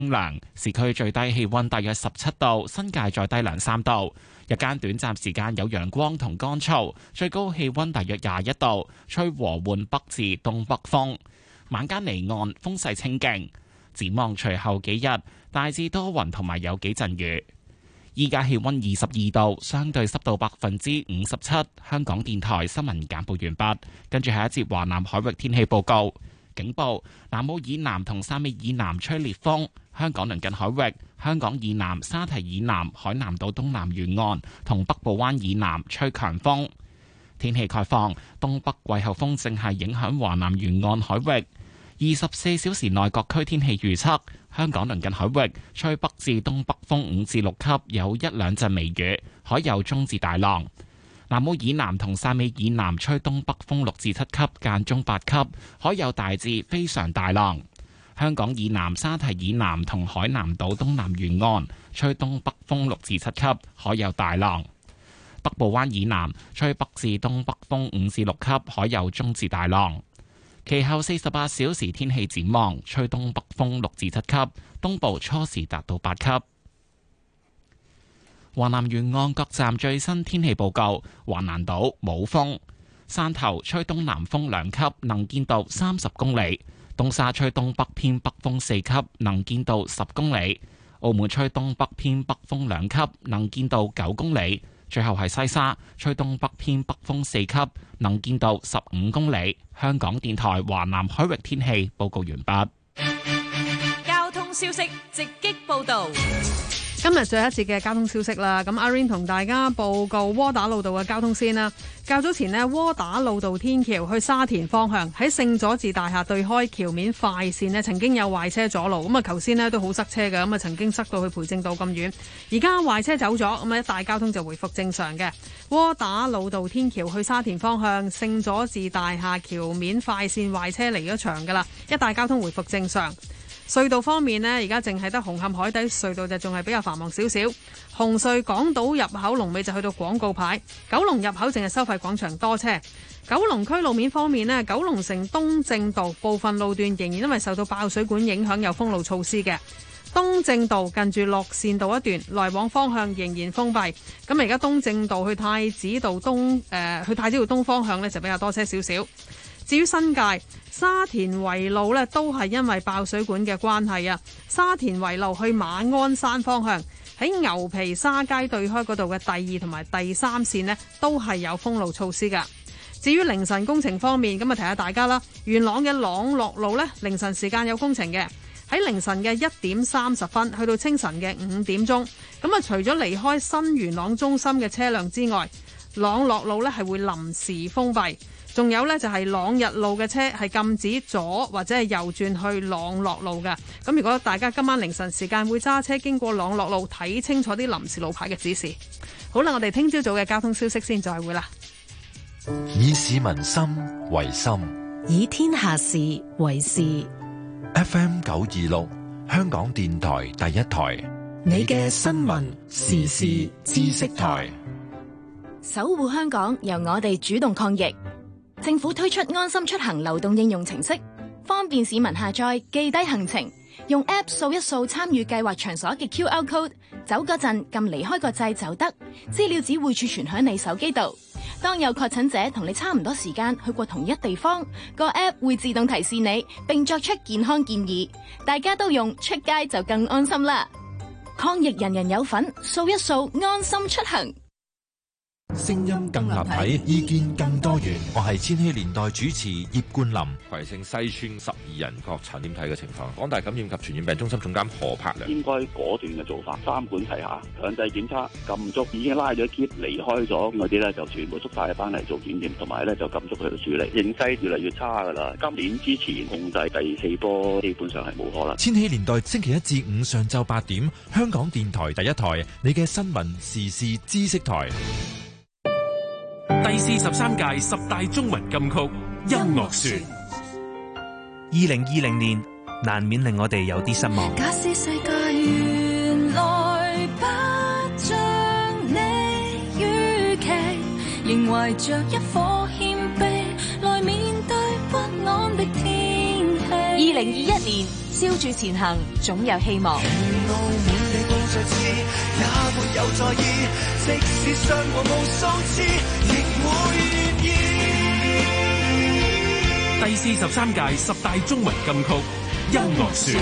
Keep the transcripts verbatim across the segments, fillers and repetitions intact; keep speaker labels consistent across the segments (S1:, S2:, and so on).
S1: 涼，市區最低氣溫大約十七度，新界再低兩三度。日間短暫時間有陽光同乾燥，最高氣溫大約廿一度，吹和緩北至東北風。晚間離岸風勢清勁。展望隨後幾日，大致多雲同埋有幾陣雨。依家氣溫二十二度，相對濕度百分之五十七。香港電台新聞簡報完畢，跟住係一節華南海域天氣報告。警報：南澳以南同汕尾以南吹烈風，香港鄰近海域、香港以南、沙堤以南、海南島東南沿岸同北部灣以南吹強風。天氣概況：東北季候風正係影響華南沿岸海域。二十四小時內各區天氣預測：香港鄰近海域吹北至東北風五至六級，有一兩陣微雨，海有中至大浪。南澳以南同汕尾以南吹東北風六至七級，間中八級，海有大至非常大浪。香港以南、沙堤以南同海南島東南沿岸吹東北風六至七級，海有大浪。北部灣以南吹北至東北風五至六級，海有中至大浪。其後四十八小時天氣展望，吹東北風六至七級，東部初時達到八級。華南沿岸各站最新天氣報告：華南島冇風，汕頭吹東南風兩級，能見度三十公里；東沙吹東北偏北風四級，能見度十公里；澳門吹東北偏北風兩級，能見度九公里。最後係西沙吹東北偏北風四級，能見度十五公里。香港電台華南海域天氣報告完畢。
S2: 交通消息直擊報道。
S3: 今日最後一節嘅交通消息啦，咁阿 Rain 同大家報告窩打老道嘅交通先啦。較早前呢，窩打老道天橋去沙田方向喺聖佐治大廈對開橋面快線呢，曾經有壞車阻路，咁啊頭先呢都好塞車嘅，咁啊曾經塞到去培正道咁遠。而家壞車走咗，咁啊一帶交通就回復正常嘅。窩打老道天橋去沙田方向聖佐治大廈橋面快線壞車離咗場噶啦，一帶交通回復正常。隧道方面呢，而家淨係得紅磡海底隧道就仲係比較繁忙少少。紅隧港島入口龍尾就去到廣告牌，九龍入口淨係收費廣場多車。九龍區路面方面呢，九龍城東正道部分路段仍然因為受到爆水管影響有封路措施嘅。東正道近住樂善道一段來往方向仍然封閉。咁而家東正道去太子道東誒、呃、去太子道東方向呢，就比較多車少少。至於新界沙田圍路呢，都係因為爆水管嘅關係啊。沙田圍路去馬鞍山方向喺牛皮沙街對開嗰度嘅第二同埋第三線呢，都係有封路措施噶。至於凌晨工程方面，咁啊提下大家啦，元朗嘅朗樂路呢，凌晨時間有工程嘅，喺凌晨嘅一點三十分去到清晨嘅五點鐘。咁啊除咗離開新元朗中心嘅車輛之外，朗樂路呢係會臨時封閉。仲有呢，就係朗日路嘅車係禁止左或者係右轉去朗樂路嘅。咁如果大家今晚凌晨時間會揸車經過朗樂路，睇清楚啲臨時路牌嘅指示。好啦，我哋聽朝早嘅交通消息先再會啦。
S4: 以市民心為心，
S5: 以天下事為事。
S4: F M 九二六，香港電台第一台，
S5: 你嘅新聞時事知識台，
S6: 守護香港，由我哋主動抗疫。政府推出安心出行流動應用程式，方便市民下載記低行程，用 App 掃一掃參與計劃場所嘅 Q R code， 走嗰陣撳離開個掣就得，資料只會儲存喺你手機度。當有確診者同你差唔多時間去過同一地方，個 App 會自動提示你，並作出健康建議。大家都用，出街就更安心啦！抗疫人人有份，掃一掃安心出行。
S4: 聲音更立體，意見更多元。我係千禧年代主持葉冠霖。
S7: 葵盛西村十二人確診，點睇嘅情況？港大感染及傳染病中心總監何柏良：
S8: 應該果斷嘅做法，三管齊下，強制檢測，禁足已經拉咗篋離開咗嗰啲咧，就全部捉晒翻嚟做檢驗，同埋咧就禁足佢去處理。形勢越嚟越差噶啦，今年之前控制第四波基本上係冇可能。
S4: 千禧年代星期一至五上晝八點，香港電台第一台，你嘅新聞時事知識台。
S9: 第四十三屆十大中文金曲音樂選，
S10: 二零二零年難免令我哋有啲失望。
S11: 假使世界原來不像你預期，仍懷着一顆謙卑來面對不安的天氣。
S6: 二零二一年
S2: 笑住前行，總有希望。
S9: 第四十三屆十大中文金曲音樂選。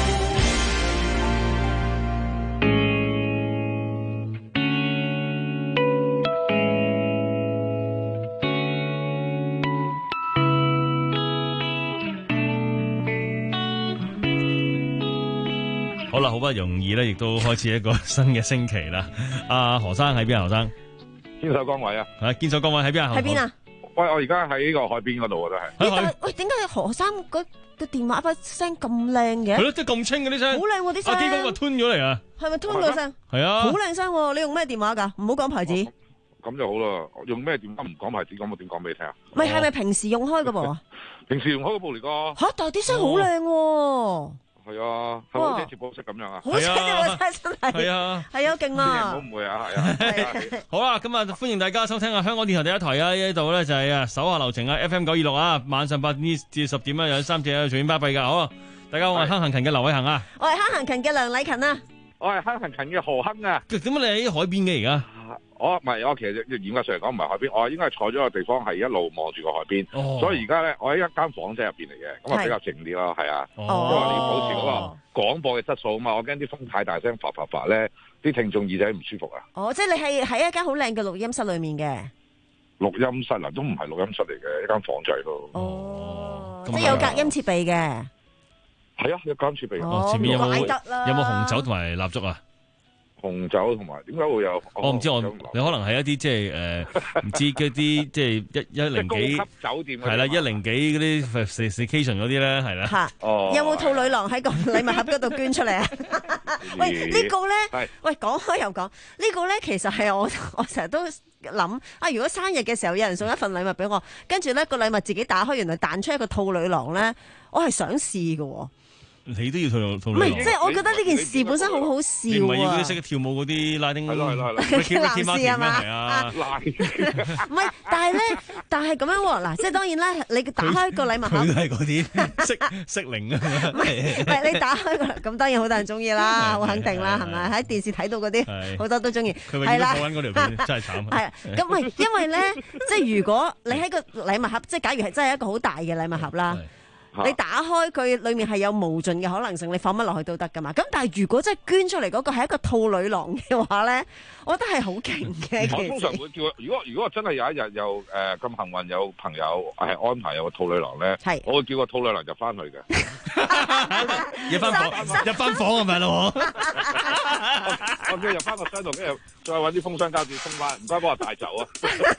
S12: 好啦，好不容易咧，亦都開始一個新嘅星期啦。阿何生喺邊啊？何生，
S13: 堅守崗位啊！
S12: 係堅守崗位喺邊啊？
S14: 喺邊啊？
S13: 喂，我而家喺呢個海邊嗰度啊，都係。
S14: 但喂，點解何生嗰個電話把聲咁靚嘅？
S12: 係咯，即係咁清嘅啲聲，
S14: 好靚喎啲聲。
S12: 阿基哥話吞咗嚟啊！
S14: 係咪吞咗聲？
S12: 係啊，
S14: 好靚聲喎！你用咩電話㗎？唔好講牌子。
S13: 咁就好啦，用咩電話唔講牌子，咁我點講俾你聽啊？
S14: 唔係，係咪平時用開嗰部啊？
S13: 平時用開嗰部嚟噶。
S14: 嚇！但係啲聲好靚喎。係
S13: 啊，係咪好似接波式咁樣啊？
S14: 好似接波式真係。係
S12: 啊，
S14: 係啊，勁啊！
S13: 唔好誤會啊，係啊。
S12: 好啦，咁啊，歡迎大家收聽啊，香港電台第一台啊，呢度咧就係啊，手下留情啊 ，F M 九二六啊，晚上八點至十點啊，有三隻啊，隨便巴閉噶，好，大家好，我係坑行勤嘅劉偉恒啊，
S14: 我係坑行勤嘅梁禮勤啊，
S13: 我係坑行勤嘅何亨啊。
S12: 點解你喺海邊嘅而家？
S13: 我唔係，我其實嚴格上嚟講唔係海邊，我應該係坐咗個地方係一路望住個海邊，
S12: 哦、
S13: 所以而家咧我喺一間房仔入邊嚟嘅，咁啊比較靜啲咯，係啊，因為你要保持嗰個廣播嘅質素啊嘛，我驚啲風太大聲，發發發咧，啲聽眾耳仔唔舒服啊。
S14: 哦，即係你係喺一間好靚嘅錄音室裏面嘅。
S13: 錄音室啊，都唔係錄音室嚟嘅，一間房仔咯。
S14: 哦，即係有隔音設備嘅。係
S13: 啊，有隔音設備。
S12: 哦，前面有冇有冇紅酒同埋蠟燭啊？
S13: 紅酒同埋點解會有？
S12: 我唔知，我你可能係一啲即係誒，唔知嗰啲即係一一零幾
S13: 高級酒店
S12: 係啦，一零幾嗰啲 staycation 嗰啲咧係啦。
S14: 嚇！有冇兔女郎喺個禮物盒嗰度捐出嚟啊？喂，呢個咧，喂講開又講，呢個咧其實係我我成日都諗啊，如果生日嘅時候有人送一份禮物俾我，跟住咧個禮物自己打開，原來彈出一個兔女郎咧，我係想試㗎。
S12: 你都要兔兔女郎？
S14: 唔係，即係我覺得呢件事本身好好笑啊！
S12: 你唔係要嗰啲識跳舞嗰啲拉丁？係咯係咯係咯，
S14: 男士係嘛？
S12: 係啊，
S14: 唔係，但係咧，但係咁樣喎嗱，即係當然啦，你打開個禮物盒，
S12: 佢都係嗰啲識識靈啊！
S14: 唔係，唔係你打開個咁當然好多人中意啦，好肯定啦，係咪？喺電視睇到嗰啲好多都中意，係啦。
S12: 佢揾嗰條片真係慘。
S14: 係啊，咁唔係因為咧，即係如果你喺個禮物盒，即係假如係真係一個好大嘅禮物盒啦。你打開佢，裏面係有無盡嘅可能性，你放乜落去都得噶嘛。咁但係如果真係捐出嚟嗰個係一個兔女郎嘅話咧，我覺得係好勁嘅。
S13: 我通常會叫，如果如果真係有一日又誒咁幸運有朋友係安排有個兔女郎咧，係我會叫個兔女郎入翻去嘅。
S12: 入翻房，入翻房係咪咯？
S13: 我叫入翻個箱度，跟住再揾啲封箱膠紙封翻，唔該幫我帶走啊！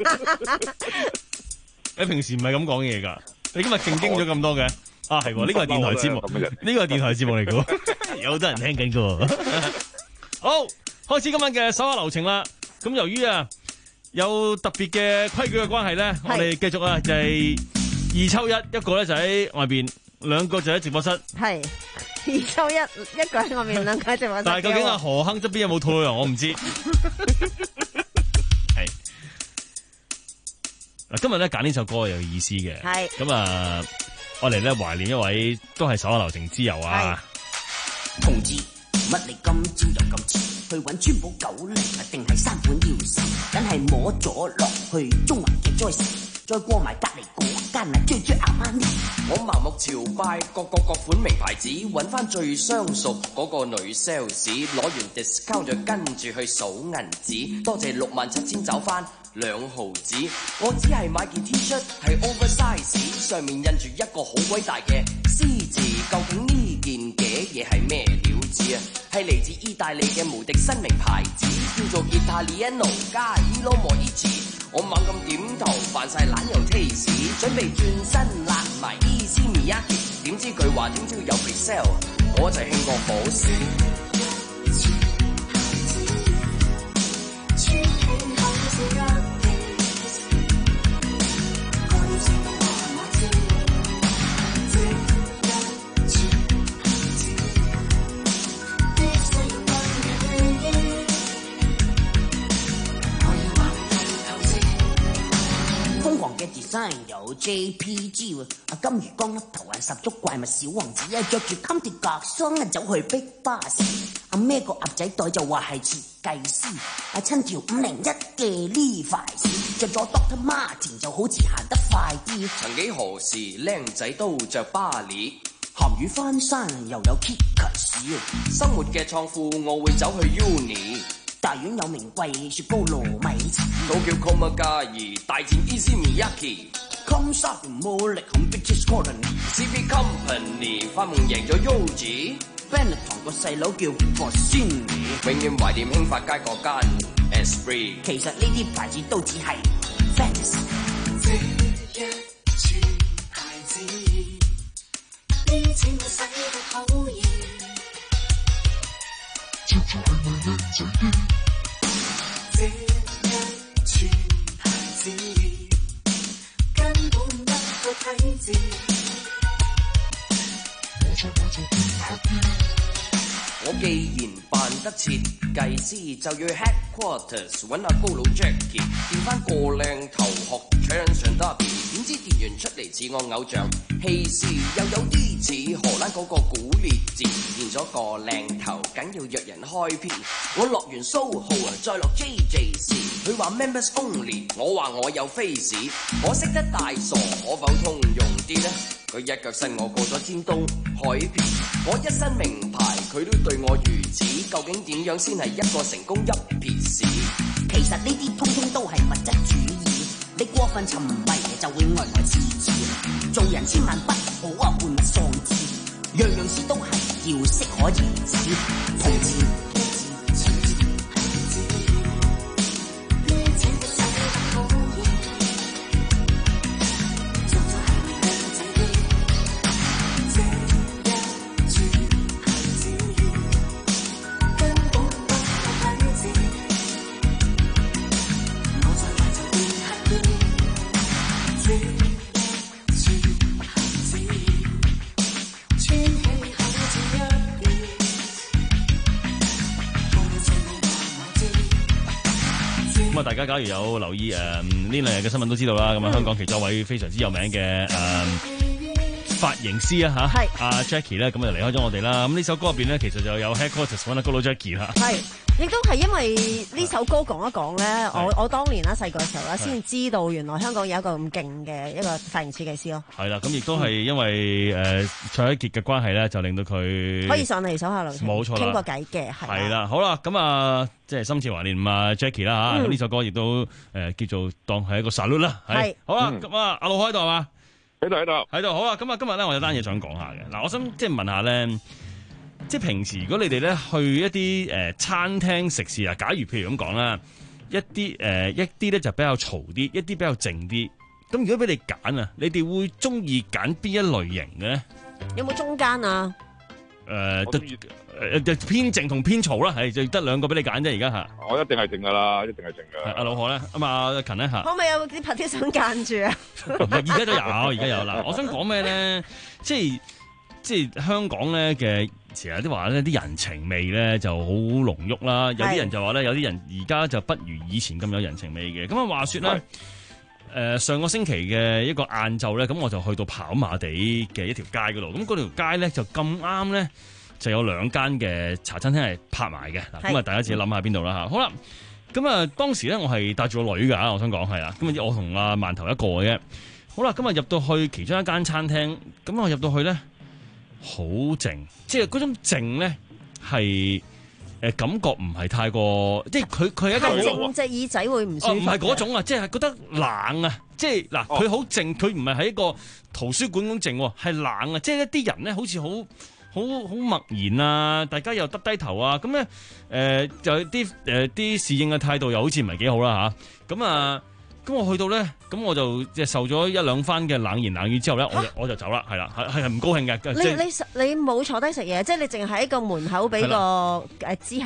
S12: 你平時唔係咁講嘢㗎。你今日正經咗咁多嘅啊，係呢個係電台節目，呢個係電台節目嚟嘅，有好多人聽緊嘅。好，開始今晚嘅手下留情啦。咁由於啊有特別嘅規矩嘅關係咧，我哋繼續啊就係二抽一，一個咧就喺外邊，兩個就喺直播室。
S14: 係二抽一，一個喺外面，兩個喺直播室。
S12: 但係究竟阿何亨側邊有冇兔女郎，我唔知。嗱，今日咧揀呢首歌有意思嘅，係咁啊，我嚟咧懷念一位都係手下留情之友啊。
S15: 同志，乜你今朝就咁遲去揾川寶九零啊？定係三本要事？梗係摸咗落去中環嘅 Joyce，再過埋隔離嗰間啊追追阿媽呢。
S16: 我盲目朝拜各個各款名牌子，揾翻最相熟嗰個女 sales， 攞完 discount 就跟住去數銀紙，多謝六萬七千找翻兩毫子。我只係買件 T-shirt 係 oversize， 上面印住一個好鬼大嘅 C 字，究竟呢件嘅嘢係咩料子啊？係嚟自意大利嘅無敵新名牌子，叫做 Italiano 加 Elo Moichi。我猛咁點頭，扮晒懶又 taste， 準備轉身辣埋 Easy Miyake， 點知佢話聽朝有 pre-sale， 我就興過火線。
S15: 山有 J P G 喎，啊金魚缸粒頭啊十足怪物小王子啊，着住襟鐵格霜啊走去逼巴士，啊孭個鴨仔袋就話係設計師，啊親條五零一嘅 Levi's，着咗 Doctor Martin 就好似行得快啲。
S16: 曾幾何時靚仔都着巴黎，
S15: 鹹魚翻山又有 Kickers，
S16: 生活嘅創富我會走去 Uni。
S15: 大院有名貴雪糕糯米糍，
S16: 都叫 Komagari 大戰 Easy Miyake，
S15: 金沙條魔力響 British Colony，C
S16: P Company 發夢贏咗 Yogi，Benetton
S15: 個細佬叫 Bossini，
S16: 永遠懷念興發街嗰間 Esprit，
S15: 其實呢啲牌子都只係 Fantasy。
S11: 這一串牌子，呢錢我使得好易。就係咪靚仔啲？這一串牌子根本不夠睇字，我再買就變黑啲。
S16: 我既然扮得設計師，就要 headquarters 揾阿高佬 Jackie， 變翻個靚頭學搶上 Derby， 點知電源出嚟似我偶像氣勢，又有啲似荷蘭嗰個古列治，變咗個靚頭，梗要約人開 P。我落完蘇豪啊，再落 J J C， 佢話 members only， 我話我有 face， 我識得大傻，可否通用啲呢？佢一腳伸我過咗尖東海邊，我一身名牌，佢都對我如此，究竟點樣先係一個成功一撇屎？
S15: 其實呢啲通通都係物質主義，你過分沉迷就會呆呆痴痴。做人千萬不好啊，玩物喪志，樣樣事都係要適可而止。同志。
S12: 大家假如有留意誒呢兩日嘅新聞都知道啦，咁啊香港其中一位非常之有名嘅誒髮型師啊嚇，阿 Jackie 咧咁就離開咗我哋啦。咁呢首歌入邊咧，其實就有 Headquarters 揾阿高佬 Jackie 啦。
S14: 係，亦都係因為呢首歌講一講咧，我我當年啦細個嘅時候啦，先知道原來香港有一個咁勁嘅一個髮型設計師咯。係
S12: 啦，咁亦都係因為誒蔡一傑嘅關係咧，就令到佢
S14: 可以上嚟手下留情，
S12: 冇錯啦，
S14: 傾過偈嘅係。
S12: 係啦，好啦，咁啊。即係深切懷念啊 Jackie 啦嚇，咁呢首歌亦都誒叫做當係一個 salute 啦，係好啦，咁啊阿老海喺度係嘛？
S13: 喺度喺度
S12: 喺度，好啦，咁啊今日咧我有單嘢想講下嘅，嗱我想即係問下咧，即係平時如果你哋咧去一啲誒餐廳食肆啊，假如譬如咁講啦，一啲誒一啲咧就比較嘈啲，一啲比較靜啲，咁如果俾你揀啊，你哋會中意揀邊一類型嘅咧？
S14: 有冇中間啊？
S12: 誒，誒誒偏靜同偏嘈啦，係就得兩個俾你揀啫，而家嚇。
S13: 我一定係靜噶啦，一定係靜噶。
S12: 阿老何咧，咁阿勤咧嚇。
S14: 可唔可以有啲拍啲相間住啊？
S12: 而家都有，而家有嗱。我想講咩咧？即係即係香港咧嘅，成日都話咧啲人情味咧就好濃郁啦。有啲人就話咧，有啲人而家就不如以前咁有人情味嘅。咁啊話説咧。誒、呃、上個星期嘅一個晏晝咧，咁我就去到跑馬地嘅一條街嗰度，咁嗰條街咧就咁啱咧，就有兩間嘅茶餐廳係拍埋嘅，嗱咁啊大家自己諗下邊度啦嚇。好啦，咁啊當時咧我係帶住個女㗎，我想講係啦，咁啊我同阿饅頭一個嘅啫。好啦，咁啊入到去其中一間餐廳，咁我入到去咧好靜，即係嗰種靜咧係。誒感覺唔係太過，即係佢佢係一個
S14: 靜隻耳仔會唔舒服。
S12: 唔係嗰種啊，即係覺得冷啊，即係嗱佢好靜，佢唔係喺一個圖書館咁靜，係冷啊，即係一啲人咧好似好好好默然啊，大家又耷低頭啊，咁咧誒就啲誒啲侍應嘅態度又好似唔係幾好啦吓，咁啊。咁我去到咧，咁我就即係受咗一兩番嘅冷言冷語之後咧，我就我就走啦，係啦，係係唔高興嘅。
S14: 你你你冇坐低食嘢，即係你淨係喺個門口俾個誒知客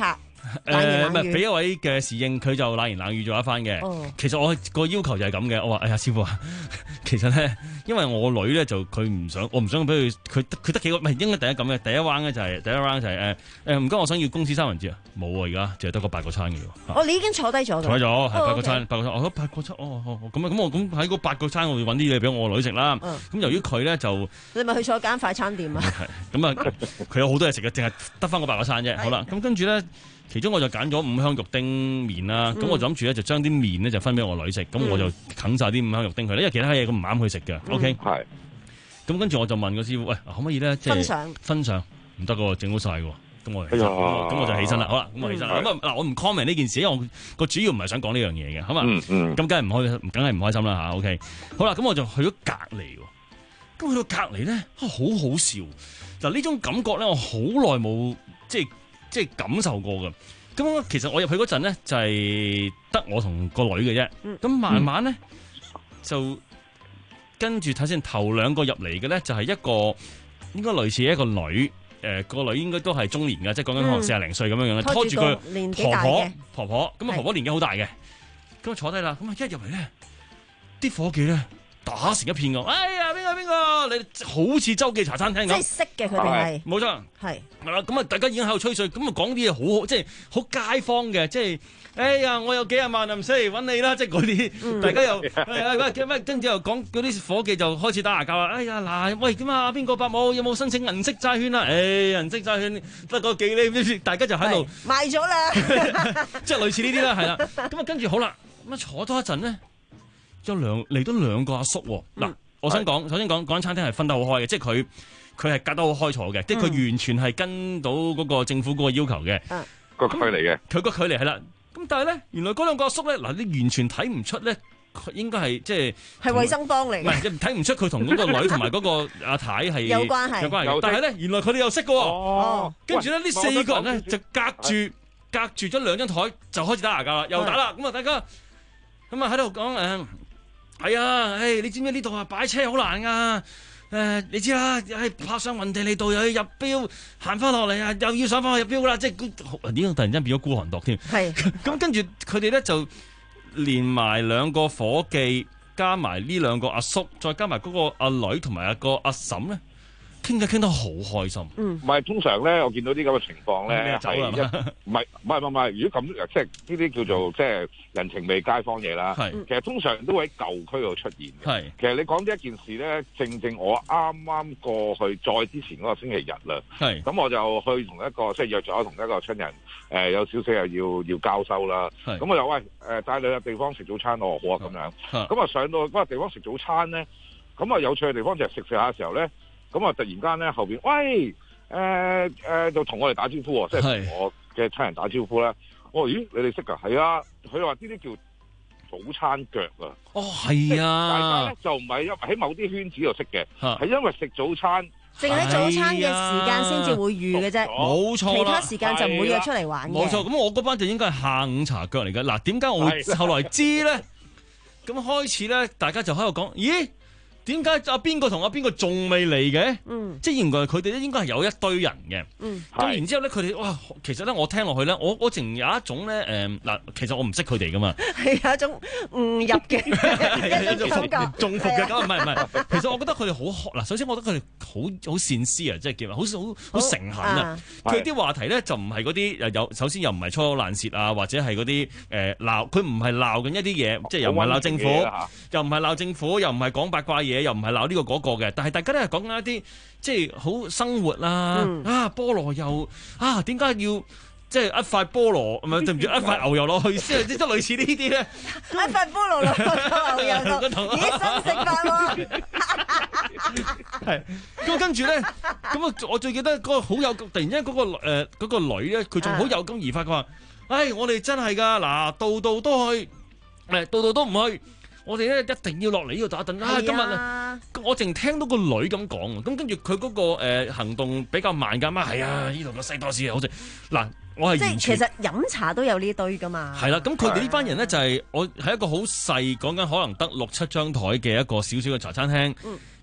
S12: 誒唔係俾一位嘅侍應，佢就冷言冷語咗一番嘅。
S14: 哦、
S12: 其實我個要求就係咁嘅，我話：哎呀，師傅啊，其實咧，因為我女咧就佢唔想，我唔想俾佢，佢佢得幾個，唔係應該第一咁嘅。第一 round 咧就係、是、第一 round 就係誒誒唔該，我想要公司三文治啊，冇啊，而家淨係得個八個餐嘅喎。
S14: 哦，你已經坐低咗。
S12: 坐咗係八個
S14: 哦
S12: 餐，
S14: okay
S12: 八個餐，我覺得八個餐，哦哦咁啊咁我咁喺嗰八個餐，我要揾啲嘢俾我女食啦。咁、嗯、由於佢咧就
S14: 你咪去咗間快餐店啊？
S12: 係咁啊，佢有好多嘢食嘅，淨係得翻個八個餐啫。好啦，咁跟住咧。其中我就揀咗五香肉丁麵啦，咁、嗯、我就諗住咧就將啲麵咧就分俾我女食，咁、嗯、我就啃晒啲五香肉丁佢，因為其他嘢咁唔啱佢食嘅。
S14: 嗯、
S12: OK，
S13: 係。咁
S12: 跟住我就問個師傅，喂，可唔可以咧即係分上？分上唔得嘅，整好晒嘅。咁我咁、哎、我就起身啦。好啦，咁我起身。咁啊嗱，我唔 comment 呢件事，因為我個主要唔係想講呢樣嘢嘅，好嘛？咁梗係唔開，梗係唔開心啦嚇。OK，好啦，咁我就去咗隔離。咁去到隔離咧，好好笑。嗱呢種感覺咧，我好耐冇即係。即係感受過㗎，咁其實我入去嗰陣咧就係、是、得我同個女嘅啫，咁、嗯、慢慢咧、嗯、就跟住睇先，頭兩個入嚟嘅咧就係一個應該類似一個女，誒、呃、個女應該都係中年嘅，即係講緊可能四廿零歲咁樣樣，拖住佢婆婆婆婆，咁啊婆婆年紀好大嘅，咁啊坐低啦，咁啊一入嚟咧，啲伙計咧。打成一片㗎，哎呀邊個邊個，你好似周記茶餐廳咁，
S14: 即係識嘅佢哋係，
S12: 冇錯，係係啦，咁啊大家已經喺度吹水，咁啊講啲嘢好好，即係好街坊嘅，即係哎呀我有幾廿萬啊唔使嚟揾你啦，即係嗰啲，大家又係咩跟住又講嗰啲伙計就開始打牙交啦，哎呀嗱喂點啊邊個伯母有冇申請銀色債券啊？誒、哎、銀色債券得個幾厘，大家就喺度
S14: 賣咗啦，
S12: 即係類似呢啲啦，係啦，咁啊跟住好啦，咁啊坐多一陣咧。有兩嚟到兩個阿叔喎，嗱、嗯，我想講，首先講嗰間餐廳係分得好開嘅，即係佢佢係隔得好開坐嘅，即係佢完全係跟到嗰個政府嗰個要求嘅，
S13: 個距離嘅，
S12: 佢個距離係啦。咁但係咧，原來嗰兩個阿叔咧，嗱，你完全睇唔出咧，佢應該係即係
S14: 係衞生幫嚟嘅，
S12: 唔係睇唔出佢同嗰個女同埋嗰個阿太係有關係，有關係。但係咧，原來佢哋又識嘅喎，哦，跟住咧呢四個人咧就隔住隔住咗兩張台就開始打牙架啦，又打啦，咁啊大家咁啊喺度講誒。係啊，誒，你知唔知呢度啊擺車好難噶？誒，你知啦，係泊上雲地利道又要入標，行翻落嚟啊，又要上翻去入標啦，即係點解突然間變咗孤寒度添？係，咁跟住佢哋咧就連埋兩個伙計，加埋呢兩個阿叔，再加埋嗰個阿女同埋阿個阿嬸咧。傾偈傾得好開心，
S13: 唔係通常咧，我見到啲咁嘅情況咧，係一唔係唔係唔係，如果咁即係呢啲叫做即係人情味街坊嘢啦。其實通常都會喺舊區度出現嘅。其實你講呢一件事咧，正正我啱啱過去再之前嗰個星期日啦。咁我就去同一個即係約咗同一個親人，誒、呃、有少少又要要交收啦。咁我就喂誒帶你去地方食早餐，我好啊咁樣。咁啊上到嗰個地方食早餐咧，咁啊有趣嘅地方就係食食下嘅時候咧。咁啊！突然間咧，後邊喂，誒、呃、誒、呃，就同我哋打招呼喎，即係同我嘅親人打招呼啦。我話咦，你哋識㗎？係啊，佢話呢啲叫早餐腳啊。
S12: 哦，係啊。
S13: 大家咧就唔係因喺某啲圈子度識嘅，係因為食早餐，
S14: 淨喺早餐嘅時間先至會遇嘅啫。
S12: 冇錯，
S14: 其他時間就唔會約出嚟玩嘅。
S12: 冇錯，咁我嗰班就應該係下午茶腳嚟嘅。嗱，點解我會後來知咧？咁開始咧，大家就喺度講，咦？點解阿邊個同阿邊個仲未嚟嘅？嗯，即係原來佢哋咧應該係有一堆人嘅。嗯，咁然之後咧，佢哋哇，其實咧我聽落去咧，我我淨有一種咧誒嗱，其實我唔識佢哋噶嘛。係有一種誤入嘅一種感覺，中伏嘅咁唔係唔係。其實我覺得佢哋好嗱，首先我覺得佢哋好好善思啊，即係叫好好好誠懇啊。佢啲話題咧就唔係嗰啲有，首先又唔係粗口爛舌啊，或者係嗰啲誒鬧，佢唔係鬧緊一啲嘢，即係又唔係鬧政府，又唔係鬧政府，又唔係講八卦嘢。又唔係鬧呢個嗰個嘅，但係大家都係講緊一啲即係好生活啦，嗯、啊菠蘿又啊點解要即係一塊菠蘿唔係對唔住一塊牛油落去先，即係類似呢啲咧，一塊菠蘿落個牛油度，咦新食法喎，係咁跟住咧，咁啊我最記得嗰個好有突然之間嗰個誒、呃嗰個女咧，佢仲好有感而發，佢話：唉、哎，我哋真係㗎，嗱度度都去，誒度度都唔去。我哋咧一定要落嚟呢度打盹啊！今日啊，我淨聽到個女咁講，咁跟住佢嗰個誒、呃、行動比較慢㗎嘛。係啊，呢度個西多士好食。嗱，我係完全即係其實飲茶都有呢堆㗎嘛。係啦，咁佢哋呢班人咧就係、是、我係一個好細講緊，可能得六七張台嘅一個小小嘅茶餐廳。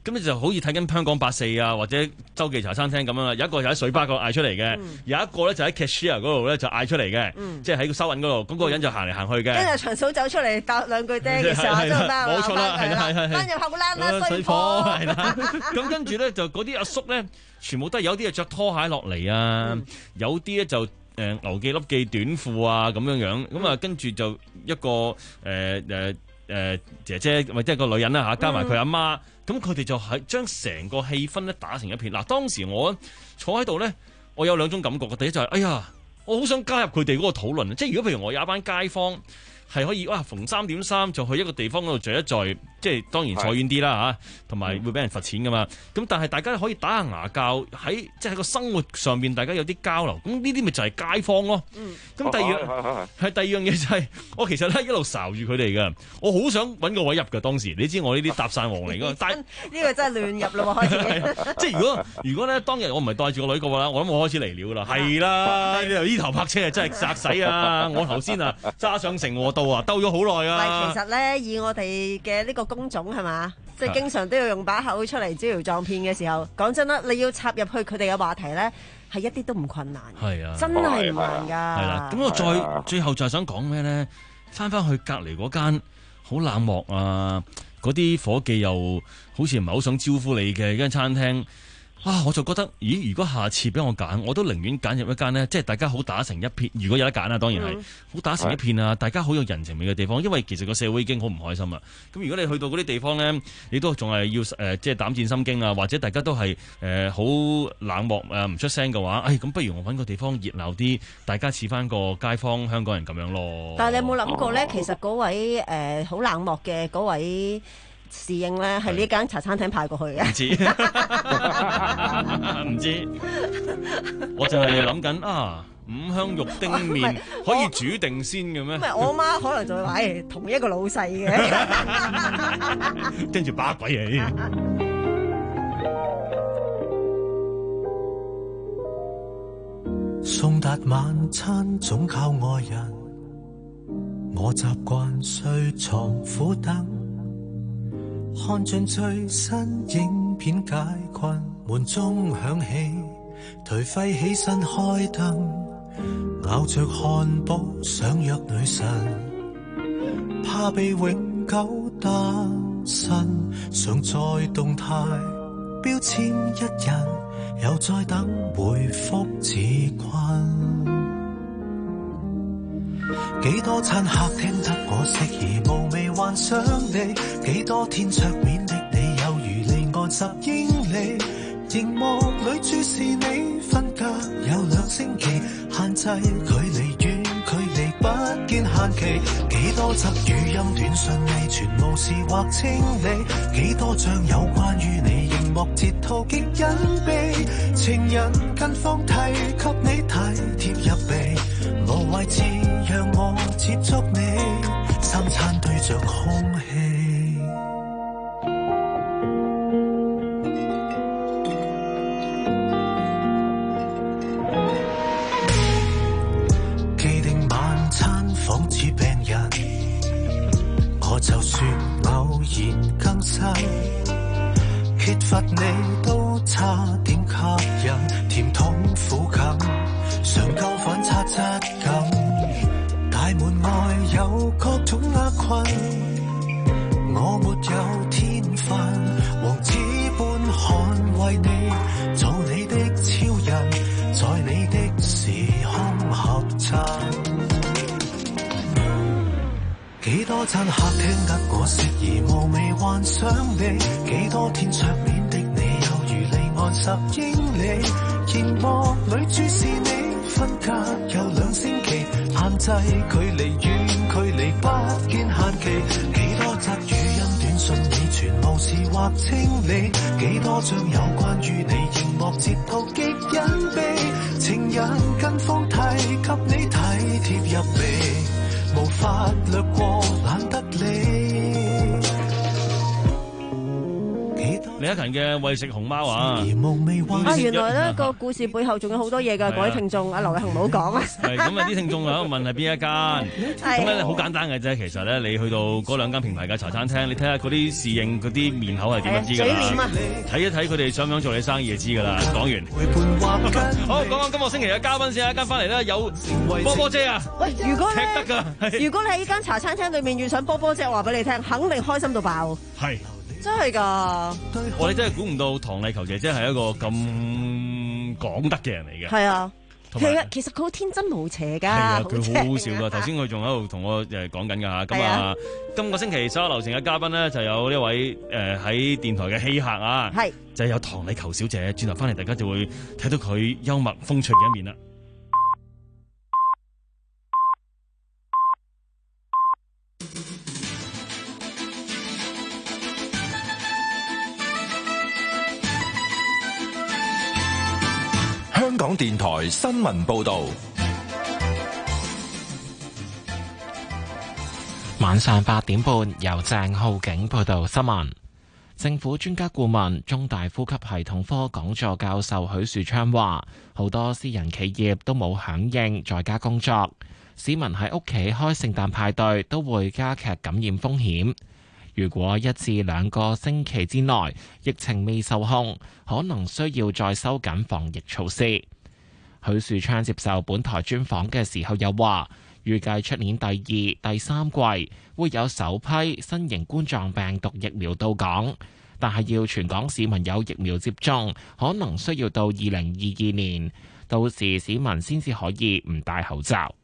S12: 咁你就好似睇緊香港八四啊，或者洲記茶餐廳咁樣啦。有一個就喺水吧嗰度嗌出嚟嘅，嗯、有一個咧就喺 cashier 嗰度咧就嗌出嚟嘅，嗯、即係喺個收銀嗰度，咁、嗰個人就行嚟行去嘅。
S14: 跟住長嫂走出嚟答兩句爹嘅時候，都得
S12: 冇錯啦，係啦係係係。
S14: 翻入後欄啦，水貨
S12: 係啦。咁跟住咧就嗰啲阿叔咧，全部都係有啲係着拖鞋落嚟啊，嗯、有啲咧就。誒、呃、牛記粒記短褲啊咁樣樣，咁啊跟住就一個誒誒誒姐姐或者係個女人啦嚇，加埋佢阿媽，咁佢哋就係將成個氣氛咧打成一片。嗱、啊，當時我坐喺度咧，我有兩種感覺嘅，第一就係、是、哎呀，我好想加入佢哋嗰個討論，即係如果譬如我有一班街坊。係可以哇！逢三點三就去一個地方嗰度聚一聚，即係當然坐遠啲啦嚇，同埋會俾人罰錢噶嘛。咁但係大家可以打下牙教，喺即係喺個生活上邊大家有啲交流。咁呢啲咪就係街坊咯。咁、嗯、第二樣係第二樣嘢就係、是、我其實咧一路睄住佢哋㗎，我好想揾個位入㗎。當時你知我呢啲搭訕王嚟㗎，但係
S14: 呢個真係亂入啦喎開始。
S12: 即係如果如果咧當日我唔係帶住個女過啦，我諗我開始嚟料啦。係啦，呢頭泊車真係殺死啊！我頭先啊揸上城和道啊，兜咗好耐啊！
S14: 其實咧，以我哋嘅呢個工種係嘛，即係經常都要用把口出嚟招搖撞騙嘅時候，講真啦，你要插入去佢哋嘅話題咧，係一啲都唔困難。係啊，真係唔難㗎。係啦，咁我再最後就係想講咩咧？翻翻去隔離嗰間好冷漠啊，嗰啲伙計又好似唔係好想招呼你嘅一間餐廳。啊！我就覺得，咦？如果下次俾我揀，我都寧願揀入一間呢，即係大家好打成一片。如果有得揀啊，當然係好、嗯、打成一片啊！大家好有人情味嘅地方，因為其實個社會已經好唔開心啦。咁如果你去到嗰啲地方呢，你都仲係要誒、呃，即係膽戰心驚啊，或者大家都係誒好冷漠誒，唔出聲嘅話，誒、哎、咁不如我揾個地方熱鬧啲，大家似翻個街坊香港人咁樣咯。 但係你有冇諗過呢？哦、其實嗰位誒好、呃、冷漠嘅嗰位侍應咧，係呢間茶餐廳派過去嘅。唔知，唔知，我就係諗緊啊，五香肉丁麵可以煮定先嘅咩？唔係，我媽可能就會話誒，同一個老細嘅，跟住把鬼嚟。
S11: 送達晚餐總靠愛人，我習慣睡床苦等。看盡最新影片解困，門鐘響起，頹廢起身開燈，咬着漢堡想約女神，怕被永久單身，想再動態標籤一人，又再等回覆自困。幾多餐客廳得我適宜無味幻想你，幾多天桌面的你有如離岸十英里，熒幕裏注視你分隔有兩星期，限制距離遠距離不見限期，幾多則語音短信未全無視或清理，幾多張有關於你熒幕截圖極隱秘，情人近況提給你體貼入微，無位置讓我接觸你，三餐對着空氣。既定晚餐仿似病人，我就算偶然更新，揭發你都差點吸引，甜痛苦感，常夠反差質感。大門外有各種厄困，我沒有天分，王子般捍衛你，做你的超人，在你的時空合襯。幾多餐客廳得我適宜無味幻想你，幾多天桌面的你有如離岸十英里，熒幕裏注視你分隔有兩星期，限制距離遠距離不見限期，幾多則語音短信已全無視或清理，幾多張有關於你熒幕截圖極隱秘，情人近況提給你體貼入微，無法略過懶得理。
S12: 另一勤嘅餵食熊貓啊！
S14: 啊，原來咧個故事背後仲有好多嘢㗎，各位聽眾，阿劉偉恒唔好講啊！
S12: 係咁啊！啲聽眾喺度問係邊一間？咁咧好簡單嘅啫，其實咧你去到嗰兩間平牌嘅茶餐廳，你睇下嗰啲侍應嗰啲面口係點樣知㗎啦？睇一睇佢哋想唔想做你生意就知㗎啦。講完，好講講今個星期嘅嘉賓先，一間翻嚟咧有波波姐啊！
S14: 喂，如果
S12: 踢得㗎，
S14: 如果你喺呢間茶餐廳裏面遇上波波姐，話俾你聽，肯定開心到爆。
S12: 係。
S14: 真係㗎！
S12: 我哋真係估唔到唐麗球姐姐係一個咁講得嘅人嚟嘅。
S14: 係啊，其實其實佢好天真無邪㗎。係
S12: 啊，佢好好笑㗎。頭先佢仲喺度同我誒講緊㗎嚇。咁啊，今個星期所有流程嘅嘉賓咧，就有呢位誒喺電台嘅稀客啊，係就係有唐麗球小姐。轉頭翻嚟，大家就會睇到佢幽默風趣嘅一面啦。
S4: 香港電台新聞報道，
S1: 晚上八點半由鄭浩景報道新聞。政府專家顧問、中大呼吸系統科講座教授許樹昌話，好多私人企業都冇響應在家工作，市民喺屋企開聖誕派對都會加劇感染風險。如果一至兩個星期之內疫情未受控，可能需要再收緊防疫措施。許樹昌接受本台專訪嘅時候又話，預計出年第二、第三季會有首批新型冠狀病毒疫苗到港，但係要全港市民有疫苗接種，可能需要到二零二二年，到時市民先至可以唔戴口罩。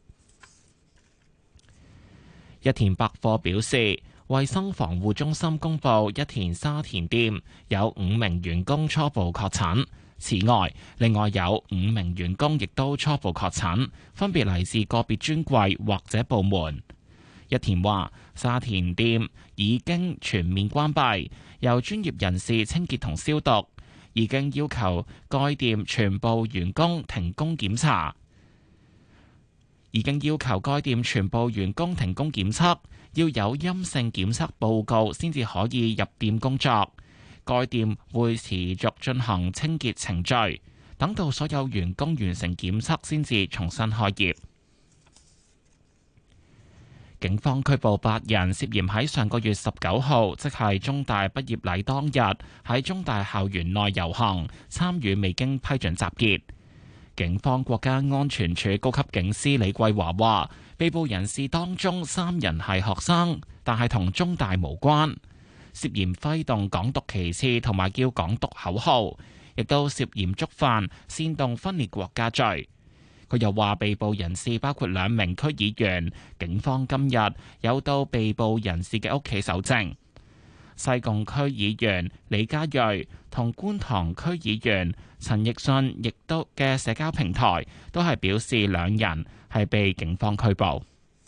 S1: 一田百貨表示，衛生防護中心公布一田沙田店有五名員工初步確診，此外，另外有五名員工亦都初步確診，分別嚟自個別專櫃或者部門。一田話，沙田店已經全面關閉，由專業人士清潔同消毒，已經要求該店全部員工停工檢查，已經要求該店全部員工停工檢測。要有陰性檢測報告先至可以入店工作。該店會持續進行清潔程序，等到所有員工完成檢測先至重新開業。警方拘捕八人，涉嫌喺上個月十九號，即係中大畢業禮當日，喺中大校園內遊行，參與未經批准集結。警方國家安全處高級警司李桂華話，被捕人士當中三人係學生，但係同中大無關，涉嫌揮動港獨旗幟同埋叫港獨口號，亦都涉嫌觸犯煽動分裂國家罪。佢又話，被捕人士包括兩名區議員，警方今日有到被捕人士嘅屋企搜證。西貢區議員李家瑞同觀塘區議員陳奕迅亦都嘅社交平台都係表示兩人係被警方拘捕。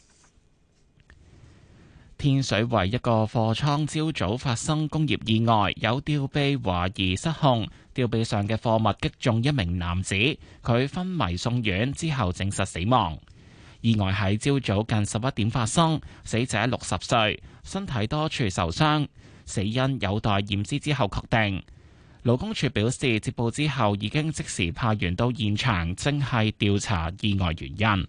S1: 天水圍一個貨倉朝早發生工業意外，有吊臂懷疑失控，吊臂上嘅貨物擊中一名男子，佢昏迷送院之後證實死亡。意外喺朝早近十一點發生，死者六十歲，身體多處受傷，死因有待驗屍之後確定。勞工處表示，接報之後已經即時派員到現場，正係調查意外原因。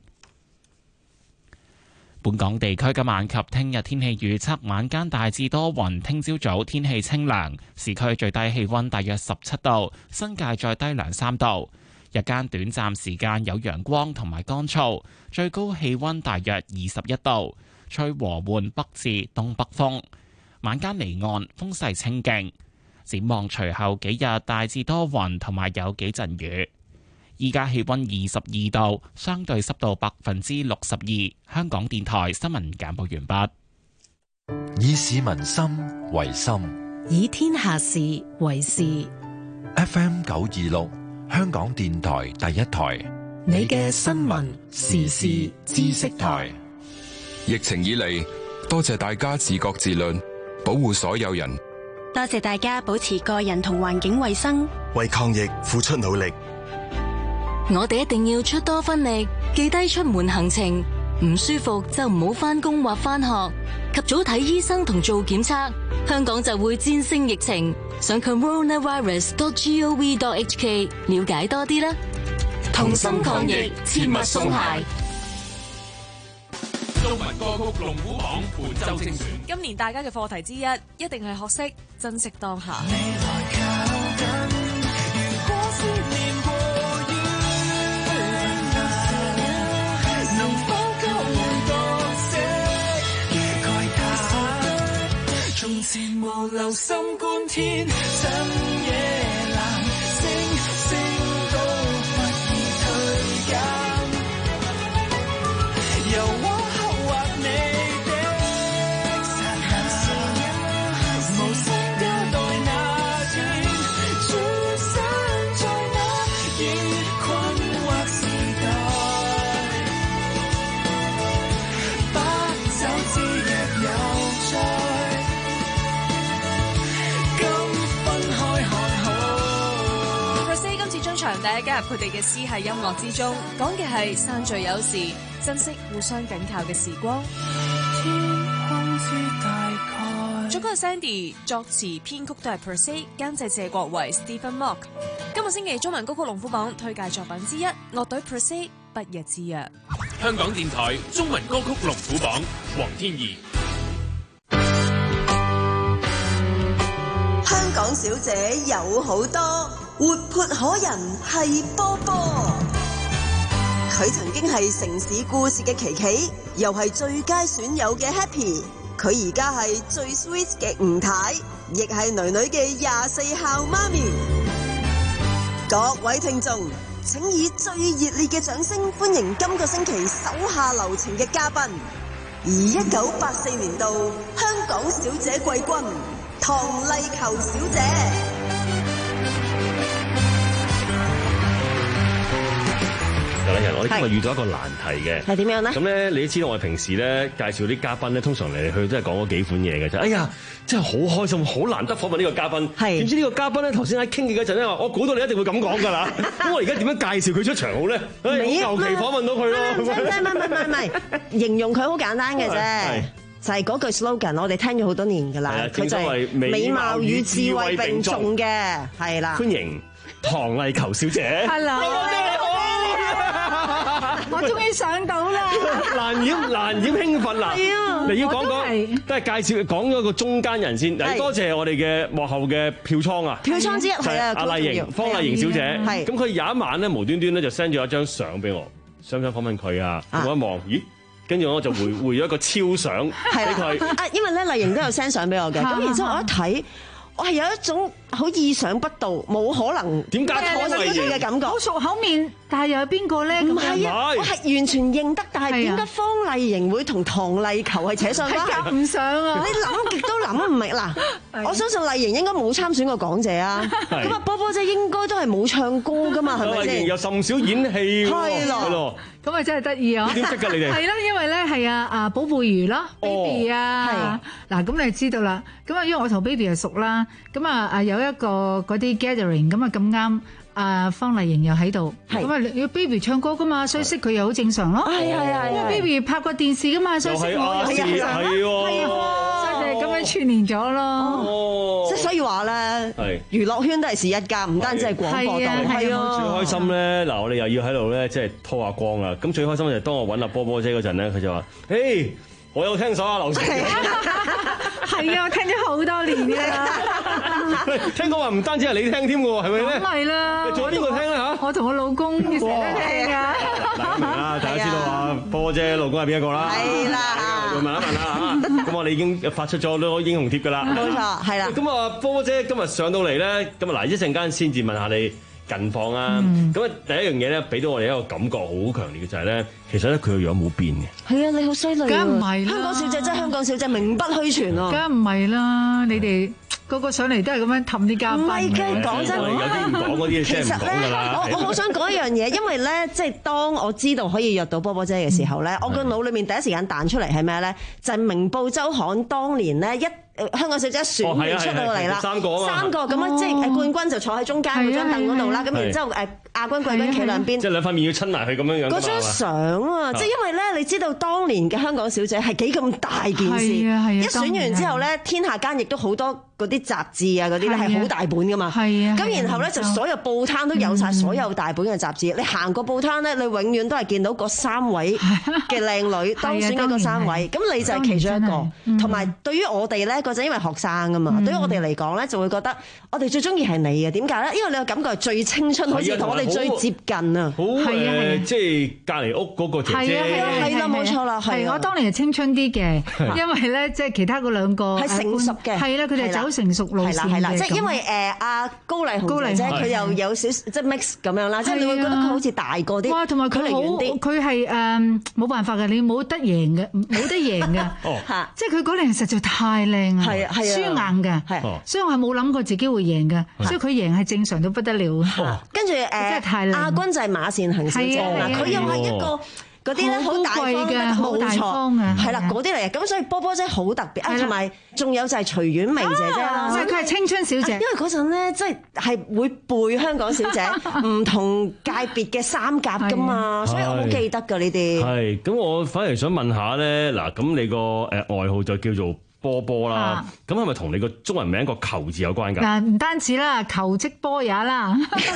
S1: 本港地區今晚及聽日天氣預測，晚間大致多雲，聽朝早天氣清涼，市區最低氣溫大約十七度，新界再低兩三度。日間短暫時間有陽光同埋乾燥，最高氣溫大約二十一度，吹和緩北至東北風。晚間離岸風勢清勁。展望隨後幾日大致多雲同埋有幾陣雨。依家氣溫二十二度，相對濕度百分之六十二。香港電台新聞簡報完畢。
S4: 以市民心為心，
S5: 以天下事為事。
S4: F M 九二六，香港電台第一台，
S5: 你嘅新聞時事知識台。
S17: 疫情以嚟，多謝大家自覺自律，保護所有人。
S6: 多謝大家保持個人同環境衛生，
S18: 為抗疫付出努力。
S6: 我哋一定要出多分力，記低出門行程，唔舒服就唔好返工或返學，及早睇醫生同做檢測，
S19: 香港就會戰勝疫情。上 coronavirus dot gov dot hk 了解多啲啦。同心抗疫，切勿鬆懈。
S9: 中文歌曲龍虎榜本周精選。
S2: 今年大家嘅課題之一，一定係學識珍惜當下。
S11: 從前無留心觀天，深夜藍星星都不易退減，由往後或你的剎那，無心交代那天，轉身在那已困惑時代，不走之若有再。
S2: 場第一加入佢哋嘅詩系音樂之中，講嘅係散聚有時，珍惜互相緊靠嘅時光。
S11: 天空之大概，
S2: 作曲係 Sandy， 作詞編曲都係 Per Se， 監製謝國維、Stephen Mock。今個星期中文歌曲龍虎榜推介作品之一，樂隊 Per Se《不日之約》。
S9: 香港電台中文歌曲龍虎榜，黃天怡。
S20: 香港小姐有好多。活潑可人係波波，佢曾經係城市故事嘅琪琪，又係最佳損友嘅 Happy， 佢而家係最 sweet 嘅吳太，亦係女女嘅廿四孝媽咪。各位聽眾，請以最熱烈嘅掌聲歡迎今個星期手下留情嘅嘉賓，而一九八四年度香港小姐季軍唐麗球小姐。
S21: 人，我哋今日遇到一個難題嘅，
S14: 係點樣咧？
S21: 咁咧，你都知道我哋平時咧介紹啲嘉賓咧，通常嚟嚟去去都係講嗰幾款嘢嘅啫。哎呀，真係好開心，好難得訪問呢個嘉賓。係點知呢個嘉賓咧，頭先喺傾偈嗰陣咧話，我估到你一定會咁講㗎啦。咁我而家點樣介紹佢出場好咧？誒，求其訪問到佢咯。
S14: 唔係唔係唔係唔係，形容佢好簡單嘅啫。就係嗰句 slogan，我哋聽咗好多年㗎啦。佢就係美貌與智慧並重嘅，係啦。
S21: 歡迎唐麗球小姐。
S3: Hello。我終於上到啦！
S21: 難掩難掩興奮啦！你要講講，都係介紹講咗個中間人先。嗱，多謝我哋嘅幕後嘅票倉啊！
S14: 票倉之一係啊，
S21: 阿麗瑩，方麗瑩小姐。係咁，佢有一晚咧，無端端咧就 send 咗一張相俾我，想唔想訪問佢啊？我一望，咦？跟住我就回回咗一個超相俾佢。
S14: 啊，因為咧麗瑩都有 send 相俾我嘅，咁然之後我一睇。我係有一種好意想不到，冇可能點解可能嘅感覺，
S3: 好熟口面，但係又係邊個咧？
S14: 唔係啊，我係完全認得，但係點解方麗瑩會同唐麗球係扯上關？
S3: 係夾唔上啊！
S14: 你諗極都諗唔明嗱，我相信麗瑩應該冇參選過港姐啊，咁啊波波姐應該都係冇唱歌噶嘛，係咪先？
S21: 有甚少演戲喎，係咯。
S3: 咁啊真係得意啊！
S21: 點識㗎你哋？
S3: 係啦，因為咧係啊啊寶貝如啦 ，baby 啊，嗱咁你就知道啦。咁啊因為我同 baby 係熟啦，咁啊啊有一個嗰啲 gathering，咁啊咁啱啊方麗瑩又喺度，咁啊要 baby 唱歌噶嘛，所以識佢又好正常咯。係係係，因為 baby 拍過電視噶嘛，所以識我又係正常。係喎，所以就咁樣串聯咗咯。
S14: 即係所以話咧，娛樂圈都係是一家，唔單止係廣播道。係啊，
S21: 最開心咧，嗱我哋又要喺度咧，即係拖下光啊！咁最開心就係當我揾阿波波姐嗰陣咧，佢就話：誒，我有聽手下留情。
S3: 係啊，我聽咗好多年㗎啦。
S21: 聽講話唔單止係你聽添喎，係咪咧？
S3: 咁係啦。
S21: 仲有邊個聽咧嚇？
S3: 我同我老公成日都聽㗎。
S21: 大家明啦，大家知道啊，波波姐老公係邊一個啦？
S14: 係啦。
S21: 問一問啦嚇。咁我哋已經發出咗好多英雄貼㗎啦。
S14: 冇錯，係啦。
S21: 咁啊，波波姐今日上到嚟咧，咁啊嗱，一陣間先至問下你近況啊。咁啊，第一樣嘢咧，俾到我哋一個感覺好強烈嘅就係咧，其實咧佢個樣冇變嘅。
S14: 係啊，你好犀利。
S3: 梗唔係啦，
S14: 香港小姐真係香港小姐，名不虛傳啊。
S3: 梗唔係啦，你哋
S7: 個個上嚟都係咁樣氹啲嘉賓。
S14: 唔係嘅，講真，
S21: 有啲唔講嗰啲
S14: 其實
S21: 真係唔講㗎啦。
S14: 我我好想講一樣嘢，因為咧，即係當我知道可以約到波波姐嘅時候咧，我個腦裏面第一時間彈出嚟係咩咧？就係明報週刊當年咧一。香港小姐選完出到嚟啦，三個三個咁樣，即係冠軍就坐喺中間嗰張凳嗰度啦，咁然之後誒亞軍季軍企兩邊，
S21: 即係兩塊面要親埋去咁樣樣。
S14: 嗰張相啊，即係因為咧，你知道當年嘅香港小姐係幾咁大件事，一選完之後咧，天下間亦都好多嗰啲雜誌啊嗰啲咧係好大本噶嘛，咁然後咧就所有報攤都有晒所有大本嘅雜誌，你行過報攤咧，你永遠都係見到嗰三位嘅靚女當選嘅嗰三位，咁你就係其中一個，同埋對於我哋咧。嗰陣因為學生啊嘛，嗯、對於我哋嚟講咧，就會覺得我哋最中意係你嘅。點解咧？因為你個感覺係最青春，好似同我哋最接近啊！
S21: 好誒，即係隔離屋嗰個姐姐，
S14: 係啊係啦，冇錯啦，係
S7: 我當年係青春啲嘅，因為咧即係其他嗰兩個
S14: 係成熟嘅，
S7: 係啦，佢哋走成熟路線嘅。係啦係啦，
S14: 即係因為誒阿高麗紅姐姐佢又有少即係 mix 咁樣啦，即係你會覺得佢好似大個啲。
S7: 哇，同埋佢好，佢係誒冇辦法嘅，你冇得贏嘅，冇得贏嘅。哦，即係佢嗰年實在太靚啊！係啊。輸硬嘅，所以我係冇諗過自己會贏嘅，所以佢贏係正常到不得了。
S14: 跟住誒，亞軍就係馬善恆小姐啦，佢又係一個嗰啲咧好大方嘅，好大方嘅，係啦嗰啲嚟嘅。咁所以波波姐好特別啊，同埋仲有就係徐婉薇姐姐啦，
S7: 即係佢係青春小姐。
S14: 因為嗰陣咧，即係係會背香港小姐唔同界別嘅三甲噶嘛，所以我好記得㗎呢啲。
S21: 係咁，我反而想問下咧，嗱咁你個誒外號就叫做波波啦，咁係咪同你個中文名個球字有關㗎？
S7: 嗱，唔單止啦，球即波也啦，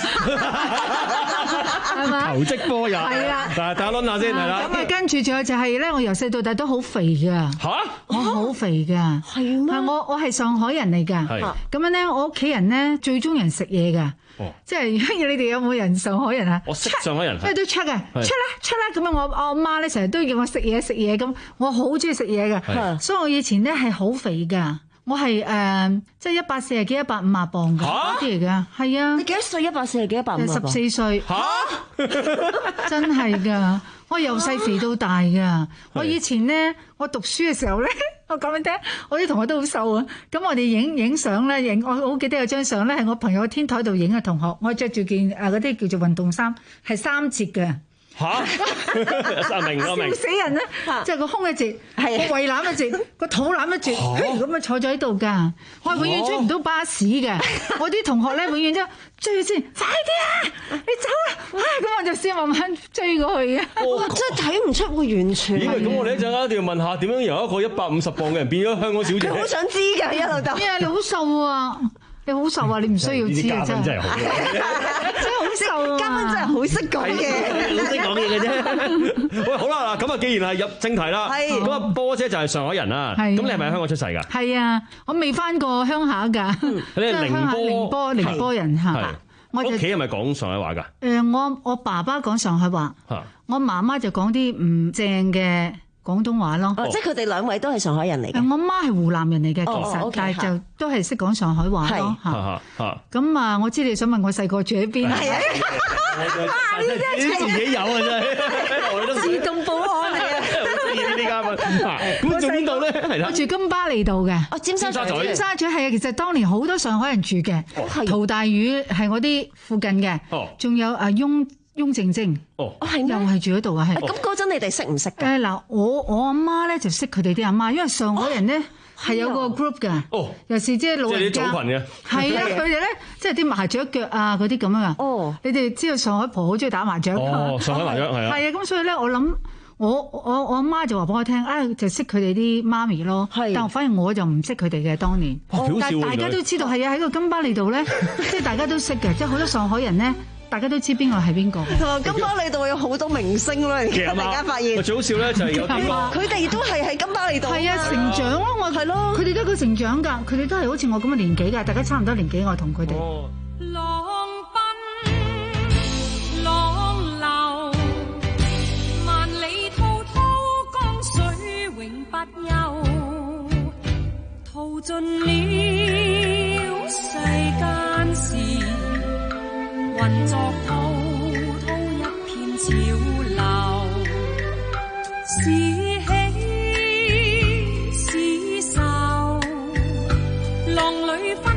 S7: 係嘛？
S21: 球即波也係啦，但係大家諗下先係啦。
S7: 咁啊，跟住仲有就係咧，我由細到大都好肥㗎。嚇！我好肥㗎。係咩？我我係上海人嚟㗎。係。咁樣咧，我屋企人咧最中意人食嘢㗎。哦。即係，你哋有冇人上海人啊？
S21: 我識上海人。
S7: 即係都出嘅，出啦出啦咁樣。我我阿媽咧成日都叫我食嘢食嘢咁，我好中意食嘢㗎。所以我以前咧係好肥㗎，我係誒即係一百四十幾、一百五十磅㗎嗰啲嚟㗎，係啊！
S14: 你幾多歲？一百四十幾、一百五十？
S7: 十四歲。嚇！真係㗎，我由細肥到大㗎。我以前咧，我讀書嘅時候咧，我講俾你聽，我啲同學都好瘦啊。咁我哋影影相咧，影我好記得有張相咧，係我朋友天台度影嘅同學，我着住件誒嗰啲叫做運動衫，係三節嘅。
S21: 嚇！明我明，
S7: 笑死人啦！即係個胸一截，個胃腩一截，個肚腩一截，咁樣坐咗喺度㗎。我係永遠追唔到巴士嘅。我啲同學咧，永遠都追先，快啲啊！你走啦！唉，咁我就先慢慢追過去啊。
S14: 哇！真係睇唔出會完全。
S21: 咦？咁我哋一陣間一定要問下，點樣由一個一百五十磅嘅人變咗香港小姐？
S14: 好想知㗎，一路都。
S7: 咩啊？你好瘦啊！你好瘦啊！你唔需要知啊！真係真係好，真係好瘦啊！
S14: 嘉賓真係好識講嘢，
S21: 好識講嘢嘅啫。喂，好啦，嗱，咁啊，既然係入正題啦，咁啊，波姐就係上海人啦。咁你係咪喺香港出世㗎？
S7: 係啊，我未翻過鄉下㗎。
S21: 你係寧波
S7: 寧波寧波人嚇。
S21: 我屋企係咪講上海話㗎？
S7: 誒，我我爸爸講上海話，我媽媽就講啲唔正嘅廣東話咯。
S14: 哦，即係佢哋兩位都係上海人嚟嘅。
S7: 我媽係湖南人嚟嘅，其實，但係就都係識講上海話咯嚇。咁啊，我知你想問我細個住喺邊？係啊，
S21: 呢啲自己有啊真係，
S14: 自動報案嚟啊！
S21: 好中意呢啲嘉賓。咁住邊度咧？係啦，
S7: 我住金巴利道嘅。
S14: 哦，尖沙咀。
S7: 尖沙咀係啊，其實當年好多上海人住嘅。陶大宇係我啲附近嘅。哦。仲有阿翁。翁靜晶，
S21: 哦，
S7: 係又係住嗰度啊，係。
S14: 咁嗰陣你哋識唔識㗎？
S7: 誒嗱，我我阿媽咧就識佢哋啲阿媽，因為上海人咧係有個 group 㗎，哦，尤其是即係老人家，
S21: 即係啲組群嘅，係
S7: 啊，佢哋咧即係啲麻雀腳啊嗰啲咁啊，哦，你哋知道上海婆好中意打麻雀，
S21: 哦，上海麻雀係啊，
S7: 係啊，咁所以咧我諗我我我阿媽就話俾我聽，啊就識佢哋啲媽咪咯，但反而我就唔識佢哋嘅當年，但係大家都知道係啊，喺個金巴利道咧，即係大家都識嘅，即係好多上海人咧。大家都知邊個係邊個嘅。
S14: 金巴利道有好多明星咯，而家大家發現。
S21: 最好笑咧就係有啲
S14: 佢哋都係喺金巴利道。
S7: 係啊，成長咯，我係咯。佢哋都係佢成長㗎，佢哋都係好似我咁嘅年紀㗎，大家差唔多年紀，我同佢哋。
S22: 浪奔浪流，萬里滔滔江水永不休，淘盡了世間事。混作滔滔一片潮流，是喜是愁，浪裏分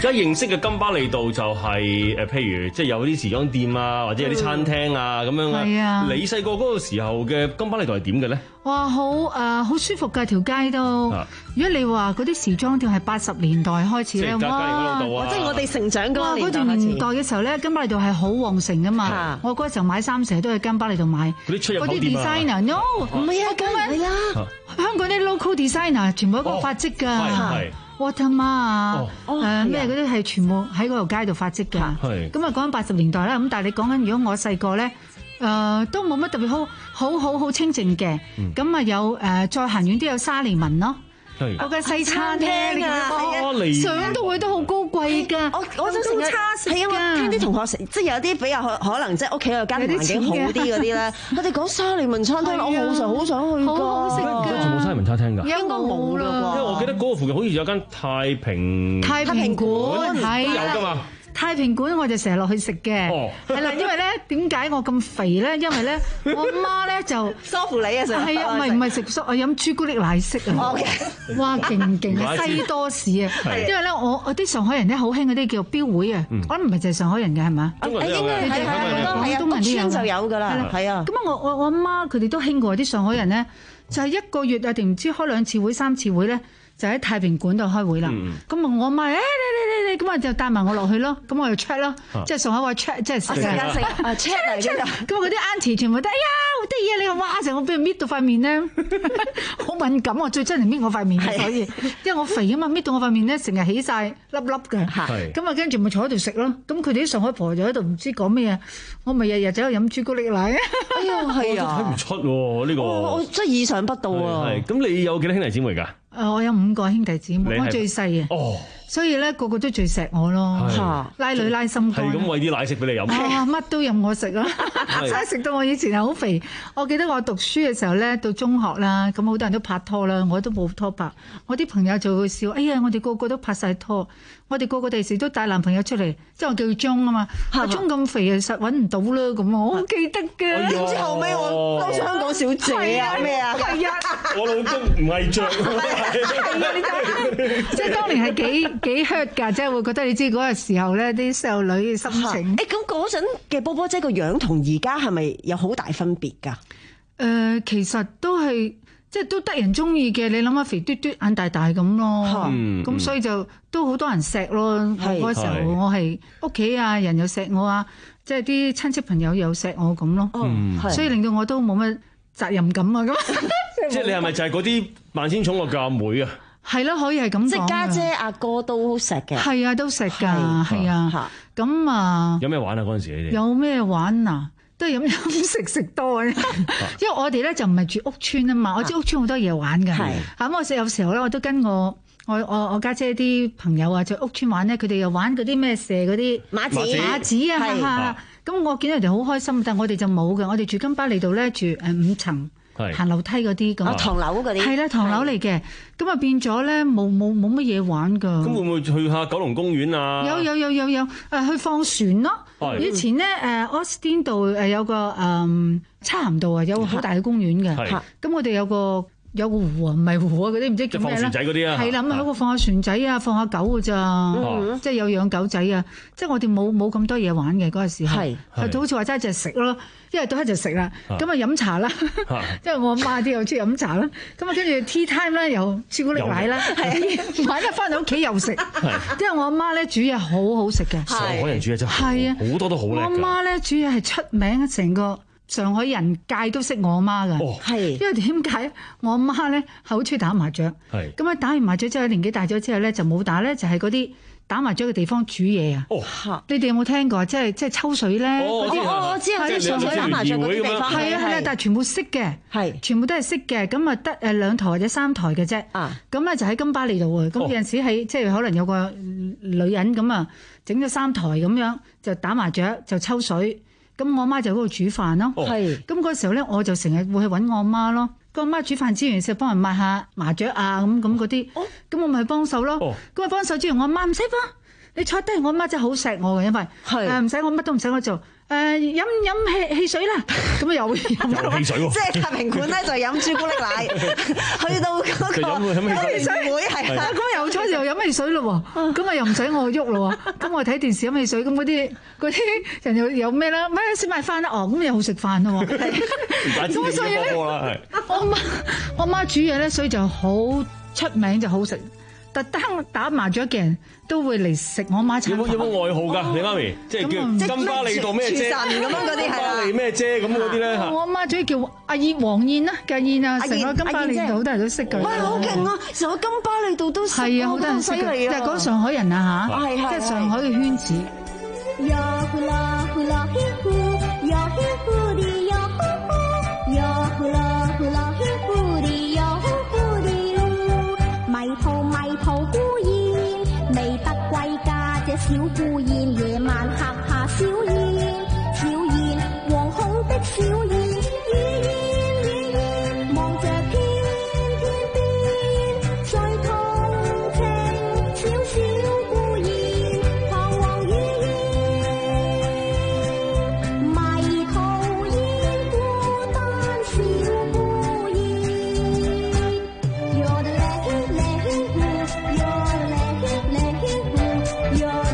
S21: 家認識嘅金巴利道就係、是、誒，譬如即係有啲時裝店啊，或者有啲餐廳啊咁樣啊。係啊！你細個嗰個時候嘅金巴利道係點嘅咧？
S7: 哇，好誒，好、呃、舒服㗎條街都。啊、如果你話嗰啲時裝店係八十年代開始咧，哇！
S14: 即係我哋成長嗰
S7: 嗰段年代嘅時候咧，金巴利道係好旺盛㗎嘛。啊、我嗰時候買衫成日都喺金巴利道買。
S21: 嗰啲出入口店啊！
S7: 嗰啲 designer，no， 唔係啊，咁樣係啊，香港啲 local designer 全部一個發跡㗎。係。Watermark 啊，誒咩嗰啲係全部喺嗰條街度發跡㗎。係。咁啊講緊八十年代啦，咁但係你講緊如果我細個咧，誒都冇乜特別好，好好好清靜嘅。咁啊有誒再行遠啲有沙利文咯。嗰間西餐廳啊，上到去都好高貴㗎。我我想食叉食㗎。係啊，聽啲同學食，即係有啲比較可能即係屋企有間環境好啲嗰啲咧，佢哋講沙利文餐廳，我好想好想去㗎。好好食㗎。
S21: 而家仲冇沙利文餐廳㗎？
S7: 應該冇啦。
S21: 因為我記得嗰個附近好似有間太平
S7: 太平館係
S21: 有㗎嘛。
S7: 太平館我就成日落去食嘅，係啦，因為咧點解我咁肥咧？因為咧我媽咧就
S14: 梳乎你啊，成日
S7: 係啊，唔係唔係食梳，我飲朱古力奶昔啊，哇勁勁啊，西多士啊，因為咧我我啲上海人咧好興嗰啲叫標會啊，我諗唔係就係上海人嘅係嘛？
S14: 應該係係係廣東人就有㗎啦，係啊。
S7: 咁啊我我我阿媽佢哋都興過啲上海人咧，就係一個月啊定唔知開兩次會三次會咧。就喺太平館度開會啦，咁啊我媽誒你你你你咁啊就帶埋我落去咯，咁我又 check 咯，即係上海話 check 即係食
S14: 間食啊 check 嚟嘅，
S7: 咁嗰啲 auntie 全部都哎呀好得意啊，你話哇成我俾人搣到塊面咧，好敏感啊，最憎人搣我塊面嘅，所以因為我肥啊嘛，搣到我塊面咧成日起晒粒粒嘅，咁啊跟住咪坐喺度食咯，咁佢哋啲上海婆就喺度唔知講咩啊，我咪日日走去飲朱古力奶啊，
S14: 哎呀係啊，
S21: 睇唔出喎呢個，
S14: 我真係意想不到啊，
S21: 係咁你有幾多兄弟姊妹㗎？
S7: 誒，我有五個兄弟姊妹，我最細啊。哦，所以咧個個都最錫我咯，拉女拉心肝。係咁餵啲奶食俾你飲。啊，乜都任我食啊！真係食到我以前係好肥。我記得我讀書嘅時候咧，到中學啦，咁好多人都拍拖啦，我都冇拖拍。我啲朋友就會笑，哎呀，我哋個個都拍晒拖，我哋個個第時都帶男朋友出嚟，即係我叫佢鐘啊嘛。阿鐘咁肥啊，實揾唔到啦咁我好記得㗎。
S14: 點知後尾我當香港小姐啊咩啊？
S7: 係啊，
S21: 我老公唔係脹。
S7: 係啊，你睇，即係當年係幾幾 hurt 㗎，即係會覺得你知嗰個時候咧啲細路女嘅心情。誒
S14: 咁嗰陣嘅波波姐個樣同而家係咪有好大分別㗎？誒、
S7: 呃，其實都係即係都得人中意嘅。你諗下肥嘟嘟眼大大咁咯，咁、嗯、所以就都好多人錫咯。嗰個時候我係屋企啊人又錫我啊，即係啲親戚朋友又錫我咁咯，嗯、所以令到我都冇乜責任感啊咁。
S21: 即係你係咪就係嗰啲萬千寵愛嘅阿妹啊？
S7: 係咯，可以係咁講。
S14: 即係家姐阿哥都錫嘅。
S7: 係啊，都錫㗎，係啊。咁啊，
S21: 有咩玩啊？嗰陣時你哋
S7: 有咩玩啊？都係飲飲食食多啊。因為我哋咧就唔係住屋村啊嘛，我知屋村好多嘢玩㗎。係。咁我有時候咧，我都跟我我我我家姐啲朋友啊，去屋村玩咧，佢哋又玩嗰啲咩射嗰啲
S14: 馬子
S7: 馬子啊。咁我見到人哋好開心，但係我哋就冇嘅。我哋住金巴利道咧，住誒五層。行樓梯嗰啲咁，
S14: 唐樓嗰啲
S7: 係啦，唐樓嚟嘅，咁啊變咗咧冇冇冇乜嘢玩噶。
S21: 咁會唔會去下九龍公園啊？
S7: 有有有有有，誒去放船咯。以前咧誒柯士甸道誒有個誒漆咸道啊，有個好大嘅公園嘅。咁我哋有個有個湖啊，唔係湖啊，嗰啲唔知叫咩咧？
S21: 放船仔嗰啲啊。係
S7: 啦，咁喺度放下船仔啊，放下狗噶咋，即係有養狗仔啊。即係我哋冇冇咁多嘢玩嘅嗰個時候，係好似話齋就食咯。一日到黑就食啦，咁啊飲茶啦，因為我阿媽啲又中意飲茶啦，咁啊跟住 tea time 咧又朱古力奶啦，係晚黑翻到屋企又食，因為我阿媽咧煮嘢好好食嘅，
S21: 上海人煮嘢真係啊，好多都好叻。我
S7: 阿媽咧煮嘢係出名，成個上海人界都識我阿媽噶，係因為點解我阿媽咧好中意打麻雀，係咁啊打完麻雀之後年紀大咗之後咧就冇打咧，就係嗰啲。打麻雀嘅地方煮嘢啊！哦，你哋有冇聽過？即係即係抽水咧？
S14: 哦，我知啊，即係上海打麻雀嗰啲地方，
S7: 係啊係啊，但係全部識嘅，係全部都係識嘅。咁啊得誒兩台或者三台嘅啫。啊，咁咧就喺金巴利度啊。咁有陣時喺即係可能有個女人咁啊，整咗三台咁樣就打麻雀就抽水。咁我阿媽就喺度煮飯咯。係。咁嗰時候咧，我就成日會去揾我阿媽咯。個阿媽煮飯之餘，就幫人抹下麻雀啊，咁咁嗰啲，咁我咪去幫手咯。咁啊幫手之餘，我阿媽唔使幫，你坐低，我阿媽真係好錫我嘅，因為誒唔使我乜都唔使我做， 誒飲飲汽汽水啦，咁啊又飲
S21: 汽水喎，
S14: 即係太平館咧就飲朱古力奶，去到嗰個
S7: 飲汽水會係啦，咁又初時又飲汽水咯喎，咁啊又唔使我喐咯喎，咁我睇電視飲汽水，咁嗰啲嗰啲人又有咩啦？咩先買飯啦？哦，咁又好食飯咯喎，咁所以咧，我媽我媽煮嘢咧，所以就好出名就好食。特登打麻雀嘅人都會嚟食我媽餐飯。有冇
S21: 有冇外號㗎？你媽咪即係叫金巴利道咩姐咁
S14: 樣嗰啲係啦。金巴利
S21: 咩姐咁嗰啲咧？
S7: 我媽中意叫阿燕黃燕啦，嘅燕啊，成個金巴利道好多人都識佢。
S14: 哇，好勁啊！成個金巴利道都識，
S7: 係啊，好多人識佢。就係講上海人啊嚇，即係上海嘅圈子。
S8: 小孤燕，夜晚嚇下小燕，小燕，惶恐的小燕，雨燕雨燕，望着天天邊，最同情小小孤燕，彷徨雨燕，迷途燕，孤單小孤燕，喲嘞嘞呼，喲嘞嘞呼，喲。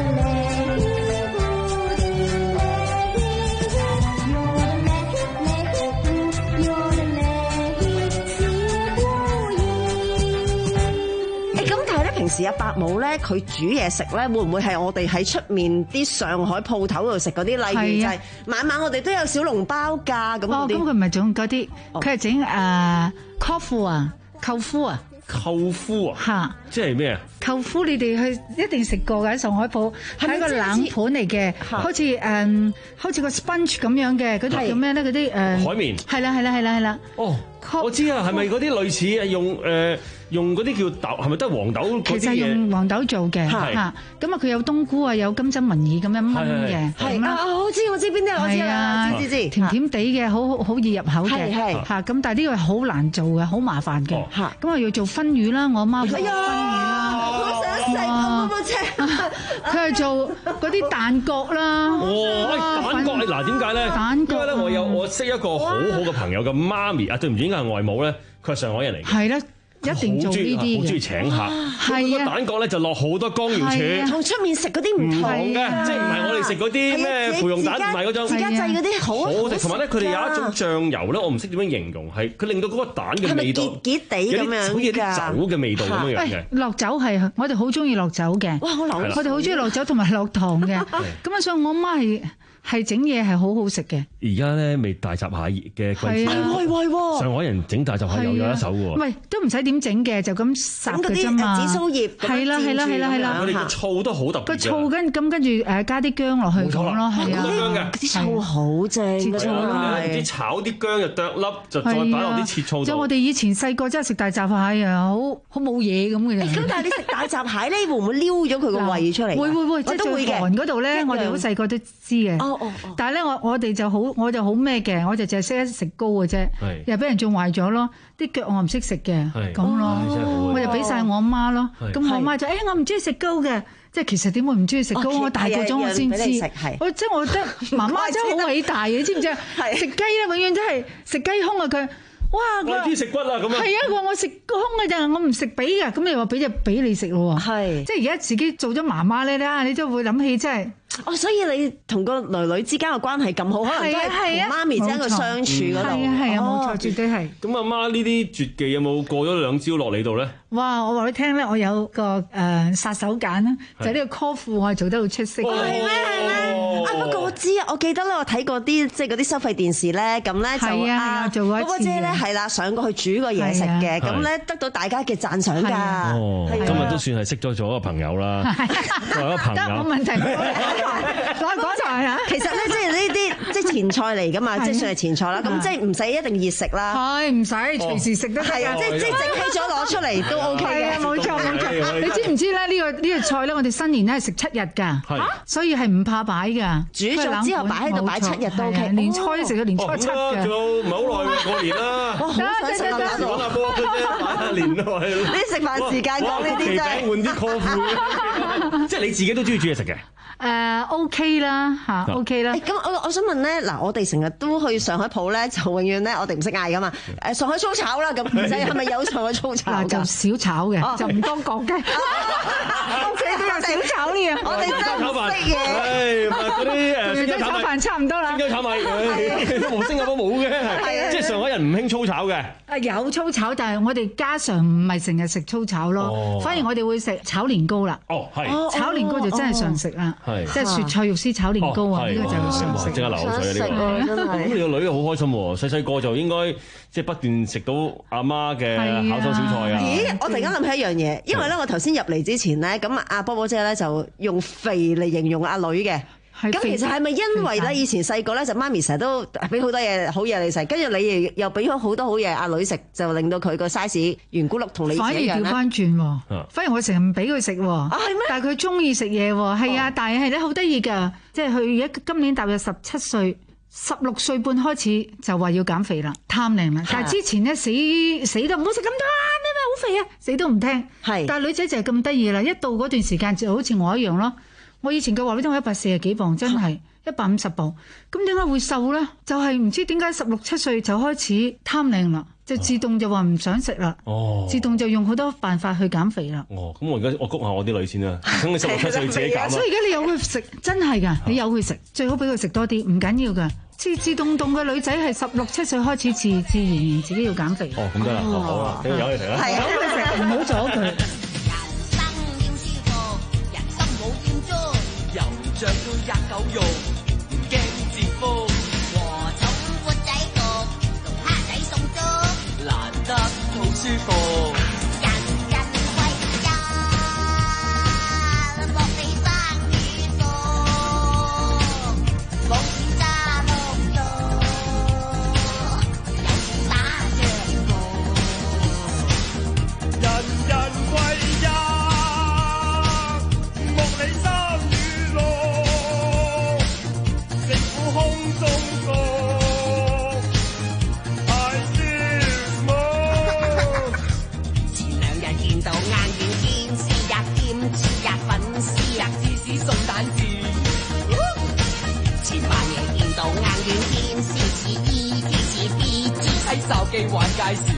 S14: 時阿伯母咧，佢煮嘢食咧，會唔會係我哋喺出面啲上海鋪頭度食嗰啲？例如就係晚晚我哋都有小籠包㗎咁嗰啲。
S7: 哦，咁佢唔係整嗰啲，佢係整誒舅父啊，舅父啊。
S21: 舅父啊，
S7: 嚇，
S21: 即係咩啊？
S7: 舅父你哋去一定食過嘅喺上海鋪，係一個冷盤嚟嘅，好似誒好似個 sponge 咁樣嘅，嗰啲叫咩咧？嗰啲誒
S21: 海綿。係
S7: 啦係啦係啦係啦。
S21: 哦，我知啊，係咪嗰啲類似係用誒用嗰啲叫豆，係咪都係黃豆嗰啲嘢？
S7: 其實用黃豆做嘅嚇，咁啊佢有冬菇啊，有金針雲耳咁樣炆嘅，
S14: 係啊，我知我知邊啲我知啦，知知知，
S7: 甜甜地嘅，好好好易入口嘅，嚇咁，但係呢個係好難做嘅，好麻煩嘅，嚇咁啊要做分魚啦，我媽做分魚啦，
S14: 我想食咁多隻，
S7: 佢係做嗰啲蛋角啦，
S21: 哦，蛋角嗱點解咧？
S7: 蛋角，
S21: 因為咧我有我識一個好好嘅朋友嘅媽咪啊，對唔住應該係外母咧，佢係上海人嚟嘅，
S7: 係咧。一定做呢啲嘅，
S21: 好中意請客。
S7: 係啊，
S21: 蛋角咧就落好多江瑤柱，
S14: 同出面食嗰啲唔同
S21: 嘅，即係唔係我哋食嗰啲咩芙蓉蛋，唔係嗰種。
S14: 自家製嗰啲好好食。
S21: 同埋咧，佢哋有一種醬油咧，我唔識點樣形容，係佢令到嗰個蛋嘅味道
S14: 結結地咁樣，
S21: 好似啲酒嘅味道咁樣嘅。
S7: 落酒係，我哋好中意落酒嘅。
S14: 哇！好流，
S7: 我哋好中意落酒同埋落糖嘅。咁啊，所以我媽係。係整嘢係好好食嘅。
S21: 而家咧未大閘蟹嘅季節，上海人整大閘蟹又有一手喎。
S7: 唔係都唔使點整嘅，就咁烚嘅啫嘛。
S14: 紫蘇葉
S7: 係啦係啦係啦係啦。
S21: 佢哋個醋都好特別。個
S7: 醋跟咁跟住誒加啲薑落去咁咯，係啊。
S21: 薑嘅
S14: 啲醋好正，
S21: 啲炒啲薑就剁粒，就再擺落啲切醋度。
S7: 即係我哋以前細個真係食大閘蟹啊，好好冇嘢咁嘅。
S14: 咁但係你食大閘蟹咧，會唔會撩咗佢個胃出嚟？
S7: 會會會，即係最寒嗰度咧，我哋好細個都知嘅。
S14: 哦哦哦。
S7: 但係咧，我我哋就好，我就好咩嘅，我就淨係識得食糕嘅啫，又俾人種壞咗咯。啲腳我唔識食嘅，咁咯，我就俾晒我媽咯。咁我媽就誒，我唔中意食糕嘅，即係其實點會唔中意食糕？我大個咗我先知。我即係我覺得媽媽真係好偉大嘅，知唔知啊？食雞咧，永遠都係食雞胸啊！佢哇，
S21: 我知食骨啦咁啊。
S7: 係啊，我我食胸嘅咋，我唔食髀嘅。咁你話俾隻髀你食咯喎？係，即係而家自己做咗媽媽咧，你都會諗起真係。
S14: 哦，所以你同個女女之間嘅關係咁好，可能都係同媽咪之間嘅相處嗰度。
S7: 係啊係啊，冇錯，絕對係。
S21: 咁阿媽呢啲絕技有冇過咗兩招落你度咧？
S7: 哇！我話你聽咧，我有個誒殺手鐧啦，就係呢個科褲，我係做得好出色。
S14: 係咩係咩？啊不過我知啊，我記得咧，我睇過啲即係嗰啲收費電視咧，咁咧就啊做過一次。波姐咧係啦，上過去煮個嘢食嘅，咁咧得到大家嘅讚賞㗎。
S21: 哦，今日都算係識咗咗個朋友啦，作為一個朋友。
S7: 得冇問題。再講就係啊，
S14: 其實咧即係呢啲即係前菜嚟㗎嘛，即係算係前菜啦。咁即係唔使一定熱食啦。
S7: 係唔使隨時食都係啊，
S14: 即係即係整起咗攞出嚟都 OK 嘅。
S7: 冇錯冇錯。你知唔知咧？呢個呢個菜咧，我哋新年咧係食七日㗎，所以係唔怕擺㗎。
S14: 煮咗之後擺喺度擺七日都 OK。
S7: 年初一食到年初七嘅。
S21: 仲唔係好耐喎，過年啦。
S14: 得得得得。
S21: 年咯，
S14: 你食飯時間講呢啲真係。
S21: 換啲 coffee， 即係你自己都中意煮嘢食嘅。
S7: 誒 OK 啦嚇 OK 啦。
S14: 咁我我想問咧，嗱我哋成日都去上海鋪咧，就永遠咧我哋唔識嗌噶嘛。誒上海粗炒啦，咁唔使係咪有上海粗炒㗎？
S7: 就少炒嘅，就唔多講嘅。屋企都有少炒呢樣，
S14: 我哋真係唔識嘢。
S21: 誒嗰啲誒
S7: 星洲炒飯差唔多啦。
S21: 星洲炒米都冇，新加坡冇嘅，即係上海人唔興粗炒嘅。
S7: 啊有粗炒，但係我哋家常唔係成日食粗炒咯，反而我哋會食炒年糕啦。
S21: 哦係，
S7: 炒年糕就真係常食啦。即係雪菜肉絲炒年糕啊！呢個就係常食，
S21: 即刻流口水啊！呢個咁你個女好開心喎，細細個就應該即係不斷食到阿媽嘅烤手小菜啊！
S14: 咦！我突然間諗起一樣嘢，因為咧我頭先入嚟之前咧，咁阿波波姐咧就用肥嚟形容阿女嘅。咁其實係咪因為咧以前細個咧就媽咪成日都俾好多嘢好嘢你食，跟住你又又俾咗好多好嘢阿女食，就令到佢個 size 圓咕碌同你
S7: 反而調翻轉喎，反而我成日唔俾佢食喎。啊係咩？但係佢中意食嘢喎，係啊！但係係咧好得意㗎，即係佢而家今年踏入十七歲，十六歲半開始就話要減肥啦，貪靚啦。但係之前咧死死都唔好食咁多啊！咩咩好肥啊，死都唔聽。係，但係女仔就係咁得意啦，一到嗰段時間就好似我一樣咯。我以前佢話俾我一百四十幾磅，真係一百五十磅。咁點解會瘦咧？就係、是、唔知點解十六七歲就開始貪靚啦，就自動就話唔想食啦。哦，自動就用好多辦法去減肥啦。
S21: 哦，咁我而家我谷下我啲女先啦，等你十六七歲自己減。
S7: 所以而家你有佢食，真係㗎，你有佢食，最好俾佢食多啲，唔緊要㗎。自自動動嘅女仔係十六七歲開始自自然然自己要減肥。
S21: 哦，咁得啦，好啦，咁由你食啦。
S7: 係啊，由佢食，唔好阻佢。
S10: 着到吔狗肉，唔驚折福。和重碗仔焗，同蝦仔餸粥，難得好舒服。人人為人，莫比生與福。冇錢揸碌路，有錢打仗步。人人為人，莫理生與祿。空中過，太羨慕。前兩日見到硬軟肩絲呀，兼刺呀，粉絲呀，芝士送蛋治。前晚夜見到硬軟肩絲似 E T 似 B G 喺手機玩街市。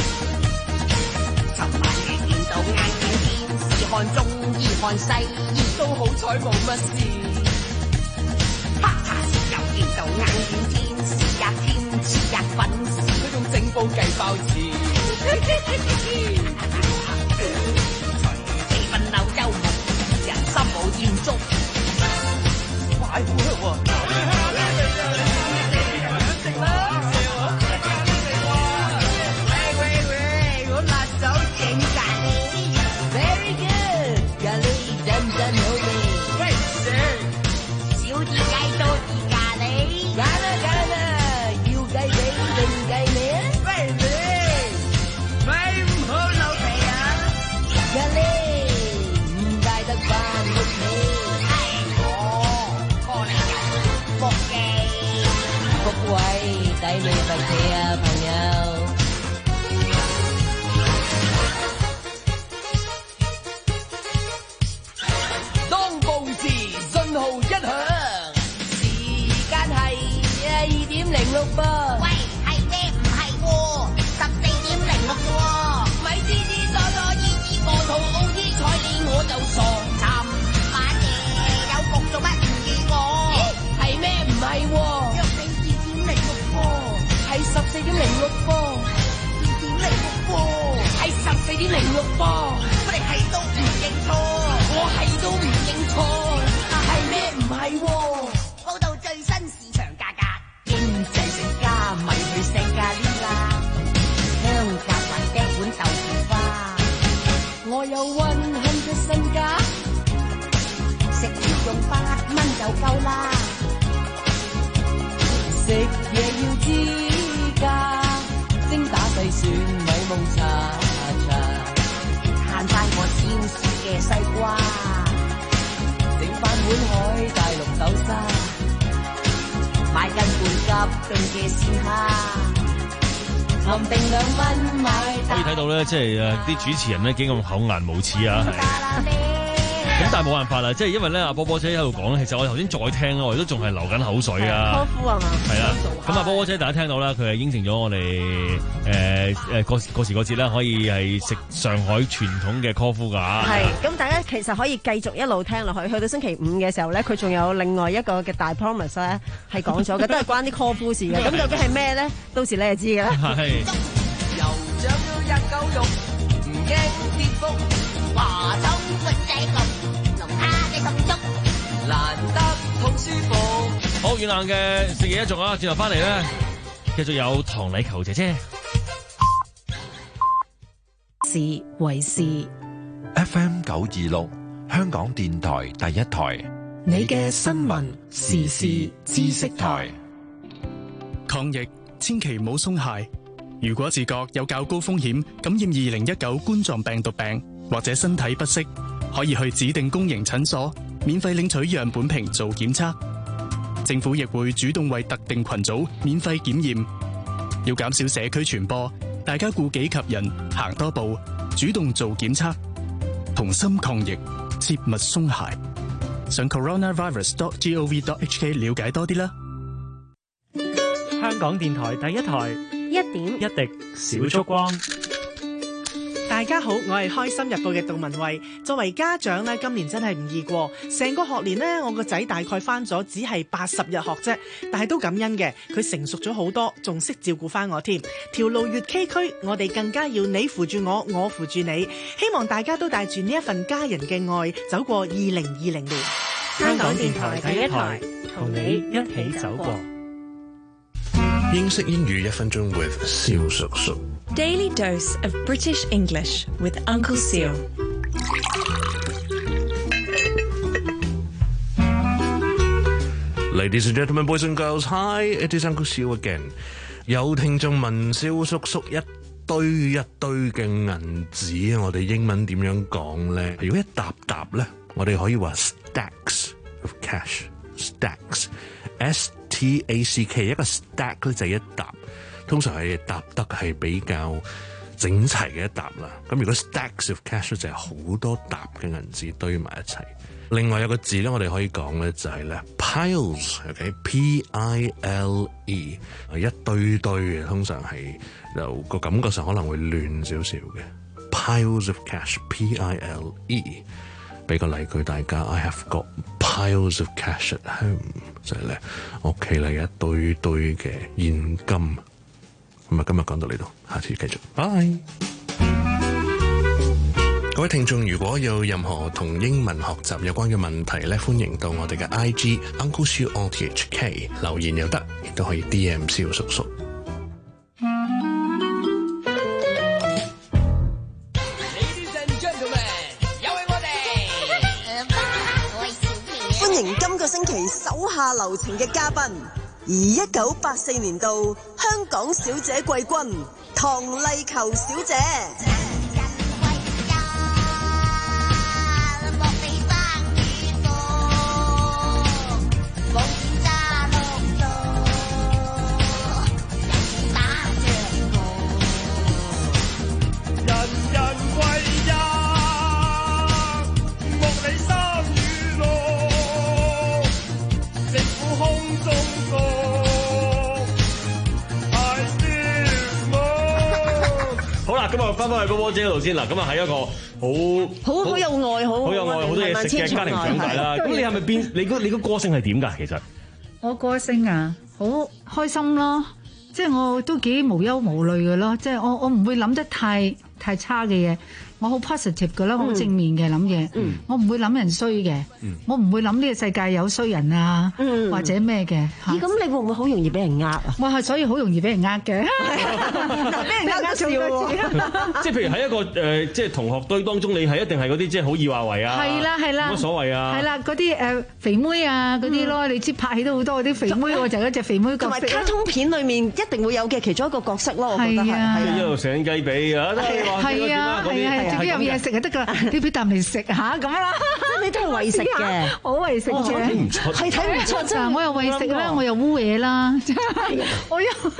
S10: 尋晚夜見到硬軟肩絲看中醫看西醫都好彩冇乜事。見到硬軟天使呀，天使呀，粉絲佢用整煲計包子，隨氣氛扭幽默，人心冇厭足，快好香喎！食啦！喂喂喂，我辣手整咖喱 ，very good，咖喱真真好味。喂，Sir，小啲雞多啲。揀啦揀啦，要計你定計你啊！喂你，咪唔好漏皮啊！咖喱唔帶得返屋企，係我過嚟人福記，福位抵你份氣啊朋友！當報時信號一響。二點零六噃，喂，係咩？唔係喎，十四點零六喎，咪支支嗦嗦，依依個肚，O T彩練我就傻。尋晚夜有局做乜唔見我？係咩？唔係喎，約你二點零六喎，係十四點零六噃，二點零六喎，係十四點零六噃，我哋係都唔認錯，我係都唔認錯，係咩？唔係喎，報道最新市場價格。經濟成家咪去食咖喱啦，香格還掟碗豆腐花，我有溫馨嘅身家，食要用八蚊就夠啦，食嘢要知價，精打細算咪蒙查查，慳返我鮮鮮嘅西瓜，整返碗海大綠豆沙。買斤半急凍嘅鮮蝦，
S22: 臨定兩蚊買。
S12: 可以睇到咧，即係誒啲主持人咧幾咁厚顏無恥啊！咁但係冇辦法啦，即係因為咧阿波波姐喺度講咧，其實我頭先再聽咧，我哋都仲係流緊口水啊！
S14: 科夫啊嘛，
S12: 係啦。咁啊波波姐大家聽到啦，佢係應承咗我哋誒誒過過時過節咧，可以係食上海傳統嘅科夫㗎。
S14: 係，咁大家其實可以繼續一路聽落去，去到星期五嘅時候咧，佢仲有另外一個嘅大 promise 咧係講咗嘅，都係關啲科夫事嘅。咁究竟係咩咧？到時你就知㗎啦。
S12: 係。
S22: 又長咗一嚿肉，唔驚跌幅，華州骨仔咁。難得好舒服。
S12: 好遠冷嘅食嘢一族啊！轉頭翻嚟咧，繼續有唐禮球姐姐。
S5: 事為事
S4: F M 九二六香港電台第一台，
S5: 你嘅新聞時事知識台。
S15: 抗疫千祈唔好鬆懈。如果自覺有較高風險感染二零一九冠狀病毒病，或者身體不適，可以去指定公營診所免費領取樣本瓶做檢測。政府亦會主動為特定群組免費檢驗。要減少社區傳播，大家顧己及人，行多步，主動做檢測，同心抗疫，切勿鬆懈。上 coronavirus dot gov dot hk 了解多啲啦。
S16: 香港電台第一台，
S14: 一點
S16: 一滴小燭光。
S23: 大家好，我係開心日報嘅杜文慧。作為家長咧，今年真係唔易過。成個學年呢，我個仔大概翻咗只係八十日學啫，但係都感恩嘅。佢成熟咗好多，仲識照顧翻我添。條路越崎嶇，我哋更加要你扶住我，我扶住你。希望大家都帶住呢一份家人嘅愛，走過二零二零年。
S16: 香港電台第一台，同你一起走過。
S18: 英式英語一分鐘 with 蕭叔叔。
S2: Daily dose of British English with Uncle Seal.
S18: Ladies and gentlemen, boys and girls, hi, it is Uncle Seal again. 有聽眾問蕭叔叔一堆一堆嘅銀紙，我哋英文點樣講咧？如果一沓沓咧，我哋可以話 stacks of cash. Stacks, S T A C K. 一個 stack 咧就係一沓。通常係搭得係比較整齊嘅一沓啦。咁如果 stacks of cash 就係好多沓嘅銀紙堆埋一齊。另外有個字咧，我哋可以講咧就係咧 piles，OK，P I L E， 一堆堆嘅，通常係就個感覺上可能會亂少少嘅。Piles of cash，P I L E。俾個例句大家 ，I have got piles of cash at home， 就係咧屋企咧一堆堆嘅現金。咁啊，今日講到呢度，下次繼續，拜。各位聽眾，如果有任何同英文學習有關嘅問題咧，歡迎到我哋嘅 I G Uncle Siu O T H K 留言又得，亦都可以 D M 蕭叔叔。
S20: 歡迎今個星期手下留情嘅嘉賓。而一九八四年度香港小姐季軍唐麗球小姐，
S21: 今日翻返去波波姐嗰度先嗱，咁啊係一個好
S14: 好好有愛，好
S21: 好有愛，好多嘢食嘅家庭長大啦。咁你係咪變？你個你個個性係點㗎？其實
S7: 我個性啊，好開心咯，即係我都幾無憂無慮嘅咯，即係我我唔會諗得太太差嘅嘢。我好 positive 嘅啦，好正面嘅諗嘢，我唔會諗人衰嘅，我唔會諗呢個世界有衰人啊，或者咩嘅。
S14: 咦，咁你會唔會好容易俾人呃啊？
S7: 我係所以好容易俾人呃嘅，
S14: 俾人呃笑喎。
S21: 即係譬如喺一個誒，即係同學堆當中，你係一定係嗰啲即係好易話為啊，
S7: 係啦係啦，
S21: 冇乜所謂啊，
S7: 係啦嗰啲誒肥妹啊嗰啲咯，你知拍戲都好多嗰啲肥妹，我就係一隻肥妹角色。
S14: 同埋卡通片裡面一定會有嘅其中一個角色咯，我覺得係。
S21: 係一路食緊雞髀啊，
S7: 係啊係啊。最緊有嘢食就得噶啦，你俾啖嚟食下咁啦。
S14: 你都係為食嘅，
S7: 好為食嘅，
S21: 睇唔出，
S14: 係睇唔出。
S7: 嗱，我又為食啦，我又污嘢啦，我又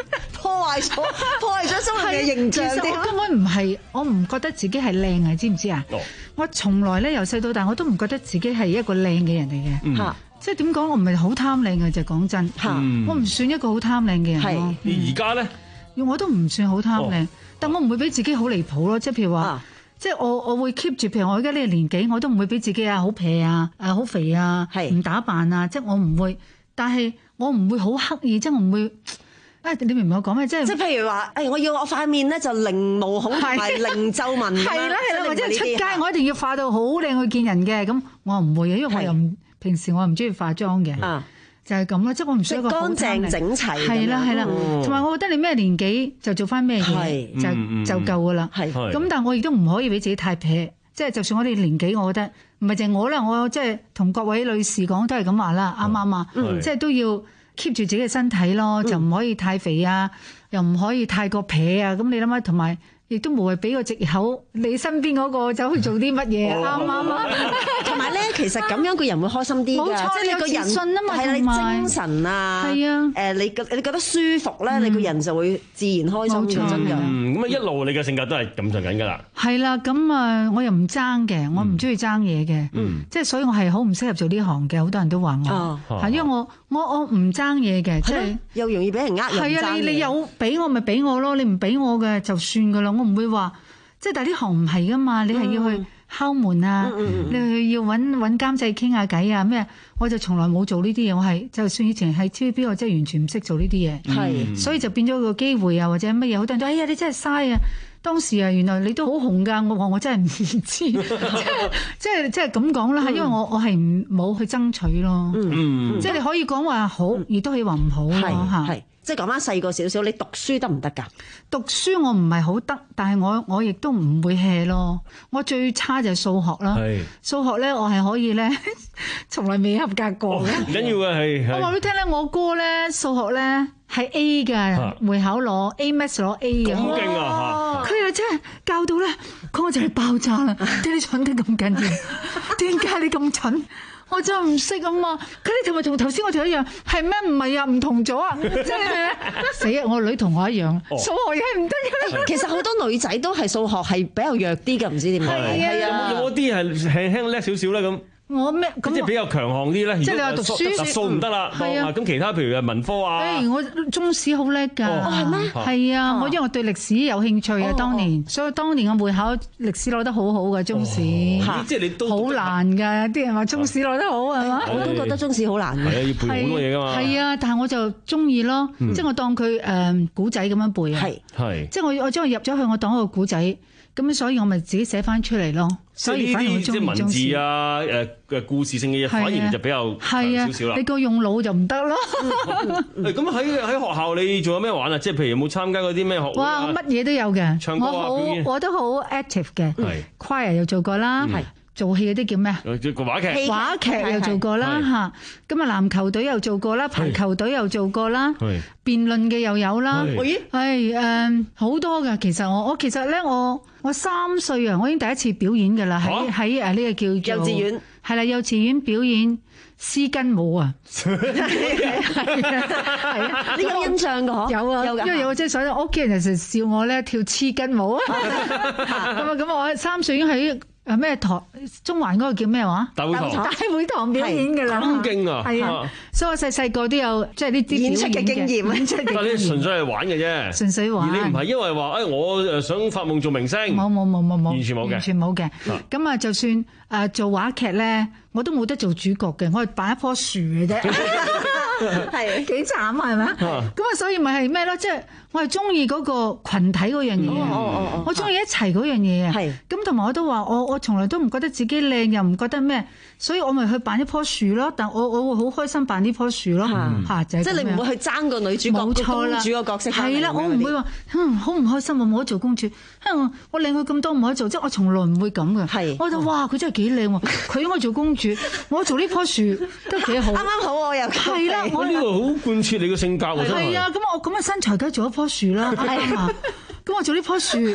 S14: 破壞咗破壞咗中人嘅形象。
S7: 其實我根本唔係，我唔覺得自己係靚啊，知唔知啊？
S21: 哦、
S7: 我從來咧由細到大我都唔覺得自己係一個靚嘅人嚟嘅。
S21: 嗯
S7: 即係點講？我唔係好貪靚嘅，就講真。
S21: 嗯、
S7: 我唔算一個好貪靚嘅人咯。
S21: 而家咧，
S7: 我都唔算好貪靚，哦、但我唔會俾自己好離譜咯。即係譬如話，啊、即係我我會 keep 住，譬如我而家呢個年紀，我都唔會俾自己啊好撇啊，誒好肥啊，唔打扮啊，即係我唔會。但係我唔會好刻意，即係我唔會。啊！你明唔明我講咩？即係
S14: 即係譬如話，誒，我要我塊面咧就零毛孔同埋零皺紋。係啦係啦，或者出街我一定要化到好靚去見人嘅，咁我唔會嘅，因為我又唔平時我唔中意化妝嘅。啊，就係咁啦，即係我唔需要一個好乾淨整齊。
S7: 係啦係啦，同埋我覺得你咩年紀就做翻咩嘢就就夠噶啦。係咁，但係我亦都唔可以俾自己太撇，即係就算我哋年紀，我覺得唔係淨係我啦，我即係同各位女士講都係咁話啦，啱唔啱啊？即係都要。keep 住自己嘅身體咯，就唔可以太肥啊，又唔可以太過撇啊。咁你諗下，同埋亦都無謂俾個藉口，你身邊嗰個走去做啲乜嘢，啱唔啱啊？
S14: 同埋咧，其實咁樣個人會開心啲㗎，即係你個人
S7: 信啊嘛，
S14: 係啦，你精神啊，
S7: 係啊，
S14: 誒，你你覺得舒服咧，你個人就會自然開心嘅，真㗎。
S21: 嗯，咁啊一路你嘅性格都係咁上緊㗎啦。
S7: 係啦，咁啊，我又唔爭嘅，我唔中意爭嘢嘅，即係所以我係好唔適合做呢行嘅，好多人都話我，係因為我我我唔爭嘢嘅，即係
S14: 又容易俾人呃。
S7: 係啊，你你有俾我咪俾我咯，你唔俾我嘅就算㗎啦。我唔會話，即係但係呢行唔係噶嘛，你係要去敲門啊，嗯、你去要揾揾監製傾下偈啊咩？我就從來冇做呢啲嘢，我係就算以前喺 T V B， 我真係完全唔識做呢啲嘢，係、嗯，所以就變咗個機會啊，或者乜嘢，好多人都哎呀你真係嘥啊！當時啊，原來你都好紅㗎，我話我真係唔知，即係即係即係咁講啦，係、嗯、因為我我係唔冇去爭取咯，嗯嗯、即係你可以講話好，亦、嗯、都可以話唔好咯嚇。
S14: 即係講翻細個少少，你讀書得唔得㗎？
S7: 讀書我唔係好得，但係我我亦都唔會 hea 咯。我最差就係數學啦。係數學咧，我係可以咧，從來未合格過嘅。
S21: 唔緊要嘅係。我
S7: 話俾你聽咧，我哥咧數學咧係 A 㗎，會考攞 A Maths 攞 A 嘅。
S21: 咁勁啊！
S7: 佢又真係教到咧，講我就係爆炸啦！點解你蠢得咁緊要？點解你咁蠢？我真係唔識啊嘛！佢哋同埋同頭先我哋一樣，係咩？唔係啊，唔同咗啊！即係死啊！我女同我一樣，數學嘢係唔得嘅。
S14: 其實好多女仔都係數學係比較弱啲嘅，唔知點解。
S21: 係啊，有冇啲係輕輕叻少少咧咁？
S7: 我咩咁
S21: 即係比較強項啲咧？
S7: 即係你話讀書
S21: 數唔得啦，係啊。咁其他譬如文科啊，
S7: 誒我中史好叻㗎，係咩？係啊，我因為我對歷史有興趣啊，當年，所以當年我會考歷史攞得好好嘅中史，
S21: 即係你都
S7: 好難㗎。啲人話中史攞得好係嘛？
S14: 我都覺得中史好難嘅，
S21: 係啊，要背好多嘢㗎嘛。
S7: 係啊，但係我就中意咯，即係我當佢誒古仔咁樣背啊，
S21: 係，
S7: 即係我我將佢入咗去，我當一個古仔。咁所以我咪自己寫翻出嚟咯。所以反而我中意
S21: 文字啊，誒嘅故事性嘅嘢，反而就比較少少啦。
S7: 你個用腦就唔得咯。
S21: 咁喺喺學校你仲有咩玩啊？即係譬如有冇參加嗰啲咩學會啊？
S7: 哇，乜嘢都有嘅。
S21: 唱歌啊，表演。
S7: 我都好 active 嘅。係。choir 又做過啦。係。做戲嗰啲叫咩啊？
S21: 個話劇。
S7: 話劇又做過啦嚇。咁啊籃球隊又做過啦，排球隊又做過啦。係。辯論嘅又有啦。咦？係誒好多㗎。其實我我其實咧我。我三歲啊，我已經第一次表演㗎啦，喺喺誒呢個叫做
S14: 幼稚園，
S7: 係啦，幼稚園表演絲巾舞啊，係
S14: 啊，你有印象㗎嗬？
S7: 有啊，因為我即係所以我屋企人就成日笑我咧跳絲巾舞啊，咁啊咁我三歲已經喺誒咩堂中環嗰個叫咩話？
S21: 大會堂，
S7: 大會堂表演㗎啦，
S21: 咁勁啊！
S7: 係啊，所以我細細個都有即係呢啲
S14: 演出嘅經驗，演出嘅經驗。
S21: 但係你純粹係玩嘅啫，
S7: 純粹玩。
S21: 而你唔係因為話誒我誒想發夢做明星，
S7: 冇冇冇冇冇，
S21: 完全冇嘅，
S7: 完全冇嘅。咁啊，就算誒做話劇咧，我都冇得做主角嘅，我係扮一棵樹嘅啫。係幾慘啊，係咪啊？咁啊，所以咪係咩咯？即係我係中意嗰個羣體嗰樣嘢啊！我中意一齊嗰樣嘢啊！係咁，同埋我都話我我從來都唔覺得自己靚，又唔覺得咩，所以我咪去扮一棵樹咯。但我我會好開心扮呢棵樹咯嚇，就係
S14: 即係你唔會去爭個女主角、公主個角色。
S7: 係啦，我唔會話嗯好唔開心，我冇得做公主。哼，我靚佢咁多唔可以做，即係我從來唔會咁嘅。係，我就哇佢真係幾靚喎，佢應該做公主，我做呢棵樹都幾好。啱
S14: 啱好我又
S7: 係啦。
S21: 我呢個好貫徹你嘅性格喎，真係。
S7: 係啊，咁我咁嘅身材梗係做一棵樹啦，啱啊。咁我做呢棵樹，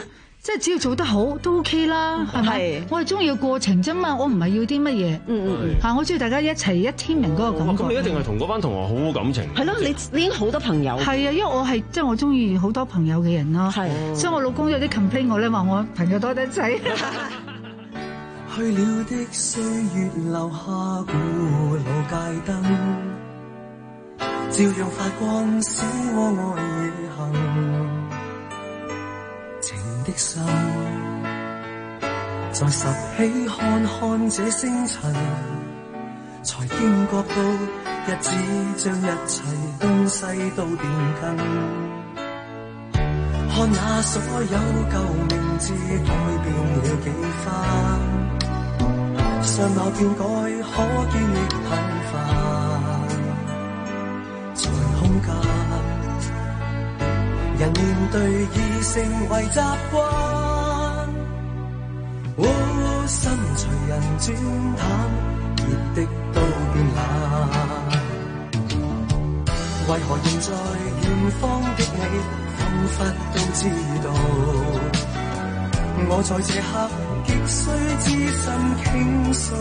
S7: 即係只要做得好都 OK 啦，係咪？我係中意個過程啫嘛，我唔係要啲乜嘢。
S14: 嗯嗯
S7: 嚇，我中意大家一齊一 team 人嗰個感覺。
S21: 咁你一定係同嗰班同學好好感情。
S14: 係咯，你你已經好多朋友。
S7: 係啊，因為我係即係我中意好多朋友嘅人咯。係，所以我老公有啲 complain 我咧，話我朋友多得滯。
S11: 去了的歲月留下古老街燈，照樣發光，使我愛與恨。情的心，再拾起看看這星塵，才驚覺到日子將一切東西都變更。看那所有舊名字改變了幾番，相貌變改，可見亦很快。在空間，人面對已成為習慣。哦，心隨人轉淡，熱的都變冷。為何現在遠方的你，彷彿都知道，我在這刻極需知心傾訴。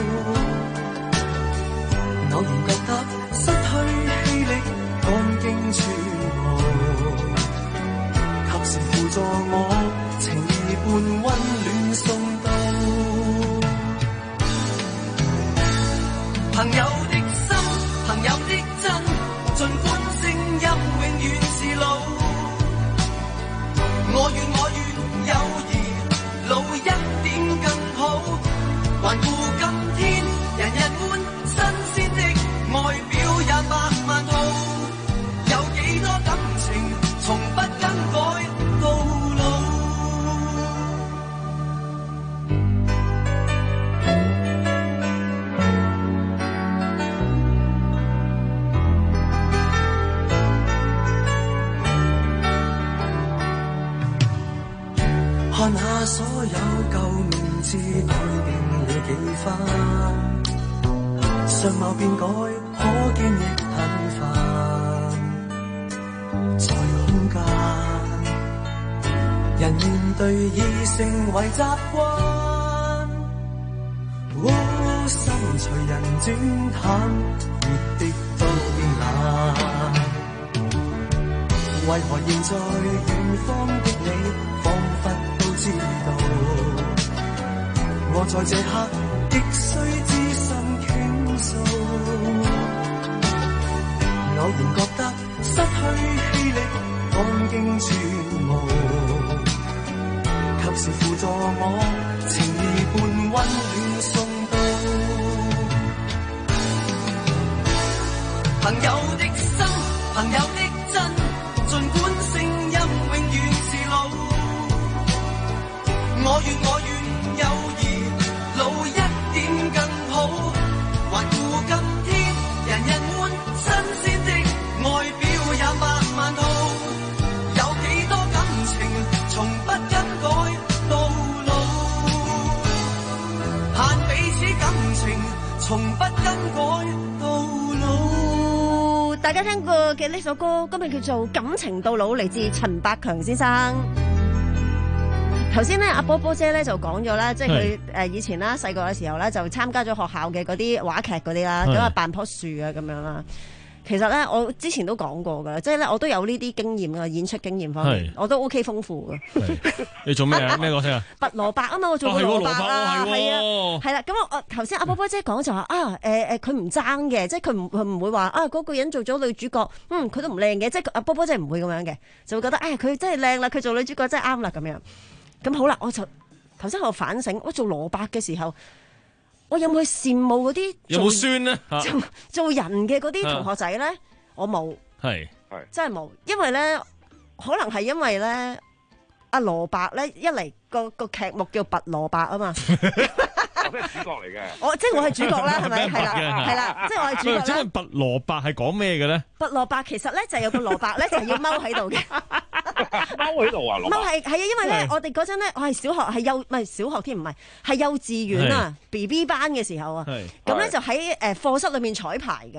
S11: 偶然覺得失去氣力，趕經全無，及時輔助我，情意般溫暖送到。朋友的心，朋友的真，儘管聲音永遠是老，我願我願友誼老一點更好，環顧今天人人歡新鮮的外表也百萬套，有幾多感情從不更改到老。看下所有舊名字改變了幾番，相貌變改，可見亦很快。在空間，人面對已成為習慣。哦，心隨人轉淡，熱的都變冷。為何現在遠方的你，彷彿知道，我在這刻極需知心傾訴。偶然覺得失去氣力，趕經全無，及時輔助我，情意般溫暖送到。朋友的心，朋友的真，儘管聲音永遠是老，我願我願友誼老一點更好，環顧今天人人歡新鮮的外表也百萬套，有幾多感情從不更改到老，盼彼此感情從不更改到老。
S14: 大家聽過嘅呢首歌，今日叫做《感情到老》，嚟自陳百強先生。頭先咧，阿波波姐咧就講咗啦，即係佢誒以前啦細個嘅時候咧就參加咗學校嘅嗰啲話劇嗰啲啦，咁啊扮棵樹啊咁樣啦。其實咧，我之前都講過噶，即係咧我都有呢啲經驗噶，演出經驗方面，我都 OK 豐富噶。
S21: 你做咩啊？咩角色啊？
S14: 拔蘿蔔啊嘛，我做過蘿蔔啊，係啊，係啦。咁我我頭先阿波波姐講就話啊，誒誒佢唔爭嘅，即係佢唔佢唔會話啊嗰個人做咗女主角，嗯佢都唔靚嘅，即係阿波波姐唔會咁樣嘅，就會覺得啊佢真係靚啦，佢做女主角真係啱啦咁樣。咁好啦，我就頭先喺度反省，我做蘿蔔嘅時候，我有冇去羨慕嗰啲
S21: 有冇酸咧？
S14: 做做人嘅嗰啲同學仔咧，我冇，係係真係冇，因為咧可能係因為咧阿蘿蔔咧一嚟個個劇目叫拔蘿蔔啊嘛。
S1: 我係主角嚟嘅，
S14: 我即係我係主角啦，係咪？係啦，係啦，即係我係主角啦。
S21: 即係拔蘿蔔係講咩嘅咧？
S14: 拔蘿蔔其實咧就係有個蘿蔔咧就係要踎喺度嘅，
S1: 踎喺度啊！
S14: 踎係係啊，因為咧我哋嗰陣咧我係小學係幼唔係小學添，唔係係幼稚園啊 B B 班嘅時候啊，咁咧就喺誒課室裏面彩排㗎。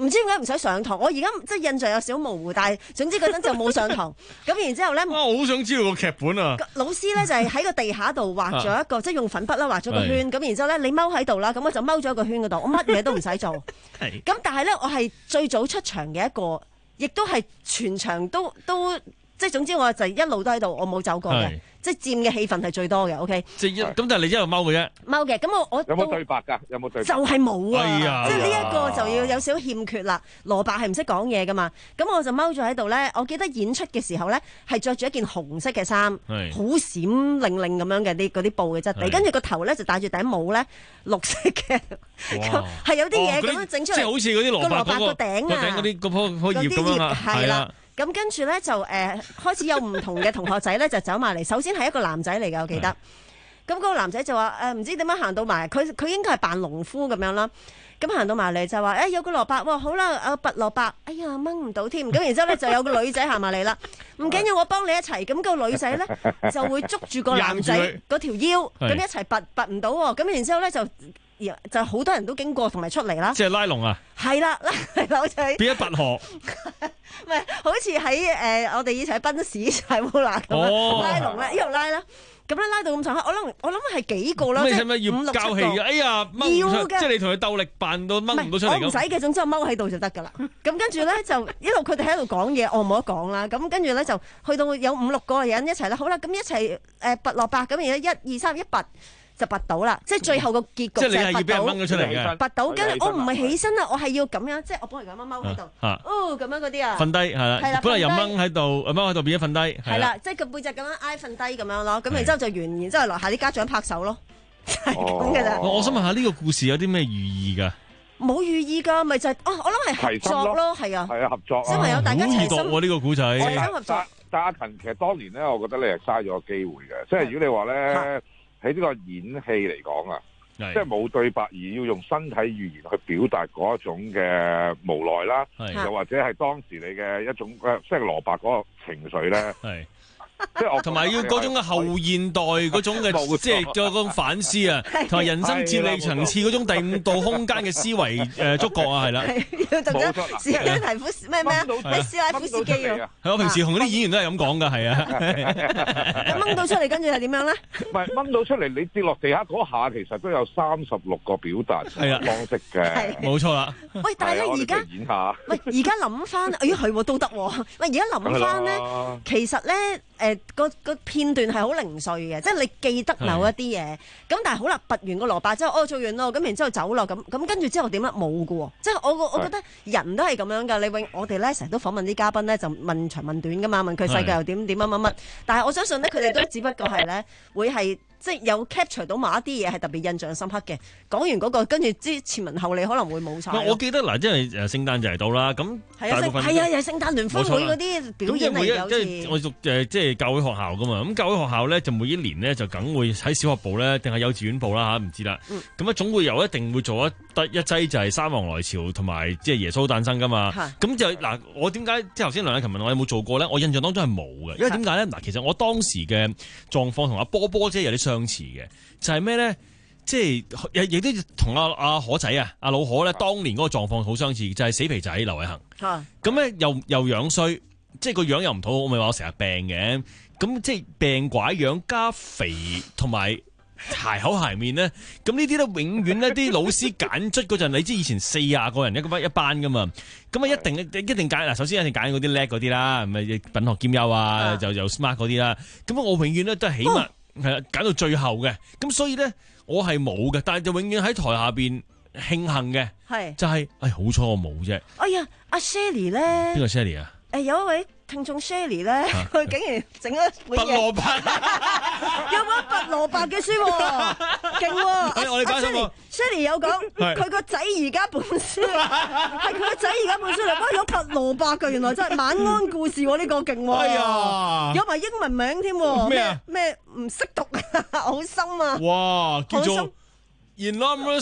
S14: 唔知點解唔使上堂。我而家即係印象有少模糊，但係總之嗰陣就冇上堂。咁然之後咧，
S12: 我好想知道個劇本啊！
S14: 老師咧就係喺個地下度畫咗一個，即係用粉筆啦畫咗個圈。咁然之後咧，你踎喺度啦，咁我就踎咗一個圈嗰度，我乜嘢都唔使做。咁但係咧，我係最早出場嘅一個，亦都係全場都都即係總之我就一路都喺度，我冇走過嘅。即係佔嘅氣氛係最多嘅 ，OK。
S12: 即係一咁，但係你一路踎嘅啫。
S14: 踎嘅，咁我我
S1: 有冇對白㗎？有冇對白？
S14: 就係冇啊！
S12: 哎呀
S14: 即係呢一個就要有少少欠缺啦。蘿蔔係唔識講嘢㗎嘛，咁我就踎咗喺度咧。我記得演出嘅時候咧，係着住一件紅色嘅衫，好閃靈靈咁樣嘅啲嗰啲布嘅質地，跟住個頭咧就戴住頂帽咧，綠色嘅，係有啲嘢咁樣整出嚟，
S12: 即係好似嗰啲蘿蔔
S14: 個個頂啊，
S12: 嗰啲嗰棵棵葉咁樣啊，係啦。
S14: 咁跟住咧就誒、呃、開始有唔同嘅同學仔咧就走埋嚟，首先係一個男仔嚟嘅，我記得。咁嗰個男仔就話誒唔知點樣行到埋，佢佢應該係扮農夫咁樣啦。咁行到埋嚟就話誒、欸、有個蘿蔔喎，好啦，啊拔蘿蔔，哎呀掹唔到添。咁然之後咧就有個女仔行埋嚟啦，唔緊要，我幫你一齊。咁、個女仔咧就會捉住個男仔嗰條腰，咁一齊拔拔唔到喎。咁然之後咧就。就好多人都經過同埋出嚟啦，
S12: 即係拉龍啊，
S14: 係啦，拉龍就係
S12: 變一拔河，
S14: 唔係好似喺誒我哋以前喺賓士係冇啦咁樣拉龍咧，一路拉啦，咁咧拉到咁長，我諗我諗係幾個啦，
S12: 即係咩要交氣嘅？哎呀，掹唔出，即係你同佢鬥力扮到掹唔到出嚟咁。
S14: 我唔使嘅，總之我踎喺度就得㗎啦。咁跟住咧就一路佢哋喺度講嘢，我冇得講啦。咁跟住咧就去到有五六個人一齊啦，好啦，咁一齊誒拔蘿蔔，咁而家一二三一拔。就拔到啦，即係最後個結局就係拔到，
S12: 掹咗出嚟嘅。
S14: 拔到，跟住我唔係起身啦，我係要咁樣，即係我幫人咁樣踎喺度，哦咁樣嗰啲啊，
S12: 瞓低係啦，本來又掹喺度，掹喺度變咗瞓低，
S14: 係啦，即係個背脊咁樣挨瞓低咁樣咯，咁然之後就完，然之後樓下啲家長拍手咯，係咁嘅咋。
S12: 我想問下呢個故事有啲咩寓意㗎？
S14: 冇寓意㗎，咪就係哦，我諗係合作咯，係啊，
S1: 係啊，合作。
S14: 小朋友大家齊心
S12: 喎呢個故仔，
S14: 齊心合作。
S1: 但阿勤其實當年咧，我覺得你係嘥咗個機會嘅，即係如果你話咧。喺呢個演戲嚟講啊，即係冇對白而要用身體語言去表達嗰一種嘅無奈啦，又或者係當時你嘅一種誒，即係蘿蔔嗰個情緒咧。即係我同埋要嗰種嘅後現代嗰種嘅，即係再嗰種反思啊，同埋人生哲理層次嗰種第五度空間嘅思維誒觸覺啊，係啦。
S14: 要讀咗史提夫咩咩啊？咩斯拉夫斯基啊？
S12: 係我平時同嗰啲演員都係咁講㗎，係啊。
S14: 掹到出嚟，跟住係點樣咧？
S1: 唔係掹到出嚟，你跌落地下嗰下，其實都有三十六個表達方式嘅。
S12: 冇錯啦。
S14: 喂，但係咧而家，
S1: 演下
S14: 喂，而家諗翻，哎呀係都得喎。喂，而家諗翻咧，其實咧。誒個個片段係好零碎嘅，即係你記得某一啲嘢，咁但係好啦，拔完個蘿蔔之後，哦做完咯，咁然之後走咯，咁咁跟住之後點咧？冇㗎喎，即係我我覺得人都係咁樣㗎。你永我哋咧成日都訪問啲嘉賓咧，就問長問短㗎嘛，問佢世界又點點乜乜乜，但係我相信咧，佢哋都只不過係咧會係。即係有 capture 到某一啲嘢係特別印象深刻嘅，講完嗰、那個跟住之前文後理可能會冇晒。
S12: 我記得嗱，即係誒聖誕就嚟到啦，咁
S14: 係啊，係啊，又係聖誕聯歡會嗰啲表演嚟嘅，好似
S12: 即係我讀誒即係教會學校噶嘛，咁教會學校咧就每一年咧就梗會喺小學部咧定係幼稚園部啦嚇，唔知啦。咁啊、嗯、總會有一定會做一得一劑就係三王來朝同埋即係耶穌誕生噶嘛。咁就嗱，我點解即係頭先梁雅琴問我有冇做過咧？我印象當中係冇嘅，因為點解咧？嗱，其實我當時嘅狀況同阿波波姐有啲相似嘅，就係咩咧？即係亦都同阿阿可仔啊，阿老可咧，當年嗰個狀況好相似，就係、是、死皮仔劉偉恒。咁咧、啊、又又樣衰，即係個樣又唔討好，我咪話我成日病嘅。咁即係病拐樣加肥同埋鞋口鞋面咧，咁呢啲咧永遠咧啲老師揀卒嗰陣，你知以前四廿個人一個班一班噶嘛，咁啊一定一定揀嗱，首先一定揀嗰啲叻嗰啲啦，咪品學兼優啊，啊就又 smart 嗰啲啦。咁我永遠咧都係起碼係啦，揀到最後嘅。咁所以咧我係冇嘅，但係就永遠喺台下邊慶幸嘅，係就係、是、誒好彩我冇啫。
S14: 哎呀，阿 Shelly 咧，邊
S12: 個 Shelly 啊？
S14: 誒、欸、有一位聽眾 Shelly 咧，佢竟然整咗本嘢，
S12: 拔蘿蔔，
S14: 有本拔蘿蔔嘅書喎，勁喎！
S12: 我哋講什麼
S14: ？Shelly 有講佢個仔而家本書，係佢個仔而家本書嚟，哇有拔蘿蔔㗎，原來真係晚安故事喎，呢、呢個勁喎！哎呀，有埋英文名添喎，咩咩唔識讀啊，好深啊！
S12: 哇，叫做 Enormous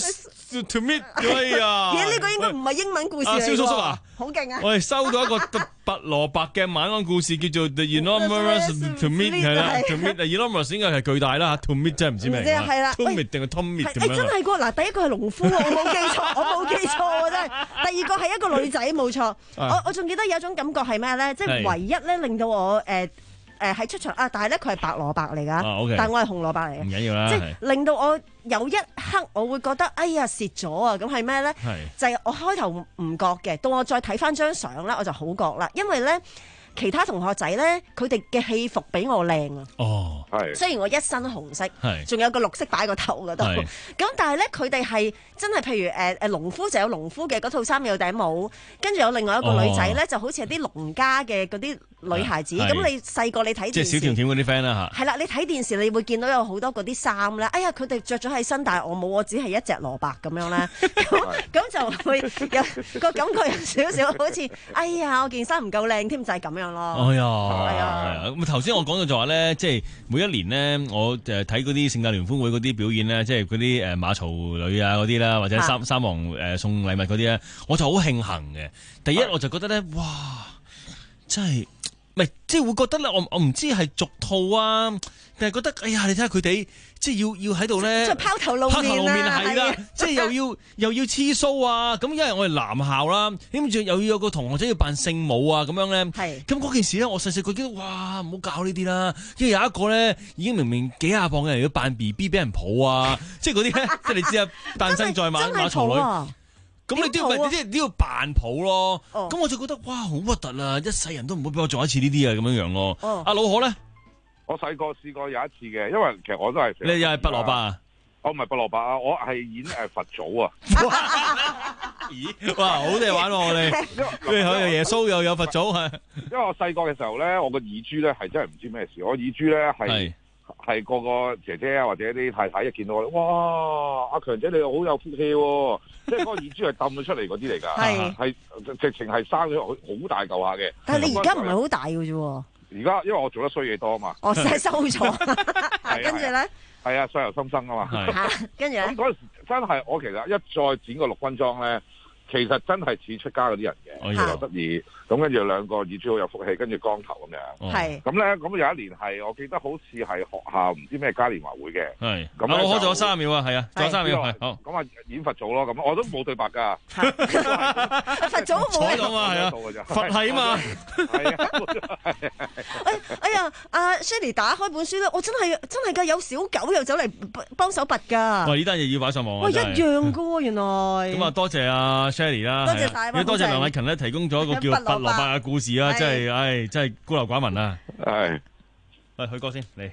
S12: to meet， 哎呀！
S14: 咦，呢個應該唔係英文故事嚟喎。
S12: 阿蕭叔叔啊，
S14: 好勁啊！
S12: 我哋收到一個拔蘿蔔嘅晚安故事，叫做 The Enormous to meet 係啦 ，to meet，enormous 應該係巨大啦 ，to meet 真係唔知咩嚟。係啦 ，to meet 定係 Tom meet 咁樣。
S14: 真係喎，嗱，第一個係農夫，我冇記錯，我冇記錯喎真係。第二個係一個女仔，冇錯。我我仲記得有一種感覺係咩咧？即係唯一咧令到我誒。誒喺出場啊！但係咧佢係白蘿蔔嚟㗎，啊 okay、但係我係紅蘿蔔嚟嘅，
S12: 唔緊要啦。
S14: 即係令到我有一刻我會覺得哎呀蝕咗啊！咁係咩咧？就係我開頭唔覺嘅，到我再睇翻張相咧，我就好覺啦，因為咧。其他同學仔咧，佢哋嘅戲服比我靚啊！
S12: 哦，係。
S14: 雖然我一身紅色，
S12: 係，
S14: 仲有個綠色擺個頭嗰度。咁但係咧，佢哋係真係，譬如誒誒農夫就有農夫嘅嗰套衫，有頂帽，跟住有另外一個女仔咧，就好似係啲農家嘅嗰啲女孩子。咁你細個你睇電視，
S12: 即係小甜甜嗰啲 friend 啦嚇。係
S14: 啦，你睇電視你會見到有好多嗰啲衫咧。哎呀，佢哋着咗喺身，但係我冇，我只係一隻蘿蔔咁樣咧。咁咁就會有個感覺有少少好似，哎呀，我件衫唔夠靚添，就係咁樣。
S12: 哎呀，係啊！咁頭先我講到就話咧，即係每一年咧，我誒睇嗰啲聖誕聯歡會嗰啲表演咧，即係嗰啲誒馬槽女啊嗰啲啦，或者三三王誒送禮物嗰啲咧，我就好慶幸嘅。第一我就覺得咧，哇！真係唔係即係會覺得咧，我我唔知係俗套啊，定係覺得哎呀，你睇下佢哋。即係要要喺度咧，
S14: 即係拋頭露面，拋頭露面係啦，
S12: 即係又要又要黐鬚啊！咁因為我係男校啦，跟住又要有個同學仔要扮聖母啊咁樣咧。係。咁嗰件事咧，我細細個見到，哇！唔好搞呢啲啦。跟住有一個咧，已經明明幾廿磅嘅人要扮 B B 俾人抱啊！即係嗰啲咧，即係你知啊，誕生在馬馬槽女。咁你都要咪，即係都要扮抱咯。咁我就覺得哇，好核突啊！一世人都唔好俾我做一次呢啲啊，咁樣樣咯。阿老何咧？
S1: 我細個試過有一次嘅，因為其實我都係
S12: 你又係拔蘿蔔啊？
S1: 我唔係拔蘿蔔啊，我係演誒佛祖啊！
S12: 咦？哇，好嘢玩喎我哋，因為有耶穌又有佛祖係。
S1: 因為我細個嘅時候咧，我個耳珠咧係真係唔知咩事，我耳珠咧係係個個姐姐啊或者啲太太一見到我，哇！阿強姐你又好有福氣喎，即係嗰個耳珠係揼咗出嚟嗰啲嚟㗎，係係直情係生咗好好大嚿下嘅。
S14: 但係你而家唔係好大嘅啫喎。而
S1: 家因為我做得衰嘢多啊嘛，
S14: 我真係收咗，跟住咧，
S1: 係啊，相由心生啊嘛，
S14: 跟住咧，
S1: 咁嗰陣時真係我其實一再剪個陸軍裝咧，其實真係似出家嗰啲人嘅，又得意，咁跟住兩個耳珠好有福氣，跟住光頭咁樣，係，咁咧咁有一年係我記得好似係學校唔知咩嘉年華會嘅，係，咁
S12: 我開咗三十秒啊，係啊，仲有三十秒，係，好，
S1: 咁啊演佛祖咯，咁我都冇對白㗎，
S14: 佛祖冇
S12: 講啊，係啊，佛係啊嘛，係
S1: 啊，
S14: 哎呀，阿 Shelly 打開本書咧，我真係真係㗎，有小狗又走嚟幫手拔㗎，
S12: 喂，呢單嘢要擺上網啊，
S14: 喂，一樣㗎喎，原來，咁
S12: 啊多謝阿 Shelly 啦，
S14: 多謝曬，
S12: 要多謝梁偉勤咧提供咗一個叫拔蘿蔔嘅故事啊，真係，唉，真係孤陋寡聞啊，
S1: 係，
S12: 喂，許哥先嚟。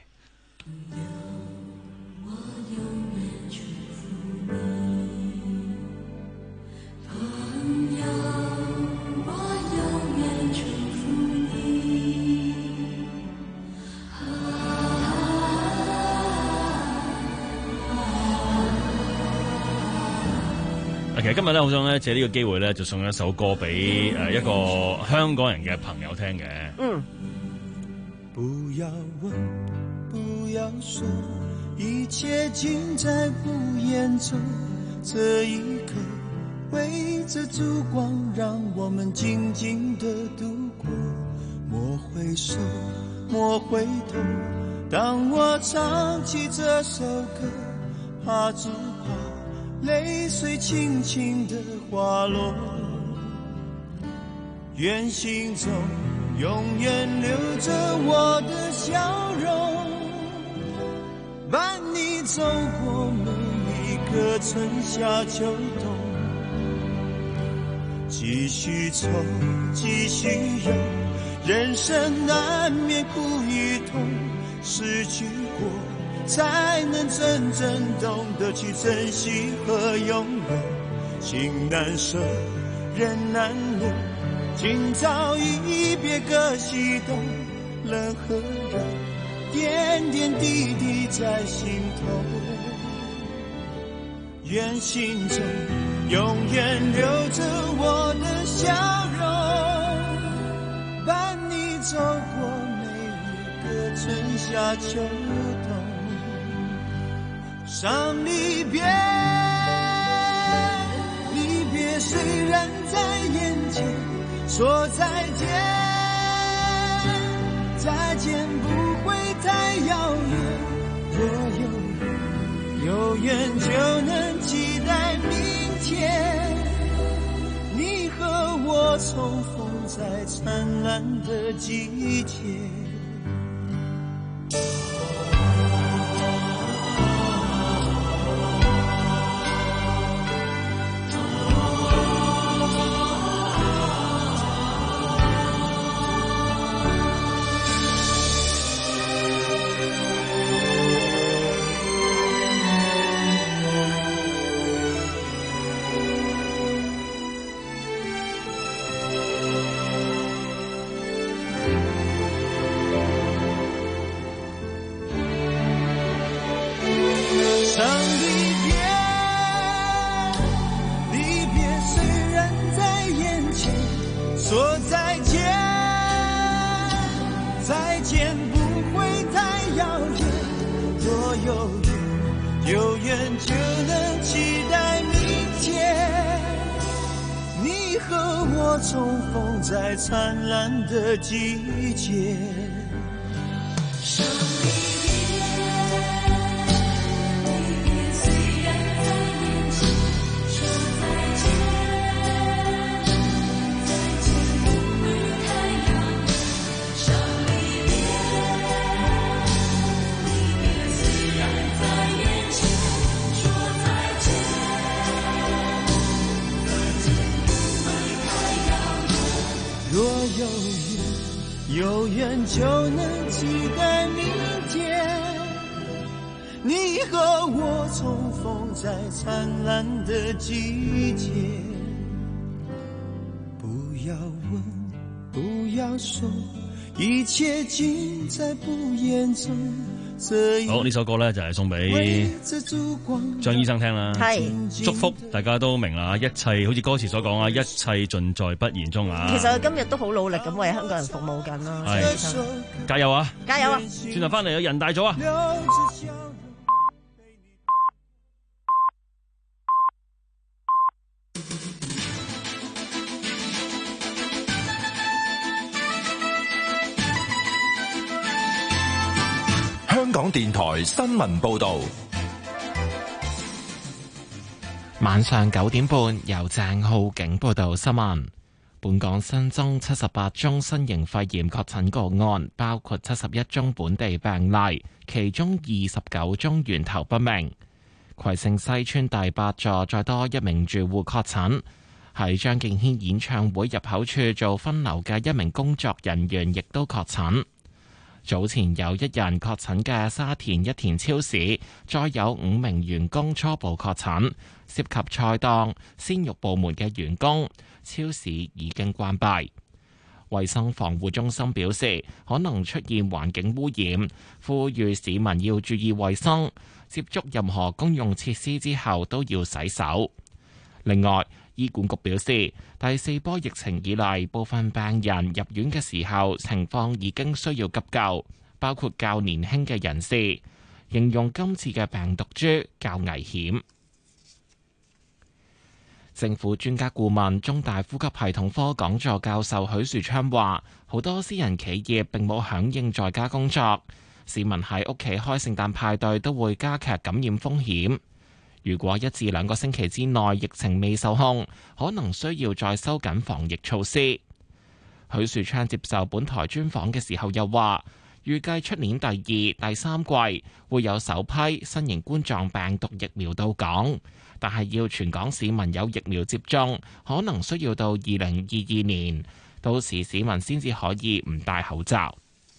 S12: 其實今日咧，好想咧借呢個機會咧，就送一首歌俾誒一個香港人嘅朋友聽嘅。嗯。
S11: 不要問，不要說，一切盡在不言中。這一刻，圍着燭光，讓我們靜靜地度過。莫回首，莫回頭。當我唱起這首歌，怕只怕淚水輕輕地滑落，願心中永遠留着我的笑容，伴你走過每一個春夏秋冬，繼續走，繼續遊，人生難免苦與痛，失去過才能真正懂得去珍惜和擁有，情難捨，人難留，今朝一別各西東，冷和熱，點點滴滴在心頭，願心中永遠留着我的笑容，伴你走過每一個春夏秋冬，傷離別然在眼前，说再见，再见不会太遥远，若有缘，有缘就能期待明天，你和我重逢在灿烂的季节。说再见，再见不会太遥远，若有缘，有缘就能期待明天，你和我重逢在灿烂的季节。若有缘，有缘就能期待明天，你和我重逢在灿烂的季节。不要问，不要说，一切尽在不言中。
S12: 好，呢首歌咧就係送俾張醫生聽啦，祝福大家都明啦，一切好似歌詞所講啊，一切盡在不言中啊。
S14: 其實佢今日都好努力咁為香港人服務緊啦，
S12: 係加油啊！
S14: 加油啊！
S12: 轉頭翻嚟有人大咗啊！
S4: 香港電台新聞報導，
S6: 晚上九點半由鄭浩景報道新聞。本港新增七十八宗新型肺炎確診個案，包括七十一宗本地病例，其中二十九宗源頭不明。葵盛西邨第八座再多一名住戶確診，喺張敬軒演唱會入口處做分流嘅一名工作人員亦都確診。早前有一人確診嘅沙田一田超市，再有五名員工初步確診，涉及菜檔、鮮肉部門嘅員工，超市已經關閉。衛生防護中心表示，可能出現環境污染，呼籲市民要注意衛生，接觸任何公用設施之後都要洗手。另外，醫管局表示，第四波疫情以嚟，部分病人入院嘅時候情況已經需要急救，包括較年輕嘅人士，形容今次嘅病毒株較危險。政府專家顧問、中大呼吸系統科講座教授許樹昌話，好多私人企業並冇響應在家工作，市民喺屋企開聖誕派對都會加劇感染風險。如果一至兩個星期之內疫情未受控，可能需要再收緊防疫措施。許樹昌接受本台專訪嘅時候又話，預計出年第二、第三季會有首批新型冠狀病毒疫苗到港，但係要全港市民有疫苗接種，可能需要到二零二二年，到時市民先至可以唔戴口罩。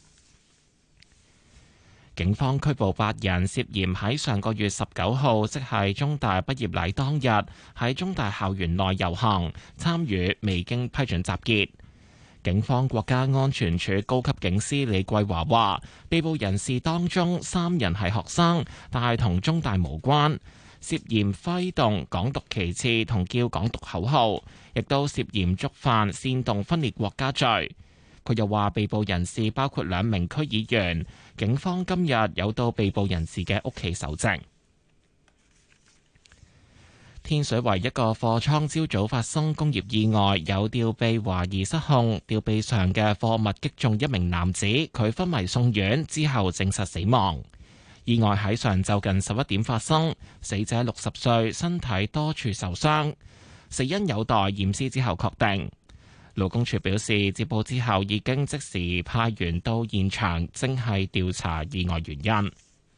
S6: 警方拘捕八人，涉嫌喺上個月十九號，即係中大畢業禮當日，喺中大校園內遊行，參與未經批准集結。警方國家安全處高級警司李桂華話，被捕人士當中三人係學生，但係同中大無關，涉嫌揮動港獨旗幟同叫港獨口號，亦都涉嫌觸犯煽動分裂國家罪。佢又話，被捕人士包括兩名區議員，警方今日有到被捕人士嘅屋企搜證。 天水圍一個貨倉朝早發生工業意外，有吊臂懷疑失控，吊臂上嘅貨物擊中一名男子，佢昏迷送院之後證實死亡。意外喺上晝近十一點發生，死者六十歲，身體多處受傷，死因有待驗屍之後確定。勞工處表示，接報之後已經即時派員到現場，正係調查意外原因。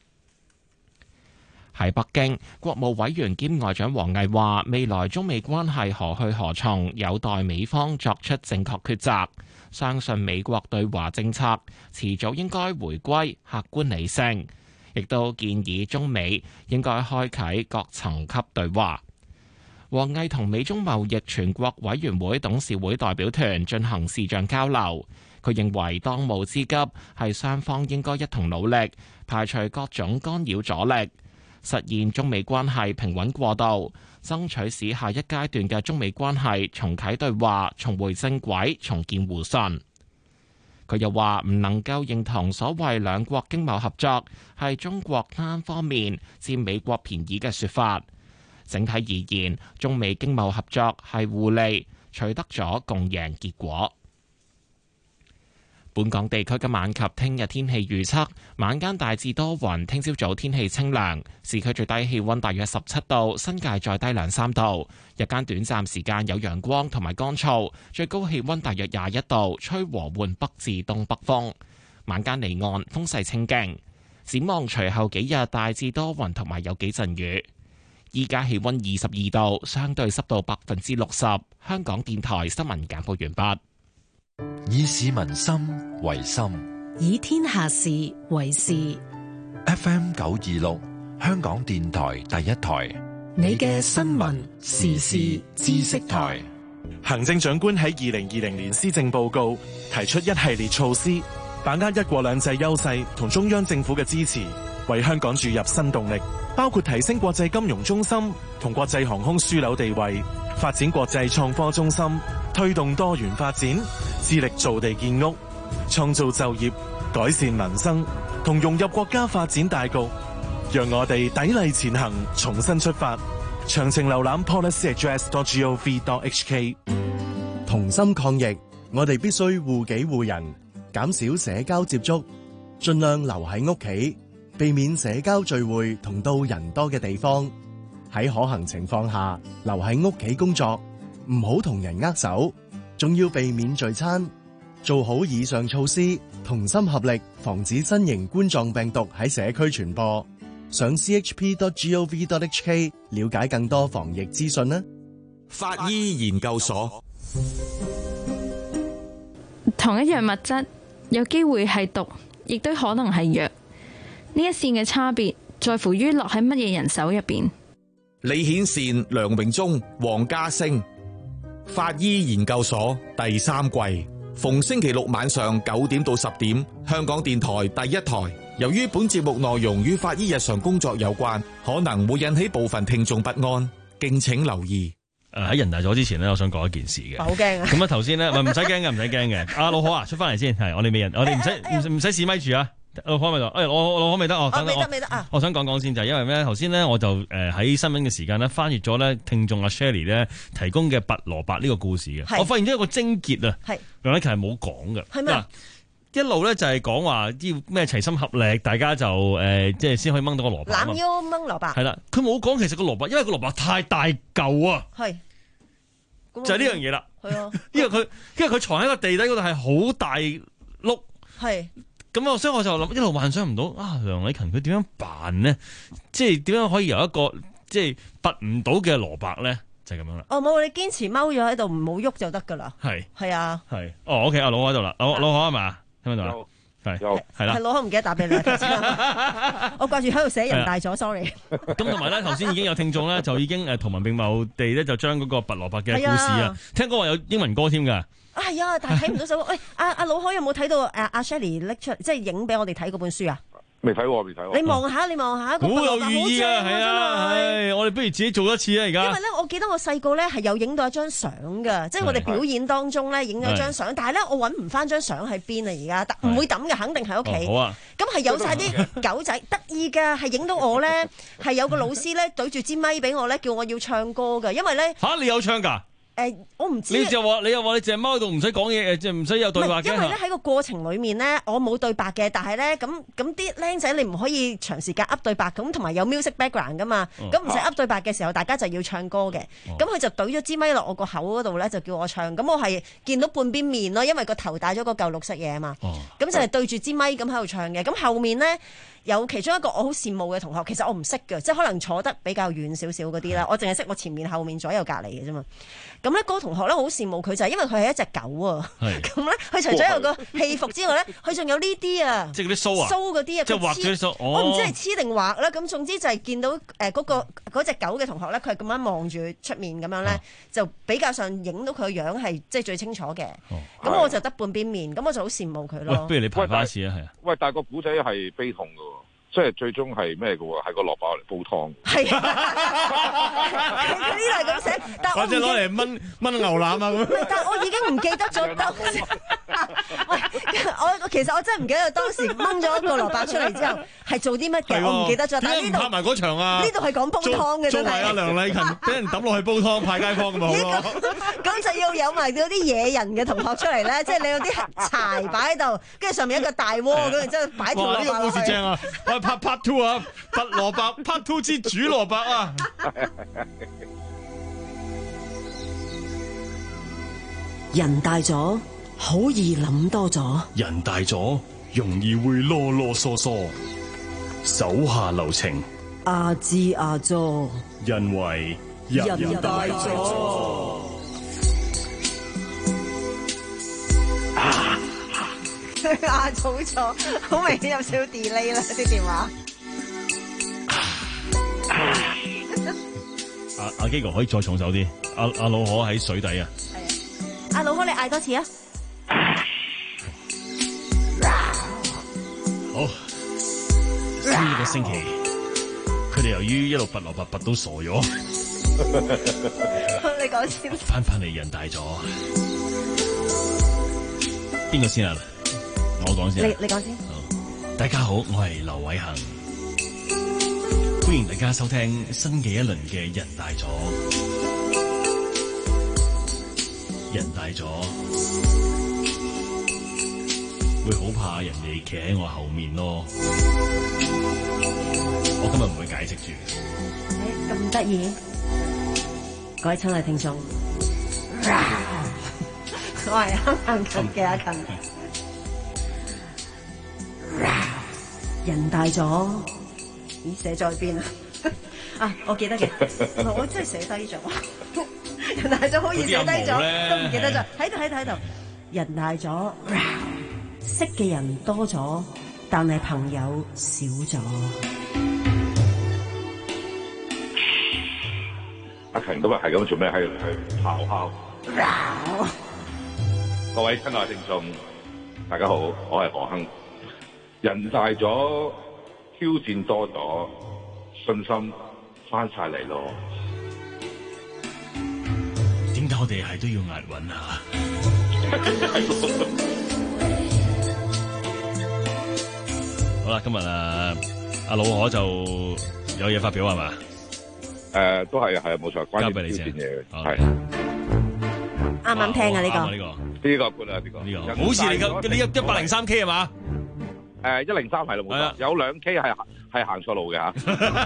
S6: 喺北京，國務委員兼外長王毅話：未來中美關係何去何從，有待美方作出正確抉擇。相信美國對華政策遲早應該回歸客觀理性，亦都建議中美應該開啟各層級對話。王毅同美中貿易全國委員會董事會代表團進行視像交流。佢認為當務之急係雙方應該一同努力，排除各種干擾阻力，實現中美關係平穩過渡，爭取使下一階段嘅中美關係重啟對話，重回正軌，重建互信。佢又話唔能夠認同所謂兩國經貿合作係中國單方面佔美國便宜嘅說法。整體而言，中美經貿合作係互利，取得咗共贏結果。本港地區今晚及聽日天氣預測：晚間大致多雲，聽朝早天氣清涼，市區最低氣溫大約十七度，新界再低兩三度。日間短暫時間有陽光同埋乾燥，最高氣溫大約廿一度，吹和緩北至東北風。晚間離岸風勢清勁。展望隨後幾日大致多雲同埋有幾陣雨。依家氣溫二十二度，相對濕度百分之六十。香港電台新聞簡報完畢。
S4: 以市民心為心，
S5: 以天下事為事。
S4: F M 九二六，香港電台第一台，
S5: 你嘅新聞時事知識台。
S13: 行政長官喺二零二零年施政報告提出一系列措施，把握一國兩制優勢同中央政府嘅支持，為香港注入新動力，包括提升國際金融中心同國際航空樞紐地位，發展國際創科中心，推動多元發展，致力造地建屋，創造就業，改善民生，同融入國家發展大局。讓我哋砥礪前行，重新出發。詳情瀏覽 policy address dot gov dot h k。
S17: 同心抗疫，我哋必須護己護人，減少社交接觸，盡量留喺屋企，避免社交聚會同到人多嘅地方。喺可行情況下，留喺屋企工作，唔好同人握手，仲要避免聚餐。做好以上措施，同心合力，防止新型冠狀病毒喺社區傳播。上 c h p dot gov dot h k 了解更多防疫資訊啦。
S19: 法醫研究所，
S24: 同一樣物質有機會係毒，亦都可能係藥。呢一線嘅差別在乎於落喺乜嘢人手入邊。
S19: 李顯善、梁榮忠、黃家星，法醫研究所第三季，逢星期六晚上九點到十點，香港電台第一台。由於本節目內容與法醫日常工作有關，可能會引起部分聽眾不安，敬請留意。
S12: 誒喺人大咗之前呢，我想講一件事嘅。
S14: 好驚啊！
S12: 咁啊頭先咧，唔唔使驚嘅，唔使驚嘅。阿老可啊，出翻嚟先，係我哋未人，我哋唔使唔唔使試咪住啊。老可咪度，誒我老可未得哦，
S14: 未得未得啊！
S12: 我想講講先，就係因為咩？頭先咧我就誒喺新聞嘅時間咧翻閱咗咧聽眾阿 Shirley 咧提供嘅拔蘿蔔呢個故事嘅，我發現咗一個症結啊，梁禮勤係冇講嘅。係咩？一路咧就係講話要咩齊心合力，大家就誒即係先可以掹到個蘿蔔。
S14: 攬腰掹蘿蔔。係
S12: 啦，佢冇講其實個蘿蔔，因為個蘿蔔太大嚿啊。係。就係呢樣嘢啦。係啊。因為佢因為佢藏喺個地底嗰度係好大碌。係。咁啊，所以我就諗一路幻想唔到啊，梁禮勤佢點樣辦呢？即係點樣可以由一個即係拔唔到嘅蘿蔔咧，就係咁樣啦。
S14: 哦，冇，你堅持踎咗喺度，唔好喐就得噶啦。係係啊。係。哦
S12: ，OK，阿老可喺度啦，老老可係嘛？聽唔聽到啊？係係啦。
S14: 係老可唔記得打俾你，我掛住喺度寫人大咗 ，sorry。
S12: 咁同埋咧，頭先已經有聽眾咧，就已經誒圖文並茂地咧，就將嗰個拔蘿蔔嘅故事啊，聽講話有英文歌添㗎。
S14: 係啊，但係睇唔到首歌。喂，阿阿老可有冇睇到誒阿 Shirley 拎出，即係影俾我哋睇嗰本書啊？
S1: 未睇喎，未睇喎。
S14: 你望下，你望下，
S12: 好有寓意啊，係啊，係，我哋不如自己做一次啊，而家。
S14: 因為咧，我記得我細個咧係有影到一張相㗎，即係我哋表演當中咧影咗張相，但係咧我揾唔翻張相喺邊啊，而家唔會抌嘅，肯定喺屋企。
S12: 好啊。
S14: 咁係有晒啲狗仔得意㗎，係影到我咧係有個老師咧對住支咪俾我咧，叫我要唱歌㗎，因為咧
S12: 嚇你有唱㗎？
S14: 誒，我唔知。
S12: 你就話你又話你淨係踎喺度唔使講嘢，誒，即係唔使有對白嘅。
S14: 因為咧喺個過程裡面咧，我冇對白嘅，但係咧咁咁啲僆仔你唔可以長時間噏對白，咁同埋有 music background 噶嘛，咁唔使噏對白嘅時候，大家就要唱歌嘅。咁佢就懟咗支咪落我個口嗰度咧，就叫我唱。咁我係見到半邊面咯，因為個頭戴咗個舊綠色嘢啊嘛。咁就係對住支咪咁喺度唱嘅。咁後面咧有其中一個我好羨慕嘅同學，其實我唔識嘅，即係可能坐得比較遠少少嗰啲啦，我淨係識我前面、後面、左右、隔離嘅啫嘛。咁咧嗰個同學咧好羨慕佢就係因為佢係一隻狗啊。咁咧佢除咗有個戲服之外咧，佢仲有呢啲啊，
S12: 即係嗰啲鬚啊，
S14: 鬚嗰啲啊，
S12: 即係畫咗啲鬚。
S14: 我唔知係黐定畫啦。咁總之就係見到誒嗰個嗰隻狗嘅同學咧，佢係咁樣望住出面咁樣咧，就比較上影到佢個樣係即係最清楚嘅。咁我就得半邊面，咁我就好羨慕佢咯。
S12: 不如你排翻一次啊，係啊。
S1: 喂，但係個古仔係悲痛㗎喎。即係最終係咩嘅喎？係個蘿蔔嚟煲湯。係啊，佢
S14: 呢度係咁寫，但
S12: 或者攞嚟炆炆牛腩啊咁。
S14: 但我已經唔記得咗當時。喂，我其實我真係唔記得當時炆咗一個蘿蔔出嚟之後係做啲乜嘅，我唔記得咗。但係呢度
S12: 拍埋嗰場啊！
S14: 呢度係講煲湯嘅真係。做埋
S12: 阿梁麗勤俾人抌落去煲湯派街坊咁咪好咯。
S14: 咁就要有埋嗰啲野人嘅同學出嚟咧，即係你有啲柴擺喺度，跟住上面一個大鍋咁，然之後擺條蘿蔔落去。
S12: 呢個故事正啊！拍 part two 啊，拔蘿蔔 part two 之煮蘿蔔啊！
S20: 人大咗，好易諗多咗。
S3: 人大咗，容易會囉囉嗦嗦。手下留情，
S20: 阿支阿佐，
S3: 因為人大咗。
S14: 壓錯咗，好明顯有少少 delay 啦啲電話。
S12: 阿阿基哥可以再重手啲，阿阿老可喺水底啊。
S14: 係啊，阿老可你嗌多次啊。
S12: 好，呢個星期佢哋由於一路拔蘿蔔拔到傻咗。
S14: 你講先。
S12: 翻返嚟人大咗，邊個先啊？我講先。
S14: 你你講先。
S12: 好，大家好，我係劉偉恒，歡迎大家收聽新嘅一輪嘅人大咗。人大咗，會好怕人哋企喺我後面咯。我今日唔會解釋住。
S14: 咁得意，各位親愛聽眾，我係啱啱近嘅阿勤。人大咗，咦寫在邊啊？啊，我記得嘅，我真係寫低咗。人大咗好易寫低咗，都唔記得咗。喺度喺度喺度。人大咗，識嘅人多咗，但係朋友少咗。
S1: 阿勤今日係咁做咩？喺度去咆哮。各位親愛聽眾，大家好，我係何亨。人大咗，挑戰多咗，信心翻晒嚟咯。
S12: 點解我哋係都要押韻啊？好啦，今日啊，阿老可就有嘢發表係嘛？
S1: 誒，都係啊，係啊，冇錯，關於挑戰嘢嘅，係。
S14: 啱啱聽啊呢個。
S1: 呢個呢個 good 啊呢個。
S12: 呢個好似你咁，你一一百零三 K 係嘛？
S1: 誒，一零三係咯，冇錯，有兩 K 係係行錯路嘅吓。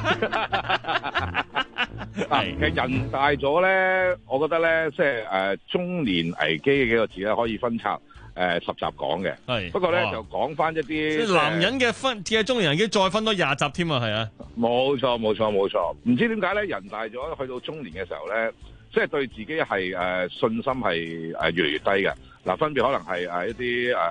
S1: 其實人大咗咧，我覺得咧，即係誒中年危機嘅幾個字咧，可以分拆誒十集講嘅。係，不過咧就講翻一啲即
S12: 係男人嘅分嘅中年危機，再分多廿集添啊，係啊。
S1: 冇錯冇錯冇錯，唔知點解咧，人大咗去到中年嘅時候咧，即係對自己係誒信心係誒越嚟越低嘅。嗱，分別可能係誒一啲誒。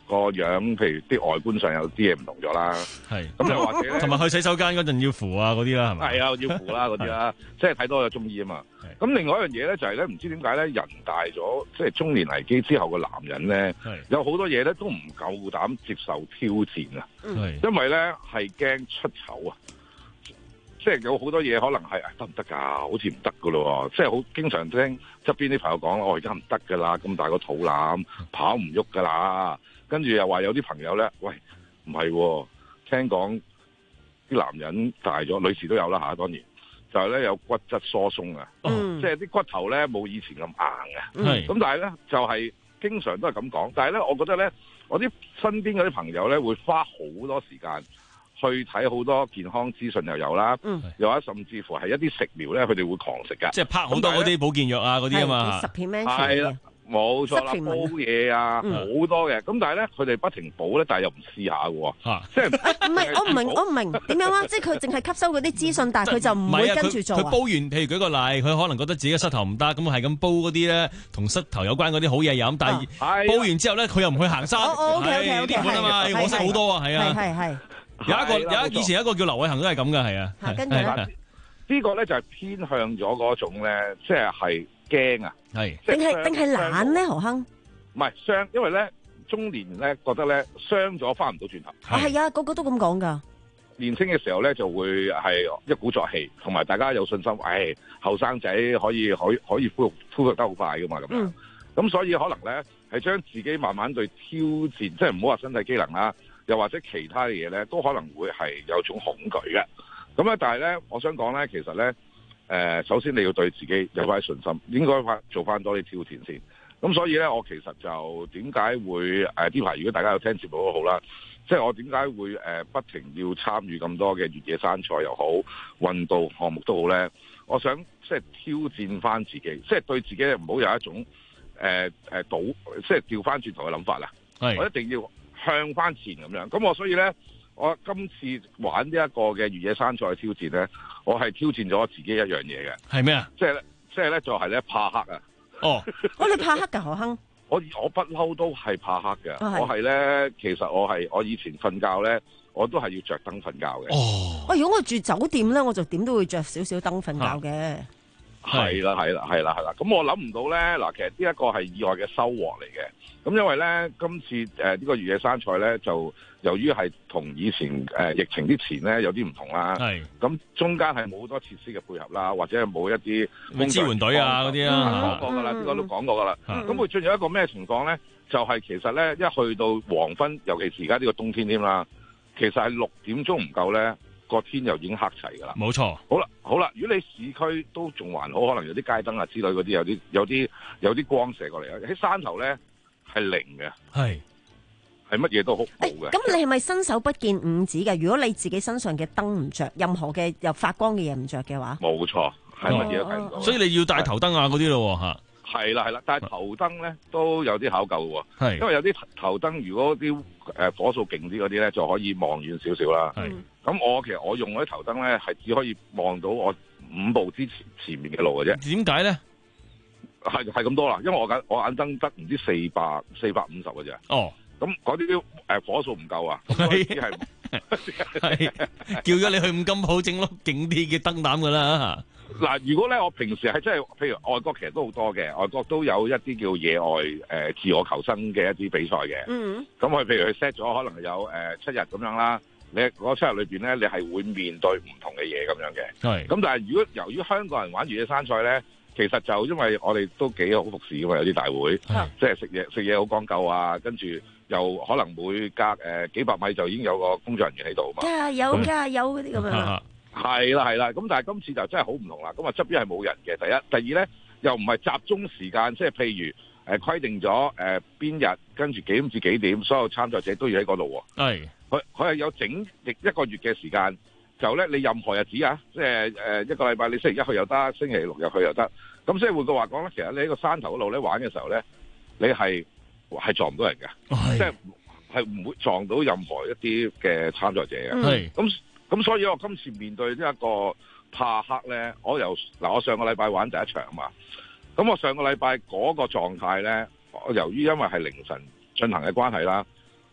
S1: 個樣，譬如啲外觀上有啲嘢唔同咗啦。
S12: 係
S1: 咁又或者咧，
S12: 同埋去洗手間嗰陣要扶啊嗰啲啦，係咪？
S1: 係啊，要扶啦嗰啲啦，即係睇多咗中醫啊嘛。咁另外一樣嘢咧就係咧，唔知點解咧，人大咗，即係中年危機之後嘅男人咧，有好多嘢咧都唔夠膽接受挑戰啊。因為咧係驚出醜啊。即係有好多嘢可能係得唔得㗎？好似唔得㗎咯喎！即係好經常聽側邊啲朋友講，我而家唔得㗎啦，咁大個肚腩跑唔喐㗎啦。跟住又話有啲朋友咧，喂，唔係喎，聽講啲男人大咗，女士都有啦嚇，當然就係咧有骨質疏鬆啊，嗯、即係啲骨頭咧冇以前咁硬嘅。咁、嗯、但係咧就係、是、經常都係咁講，但係咧我覺得咧，我啲身邊嗰啲朋友咧會花好多時間去睇好多健康資訊又有啦，嗯、又或者甚至乎係一啲食療咧，佢哋會狂食㗎。即係
S12: 拍好多嗰啲保健藥啊嗰啲啊嘛。
S14: 十片咩？
S1: 係啦，冇錯啦，煲嘢啊，好、嗯、多嘅。咁但係咧，佢哋不停補咧，但係又唔試下嘅喎。啊、即係
S14: 唔係？我唔明，我唔明點樣啊？即係佢淨係吸收嗰啲資訊，但係佢就唔會跟住做。
S12: 佢煲完，譬如舉個例，佢可能覺得自己嘅膝頭唔得，咁係咁煲嗰啲咧同膝頭有關嗰啲好嘢飲，但係煲完之後咧，佢又唔去行山。
S14: O K O K O K
S12: 呢款啊嘛，我識好多啊，係啊，
S14: 係係。
S1: 有
S12: 一個有一以前有一個叫劉偉恒都係咁嘅，係啊。
S14: 跟住
S1: 呢個咧就係偏向咗嗰種咧，即係係驚啊，
S12: 係
S14: 定係定係懶咧？何亨
S1: 唔係傷，因為咧中年咧覺得咧傷咗翻唔到轉頭。
S14: 啊係啊，個個都咁講㗎。
S1: 年輕嘅時候咧就會係一鼓作氣，同埋大家有信心。唉，後生仔可以可以可以恢復恢復得好快㗎嘛咁樣。咁、嗯、所以可能咧係將自己慢慢對挑戰，即係唔好話身體機能啦。又或者其他嘅嘢咧，都可能會係有種恐懼嘅。咁咧，但係咧，我想講咧，其實咧，誒、呃，首先你要對自己有翻信心，應該翻做翻多啲挑戰先。咁所以咧，我其實就點解會誒呢排？如果大家有聽節目都好啦，即係我點解會誒、呃、不停要參與咁多嘅越野山賽又好，運動項目都好咧？我想即係挑戰翻自己，即係對自己唔好有一種誒誒、呃、倒，即係調翻轉頭嘅諗法啦。係，我一定要向翻前咁樣，咁我所以咧，我今次玩呢一個嘅越野山賽挑戰咧，我係挑戰咗我自己一樣嘢嘅。
S12: 係咩啊？
S1: 即係咧，即係咧，就係咧怕黑啊！
S12: 哦，
S14: 我你怕黑㗎何亨？
S1: 我我不嬲都係怕黑嘅。我係咧，其實我係我以前瞓覺咧，我都係要着燈瞓覺嘅。
S12: 哦，
S14: 喂，如果我住酒店咧，我就點都會着少少燈瞓覺嘅。
S1: 係啦，係啦，係啦，係啦。咁我諗唔到咧，嗱，其實呢一個係意外嘅收穫嚟嘅。咁因為咧，今次誒呢、呃這個越野山賽咧，就由於係同以前誒、呃、疫情之前咧有啲唔同啦。係。咁中間係冇好多設施嘅配合啦，或者係冇一啲
S12: 支援隊啊嗰啲啊。
S1: 講過㗎啦，呢個都講過㗎啦。咁會進入一個咩情況咧？就係、是、其實咧，一去到黃昏，尤其是而家呢個冬天添啦，其實係六點鐘唔夠咧，個天又已經黑齊㗎啦。
S12: 冇錯。
S1: 好啦，好啦，如果你市區都仲還好，可能有啲街燈啊之類嗰啲，有啲有啲有啲光射過嚟啊。喺山頭咧。係零嘅，係係乜嘢都好冇嘅。
S14: 咁、欸、你係咪伸手不見五指嘅？如果你自己身上嘅燈唔着，任何嘅又發光嘅嘢唔着嘅話，
S1: 冇錯，係乜嘢都睇唔到。
S12: 所以你要帶頭燈啊嗰啲咯吓。
S1: 係啦係啦，但係頭燈咧都有啲考究嘅。係，因為有啲頭燈如果啲誒火數勁啲嗰啲咧，就可以望遠少少啦。係，咁我其實我用嗰啲頭燈咧，係只可以望到我五步之前前面嘅路嘅啫。
S12: 點解咧？
S1: 係係咁多啦，因為我眼我眼燈得唔知四百四百五十嘅啫。哦，咁嗰啲誒火數唔夠啊，係
S12: 係叫咗你去五金鋪整咯勁啲嘅燈膽噶啦。
S1: 嗱，如果咧我平時係真係，譬如外國其實都好多嘅，外國都有一啲叫野外誒、呃、自我求生嘅一啲比賽嘅。嗯，咁佢譬如佢 set 咗可能有誒、呃、七日咁樣啦，你嗰七日裏邊咧，你係會面對唔同嘅嘢咁樣嘅。係，咁但係如果由於香港人玩越野山賽咧。其實就因為我哋都幾好服侍噶嘛，有啲大會，即係食嘢食嘢好講究啊，跟住又可能每隔誒、呃、幾百米就已經有個工作人員喺度嘛。加
S14: 油加油嗰啲咁樣。
S1: 係啦係啦，咁但係今次就真係好唔同啦。咁啊側邊係冇人嘅，第一，第二咧又唔係集中時間，即係譬如誒、呃、規定咗誒邊日跟住幾點至幾點，所有參賽者都要喺嗰度喎。係，佢佢係有整一一個月嘅時間。就咧，你任何日子啊，即係誒一個禮拜，你星期一去又得，星期六日去又得。咁所以換句話講咧，其實你喺個山頭嗰度咧玩嘅時候咧，你係係撞唔到人嘅，即係係唔會撞到任何一啲嘅參賽者嘅。係咁咁，所以我今次面對呢一個怕黑咧，我由嗱我上個禮拜玩第一場嘛，咁我上個禮拜嗰個狀態咧，我由於因為係凌晨進行嘅關係啦，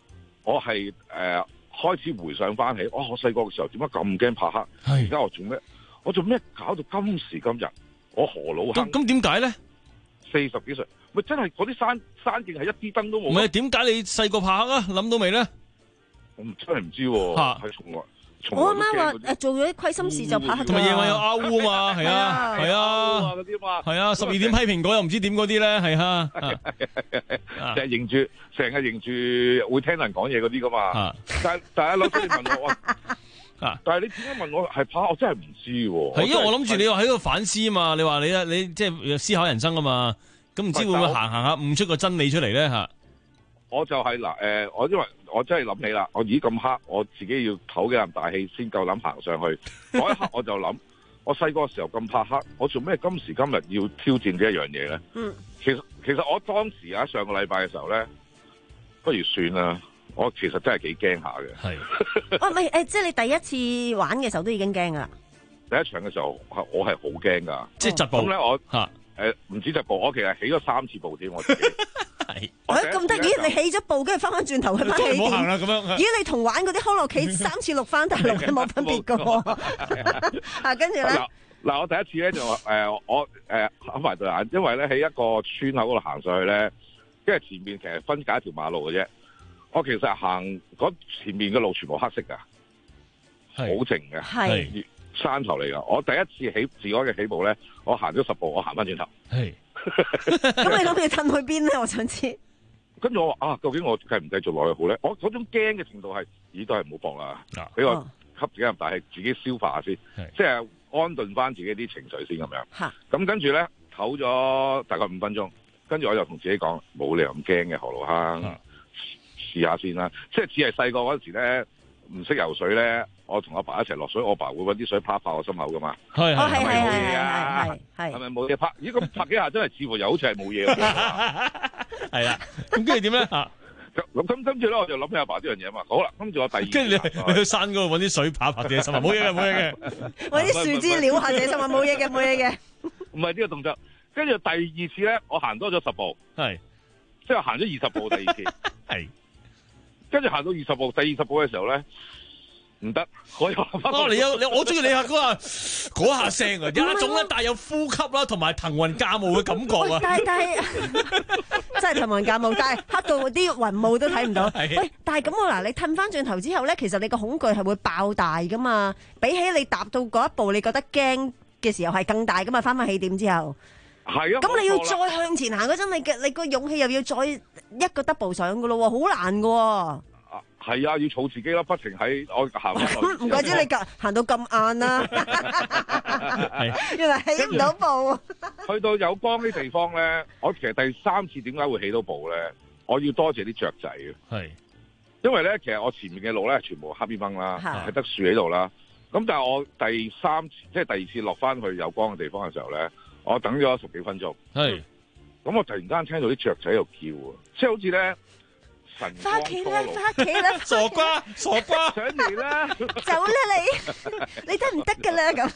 S1: 我係誒、呃、開始回想翻起，哦，我細個嘅時候點解咁驚怕黑？而家我做咩？我做咩搞到今時今日？我何老坑？
S12: 咁點解咧？
S1: 四十幾歲，咪真係嗰啲山山徑係一啲燈都冇。
S12: 唔係點解你細個怕黑啊？諗到未咧？
S1: 我真係唔知喎，係從來。
S14: 我阿媽話誒做咗啲虧心事就怕黑，
S12: 同埋夜晚有阿烏啊嘛，係啊係啊
S1: 嗰啲嘛，
S12: 係啊十二點批蘋果又唔知點嗰啲咧，係啊，
S1: 成日認住成日認住會聽人講嘢嗰啲噶嘛，但係但係老師你問我啊，但係你點解問我係怕？我真係唔知喎。
S12: 係因為我諗住你話喺度反思啊嘛，你話你啊你即係思考人生啊嘛，咁唔知會唔會行行下悟出個真理出嚟咧嚇？
S1: 我就係嗱誒，我因為我真係諗起啦，我咦咁黑，我自己要唞幾啖大氣先夠膽行上去。嗰一刻我就諗，我細個時候咁怕黑，我做咩今時今日要挑戰呢一樣嘢咧？嗯，其實其實我當時啊上個禮拜嘅時候咧，不如算啦。我其實真係幾驚下嘅。係。
S14: 哦，唔係誒，即係你第一次玩嘅時候都已經驚噶啦。第
S1: 一場嘅時候，我係好驚噶。
S12: 即係疾步。
S1: 咁咧我
S12: 嚇
S1: 誒唔止疾步，我其實起咗三次步添，我自己。
S14: 係，咁得意，你起咗步，跟住翻翻轉頭去翻起點。唔好行啦，咁樣。咦，你同玩嗰啲康樂棋三次六翻大陸係冇分別噶喎。啊，跟住咧，
S1: 嗱，我第一次咧就誒，我誒合埋對眼，因為咧喺一個村口嗰度行上去咧，因為前面其實分隔一條馬路嘅啫。我其實行嗰前面嘅路全部黑色噶，好靜嘅，係山頭嚟噶。我第一次起自我嘅起步咧，我行咗十步，我行翻轉頭。係。
S14: 咁你諗住褪去邊咧？我想知。
S1: 跟住我話啊，究竟我繼唔繼續落去好咧？我嗰種驚嘅程度係，咦都係唔好搏啦，俾我吸自己入大氣，自己消化下先，即係安頓翻自己啲情緒先咁樣。咁跟住咧，唞咗大概五分鐘，跟住我就同自己講，冇理由咁驚嘅，何老坑，試下先啦。即係只係細個嗰陣時咧，唔識游水咧。我同阿爸一齊落水，我爸會搵啲水拍拍我心口噶嘛。係係係係係係係咪冇嘢拍？咦咁拍幾下真係似乎又好似係冇嘢。
S12: 係啊，咁跟住點咧？咁
S1: 咁跟住咧，我就諗起阿爸呢樣嘢嘛。好啦，跟住我第二，
S12: 跟住你你去山嗰度搵啲水拍拍自己心口，冇嘢嘅冇嘢嘅。
S14: 搵啲樹枝撩下自己心口，冇嘢嘅冇嘢嘅。
S1: 唔係呢個動作。跟住第二次咧，我行多咗十步，係即係行咗二十步。第二次係跟住行到二十步，第二十步嘅時候咧。唔得，我又
S12: 哦，你有你，我中意你下嗰下嗰下聲啊，有一種咧帶有呼吸啦，同埋騰雲駕霧嘅感覺啊！
S14: 但係但係真係騰雲駕霧，但係黑到啲雲霧都睇唔到。喂，但係咁我嗱，你褪翻轉頭之後咧，其實你個恐懼係會爆大噶嘛？比起你踏到嗰一步，你覺得驚嘅時候係更大噶嘛？翻返起點之後，
S1: 係啊，
S14: 咁你要再向前行嗰陣，你嘅你個勇氣又要再一個 double 上噶咯，好難噶。
S1: 係啊，要儲自己啦，不停喺我行翻。
S14: 唔怪之你行到咁晏啦，原來起唔到步。
S1: 去到有光啲地方咧，我其實第三次點解會起到步咧？我要多謝啲雀仔嘅。係，因為咧，其實我前面嘅路咧全部黑邊崩啦，係得樹喺度啦。咁但係我第三次即係第二次落翻去有光嘅地方嘅時候咧，我等咗十幾分鐘。係，咁我突然間聽到啲雀仔喺度叫啊，即係好似咧。翻
S14: 屋企啦，翻屋企啦，
S12: 傻瓜，傻瓜，
S1: 上嚟啦，
S14: 走啦你，你得唔得噶啦咁？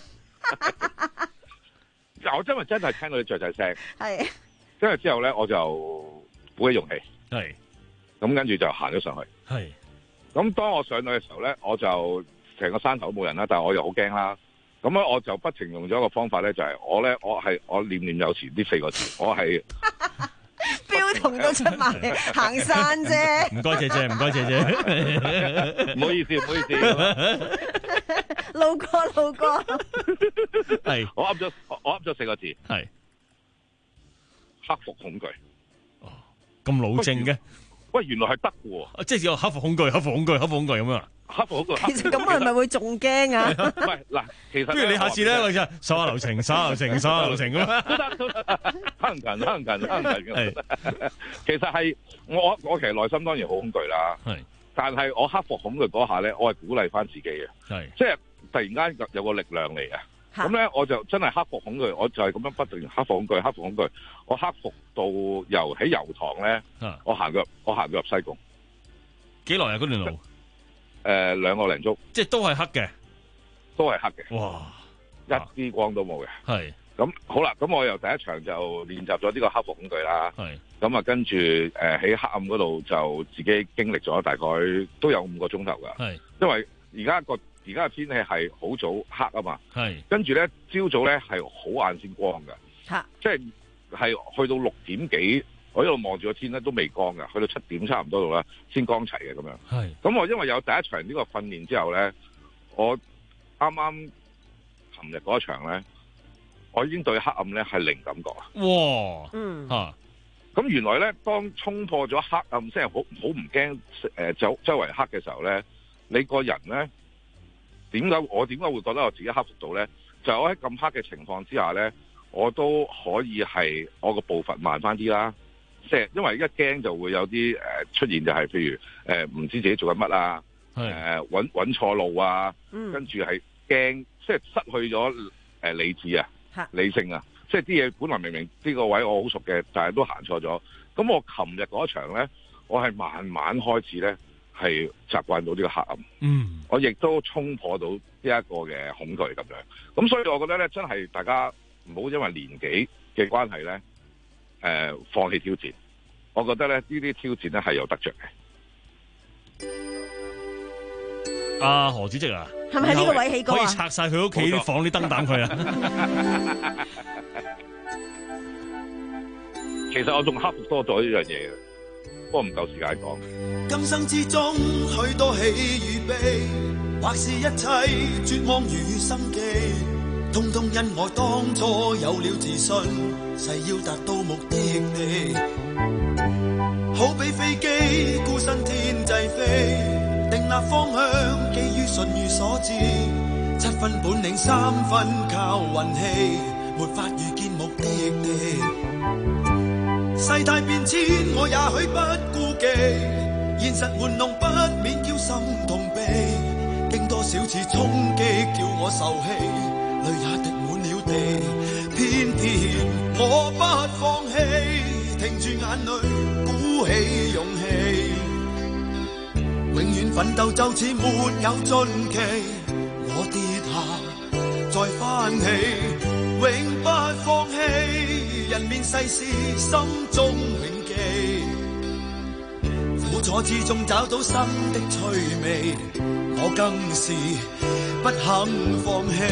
S1: 我真係真係聽到啲雀仔聲，
S14: 係，
S1: 跟住之後咧，我就鼓起勇氣，係，咁跟住就行咗上去，係，咁當我上到嘅時候咧，我就成個山頭都冇人啦，但係我又好驚啦，咁咧我就不停用咗一個方法咧，就係我咧，我係我念念有詞呢四個字，我係。
S14: 標童都出埋行山啫，
S12: 唔該姐姐，唔該姐姐，
S1: 唔好意思，唔好意思，
S14: 路過路過，
S1: 係我噏咗我噏咗四個字，係克服恐懼。
S12: 哦，咁老正嘅，
S1: 喂，原來係得嘅，
S12: 即係要克服恐懼，克服恐懼，克服恐懼咁樣。
S1: 克服恐懼，
S14: 其實咁係咪會仲驚啊？
S1: 唔係嗱，其實
S12: 不如你下次咧，我就手下留情，手下留情，手下留情咁。
S1: 都得都得，黑唔近，黑唔近，黑唔近嘅。其實係我我其實內心當然好恐懼啦，係，但係我克服恐懼嗰下咧，我係鼓勵翻自己嘅，係，即係突然間有個力量嚟嘅。咁咧我就真係克服恐懼，我就係咁樣不斷克服恐懼，克服恐懼，我克服到由喺油塘咧，我行咗我行咗入西貢，
S12: 幾耐啊嗰段路？
S1: 誒，兩個零鐘，
S12: 即係都係黑嘅，
S1: 都係黑嘅，
S12: 哇，
S1: 一啲光都冇嘅，
S12: 係。
S1: 咁好啦，咁我由第一場就練習咗呢個克服恐懼啦。
S12: 係。
S1: 咁啊，跟住誒喺黑暗嗰度就自己經歷咗大概都有五個鐘頭㗎。
S12: 係。因
S1: 為而家個而家嘅天氣係好早黑啊嘛。
S12: 係。跟
S1: 住咧，朝早咧係好晏先光㗎。
S14: 嚇。
S1: 即係係去到六點幾，我一路望住個天咧都未光㗎，去到七點差唔多度啦，先光齊嘅咁樣。
S12: 係。咁
S1: 我因為有第一場呢個訓練之後咧，我啱啱琴日嗰一場咧，我已經對黑暗咧係零感覺啊！
S12: 哇，
S14: 嗯
S1: 嚇，咁原來咧，當衝破咗黑暗，即係好好唔驚誒周周圍黑嘅時候咧，你個人咧點解我點解會覺得我自己克服到咧？就係我喺咁黑嘅情況之下咧，我都可以係我個步伐慢翻啲啦。即係因為一驚就會有啲誒出現，就係譬如誒唔知自己做緊乜啊，誒揾揾錯路啊，
S14: 嗯、
S1: 跟住係驚，即係失去咗誒理智啊。理性啊，即係啲嘢本來明明呢個位我好熟嘅，但係都行錯咗。咁我琴日嗰場咧，我係慢慢開始咧，係習慣到呢個黑暗。
S12: 嗯，
S1: 我亦都衝破到呢一個嘅恐懼咁樣。咁所以我覺得咧，真係大家唔好因為年紀嘅關係咧，誒、呃、放棄挑戰。我覺得咧，呢啲挑戰咧係有得着嘅。
S12: 阿、啊、何主席啊，
S14: 係咪喺呢個位起歌啊？
S12: 可以拆晒佢屋企啲房啲燈膽佢啊！
S1: 其實我仲克服多咗呢樣嘢嘅，不過唔夠時間講。
S11: 今生之中許多喜與悲，或是一切絕望與生機，通通因我當初有了自信，誓要達到目的地。好比飛機孤身天際飛，定立方向，基於信與所知，七分本領，三分靠運氣，沒法預見目的地。世態變遷，我也許不顧忌，現實玩弄不免叫心痛悲，經多少次衝擊叫我受氣，淚也滴滿了地，偏偏我不放棄，停住眼淚，鼓起勇氣。永遠奮鬥就似沒有盡期，我跌下再翻起，永不放棄。人面世事心中銘記，苦楚之中找到生的趣味，我更是不肯放棄。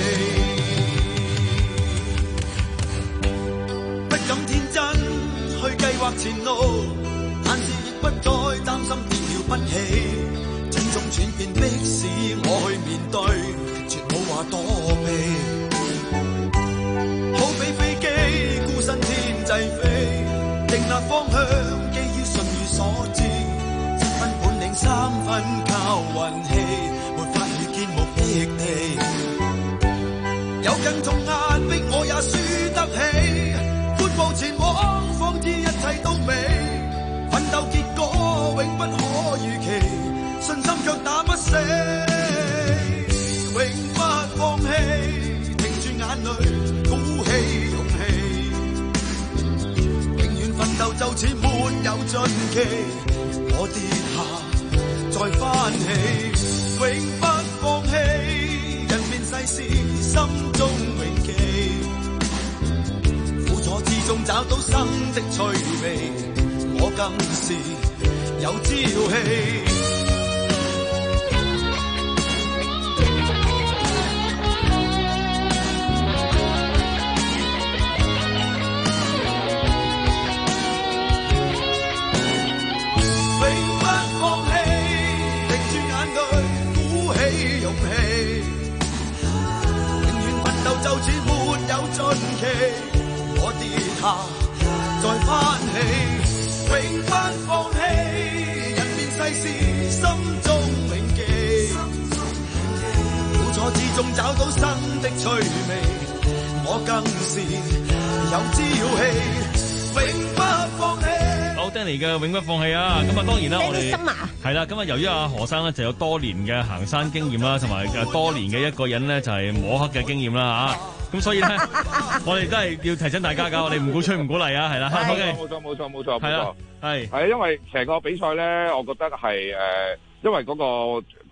S11: 不敢天真去計劃前路，但是亦不再擔心跌了不起。種種轉變迫使我去面對，絕冇話躲避。好比飛機孤身天際飛，定立方向，基於信與所知，七分本領，三分靠運氣，沒法預見目的地。有更重壓迫我也輸得起，闊步前往，方知一切都美。奮鬥結果永不可預期，信心卻打不死，永不放棄，停住眼淚，鼓起勇氣。永遠奮鬥就似沒有盡期，我跌下再翻起，永不放棄。人面世事心中銘記，苦楚之中找到生的趣味，我更是有朝氣。就似沒有盡期，我跌下再翻起，永不放棄。人面世事心中銘記，苦楚之中找到生的趣味，我更是有朝氣，永不放棄。
S12: 好 Danny 嘅永不放棄啊！咁啊，當然啦，我哋係啦，咁啊，由於阿何生咧就有多年嘅行山經驗啦，同埋誒多年嘅一個人咧就係摸黑嘅經驗啦嚇，咁所以咧，我哋都係要提醒大家㗎，我哋唔鼓吹唔鼓勵啊，係啦，
S1: 冇錯冇錯冇錯冇錯，
S12: 係啦，係
S1: 係因為成個比賽咧，我覺得係誒，因為嗰個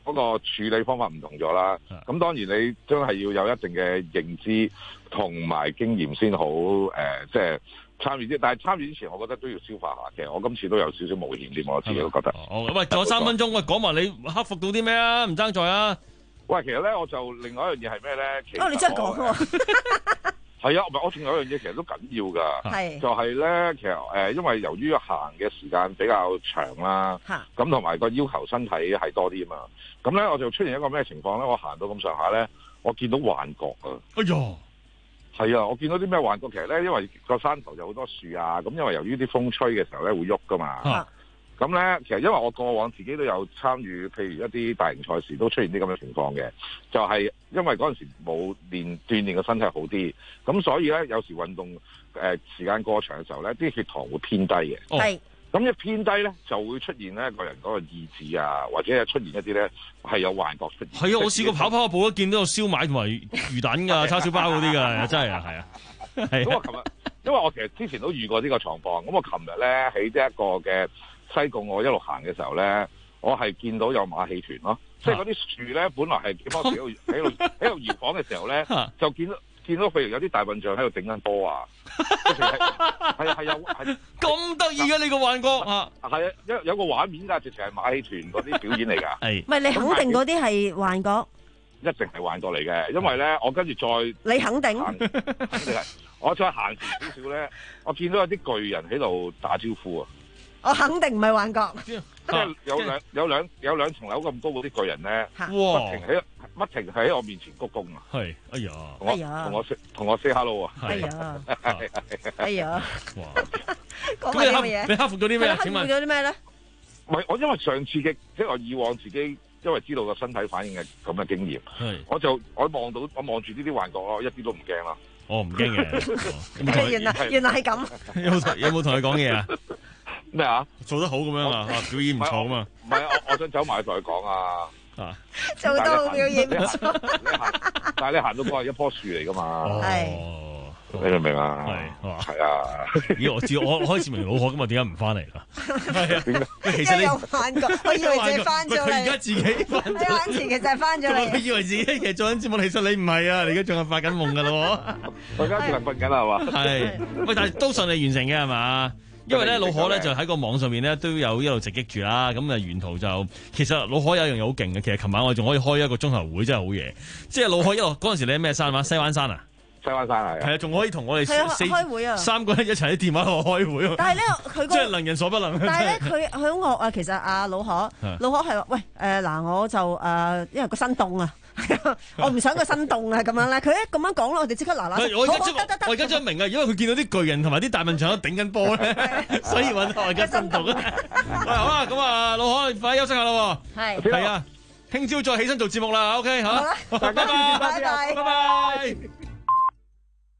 S1: 嗰個處理方法唔同咗啦。咁當然你真係要有一定嘅認知同埋經驗先好誒，即係參與啲。但係參與之前，我覺得都要消化下嘅。我今次都有少少冒險啲，我自己都覺得。
S12: 哦，喂，仲有三分鐘，喂，講埋你克服到啲咩啊？唔爭在啊！
S1: 喂，其實咧，我就另外一樣嘢係咩咧？其實
S14: 哦，你真係講喎。
S1: 係啊，唔係我仲有一樣嘢，其實都緊要㗎。係就係咧，其實誒、呃，因為由於行嘅時間比較長啦，咁同埋個要求身體係多啲啊嘛。咁咧，我就出現一個咩情況咧？我行到咁上下咧，我見到幻覺啊！
S12: 哎呀，
S1: 係啊，我見到啲咩幻覺？其實咧，因為個山頭有好多樹啊，咁因為由於啲風吹嘅時候咧會喐㗎嘛。啊咁咧，其實因為我過往自己都有參與，譬如一啲大型賽事都出現啲咁嘅情況嘅，就係、是、因為嗰陣時冇練鍛鍊個身體好啲，咁所以咧有時運動誒、呃、時間過長嘅時候咧，啲血糖會偏低嘅。係、哦。咁一偏低咧，就會出現咧個人嗰個意志啊，或者係出現一啲咧係有幻覺出現。
S12: 係啊，我試過跑跑下步都見到有燒賣同埋魚蛋㗎、叉燒包嗰啲㗎，真係啊，係啊。
S1: 咁我琴日，因為我其實之前都遇過呢個狀況，咁我琴日咧喺呢一個嘅西貢，我一路行嘅時候咧，我係見到有馬戲團咯，即係嗰啲樹咧，本來係幾棵樹喺度喺度喺度搖晃嘅時候咧，就見到見到譬如有啲大笨象喺度頂緊波啊，係係係有係
S12: 咁得意嘅呢個幻覺啊，
S1: 係啊，有有個畫面㗎，直情係馬戲團嗰啲表演嚟㗎，係
S14: 唔係你肯定嗰啲係幻覺？
S1: 一定係幻覺嚟嘅，因為咧我跟住再
S14: 你肯定，
S1: 肯定係我再行前少少咧，我見到有啲巨人喺度打招呼啊！
S14: 我肯定唔係幻覺，
S1: 即係有兩有兩有兩層樓咁高嗰啲巨人咧，不停喺不停喺我面前鞠躬啊！
S12: 係，哎呀，
S1: 同我同我 say 同我 say hello 啊！
S14: 哎呀，哎呀，
S12: 哇！
S14: 講乜嘢？
S12: 你克服咗啲咩？
S14: 克服咗啲咩咧？
S1: 唔係我因為上次嘅，即係我以往自己因為知道個身體反應嘅咁嘅經驗，我就我望到我望住呢啲幻覺咯，一啲都唔驚啦。
S12: 我唔驚嘅，
S14: 原來原來係咁。
S12: 有冇有冇同佢講嘢啊？
S1: 咩啊？
S12: 做得好咁樣啊！表演唔錯啊嘛！
S1: 唔係我我想走埋同佢講啊！
S12: 啊，
S14: 做到表演唔錯。
S1: 你行，但係你行到過係一棵樹嚟噶嘛？
S14: 係。
S1: 你明唔明啊？
S12: 係
S1: 係啊！
S12: 咦，我知我開始明老何今日點解唔翻嚟啦？係啊，
S1: 點解？
S12: 其實你
S14: 有幻覺，我以為自己翻咗嚟。
S12: 佢而家自己翻咗嚟。
S14: 喺眼前其實係翻咗嚟。
S12: 佢以為自己其實做緊節目，其實你唔係啊！你而家仲係發緊夢噶咯？
S1: 我而家仲係瞓緊啦，係嘛？
S12: 係，喂，但係都順利完成嘅係嘛？因為咧，老何咧就喺個網上面咧都有一路直擊住啦。咁啊，沿途就其實老何有一樣嘢好勁嘅。其實琴晚我哋仲可以開一個鐘頭會，真係好嘢。即係老何一路嗰陣時，你喺咩山啊？西灣山啊？
S1: 西灣山係。係啊，
S12: 仲可以同我哋四
S14: 開會啊，
S12: 三個人一齊喺電話度開會。
S14: 但係咧，佢
S12: 即係能人所不能。
S14: 但係咧，佢佢好惡啊！其實阿老何，老何係話喂誒嗱，我就誒因為個身凍啊。我唔想個身凍啊，咁樣咧，佢一咁樣講咯，我哋即刻嗱嗱。
S12: 我而家我而家真明啊，因為佢見到啲巨人同埋啲大笨象都頂緊波咧，所以揾我而家身凍啊。喂，好啦，咁啊，老何，快休息下啦。係係啊，聽朝再起身做節目啦。OK 嚇，拜拜拜拜拜拜。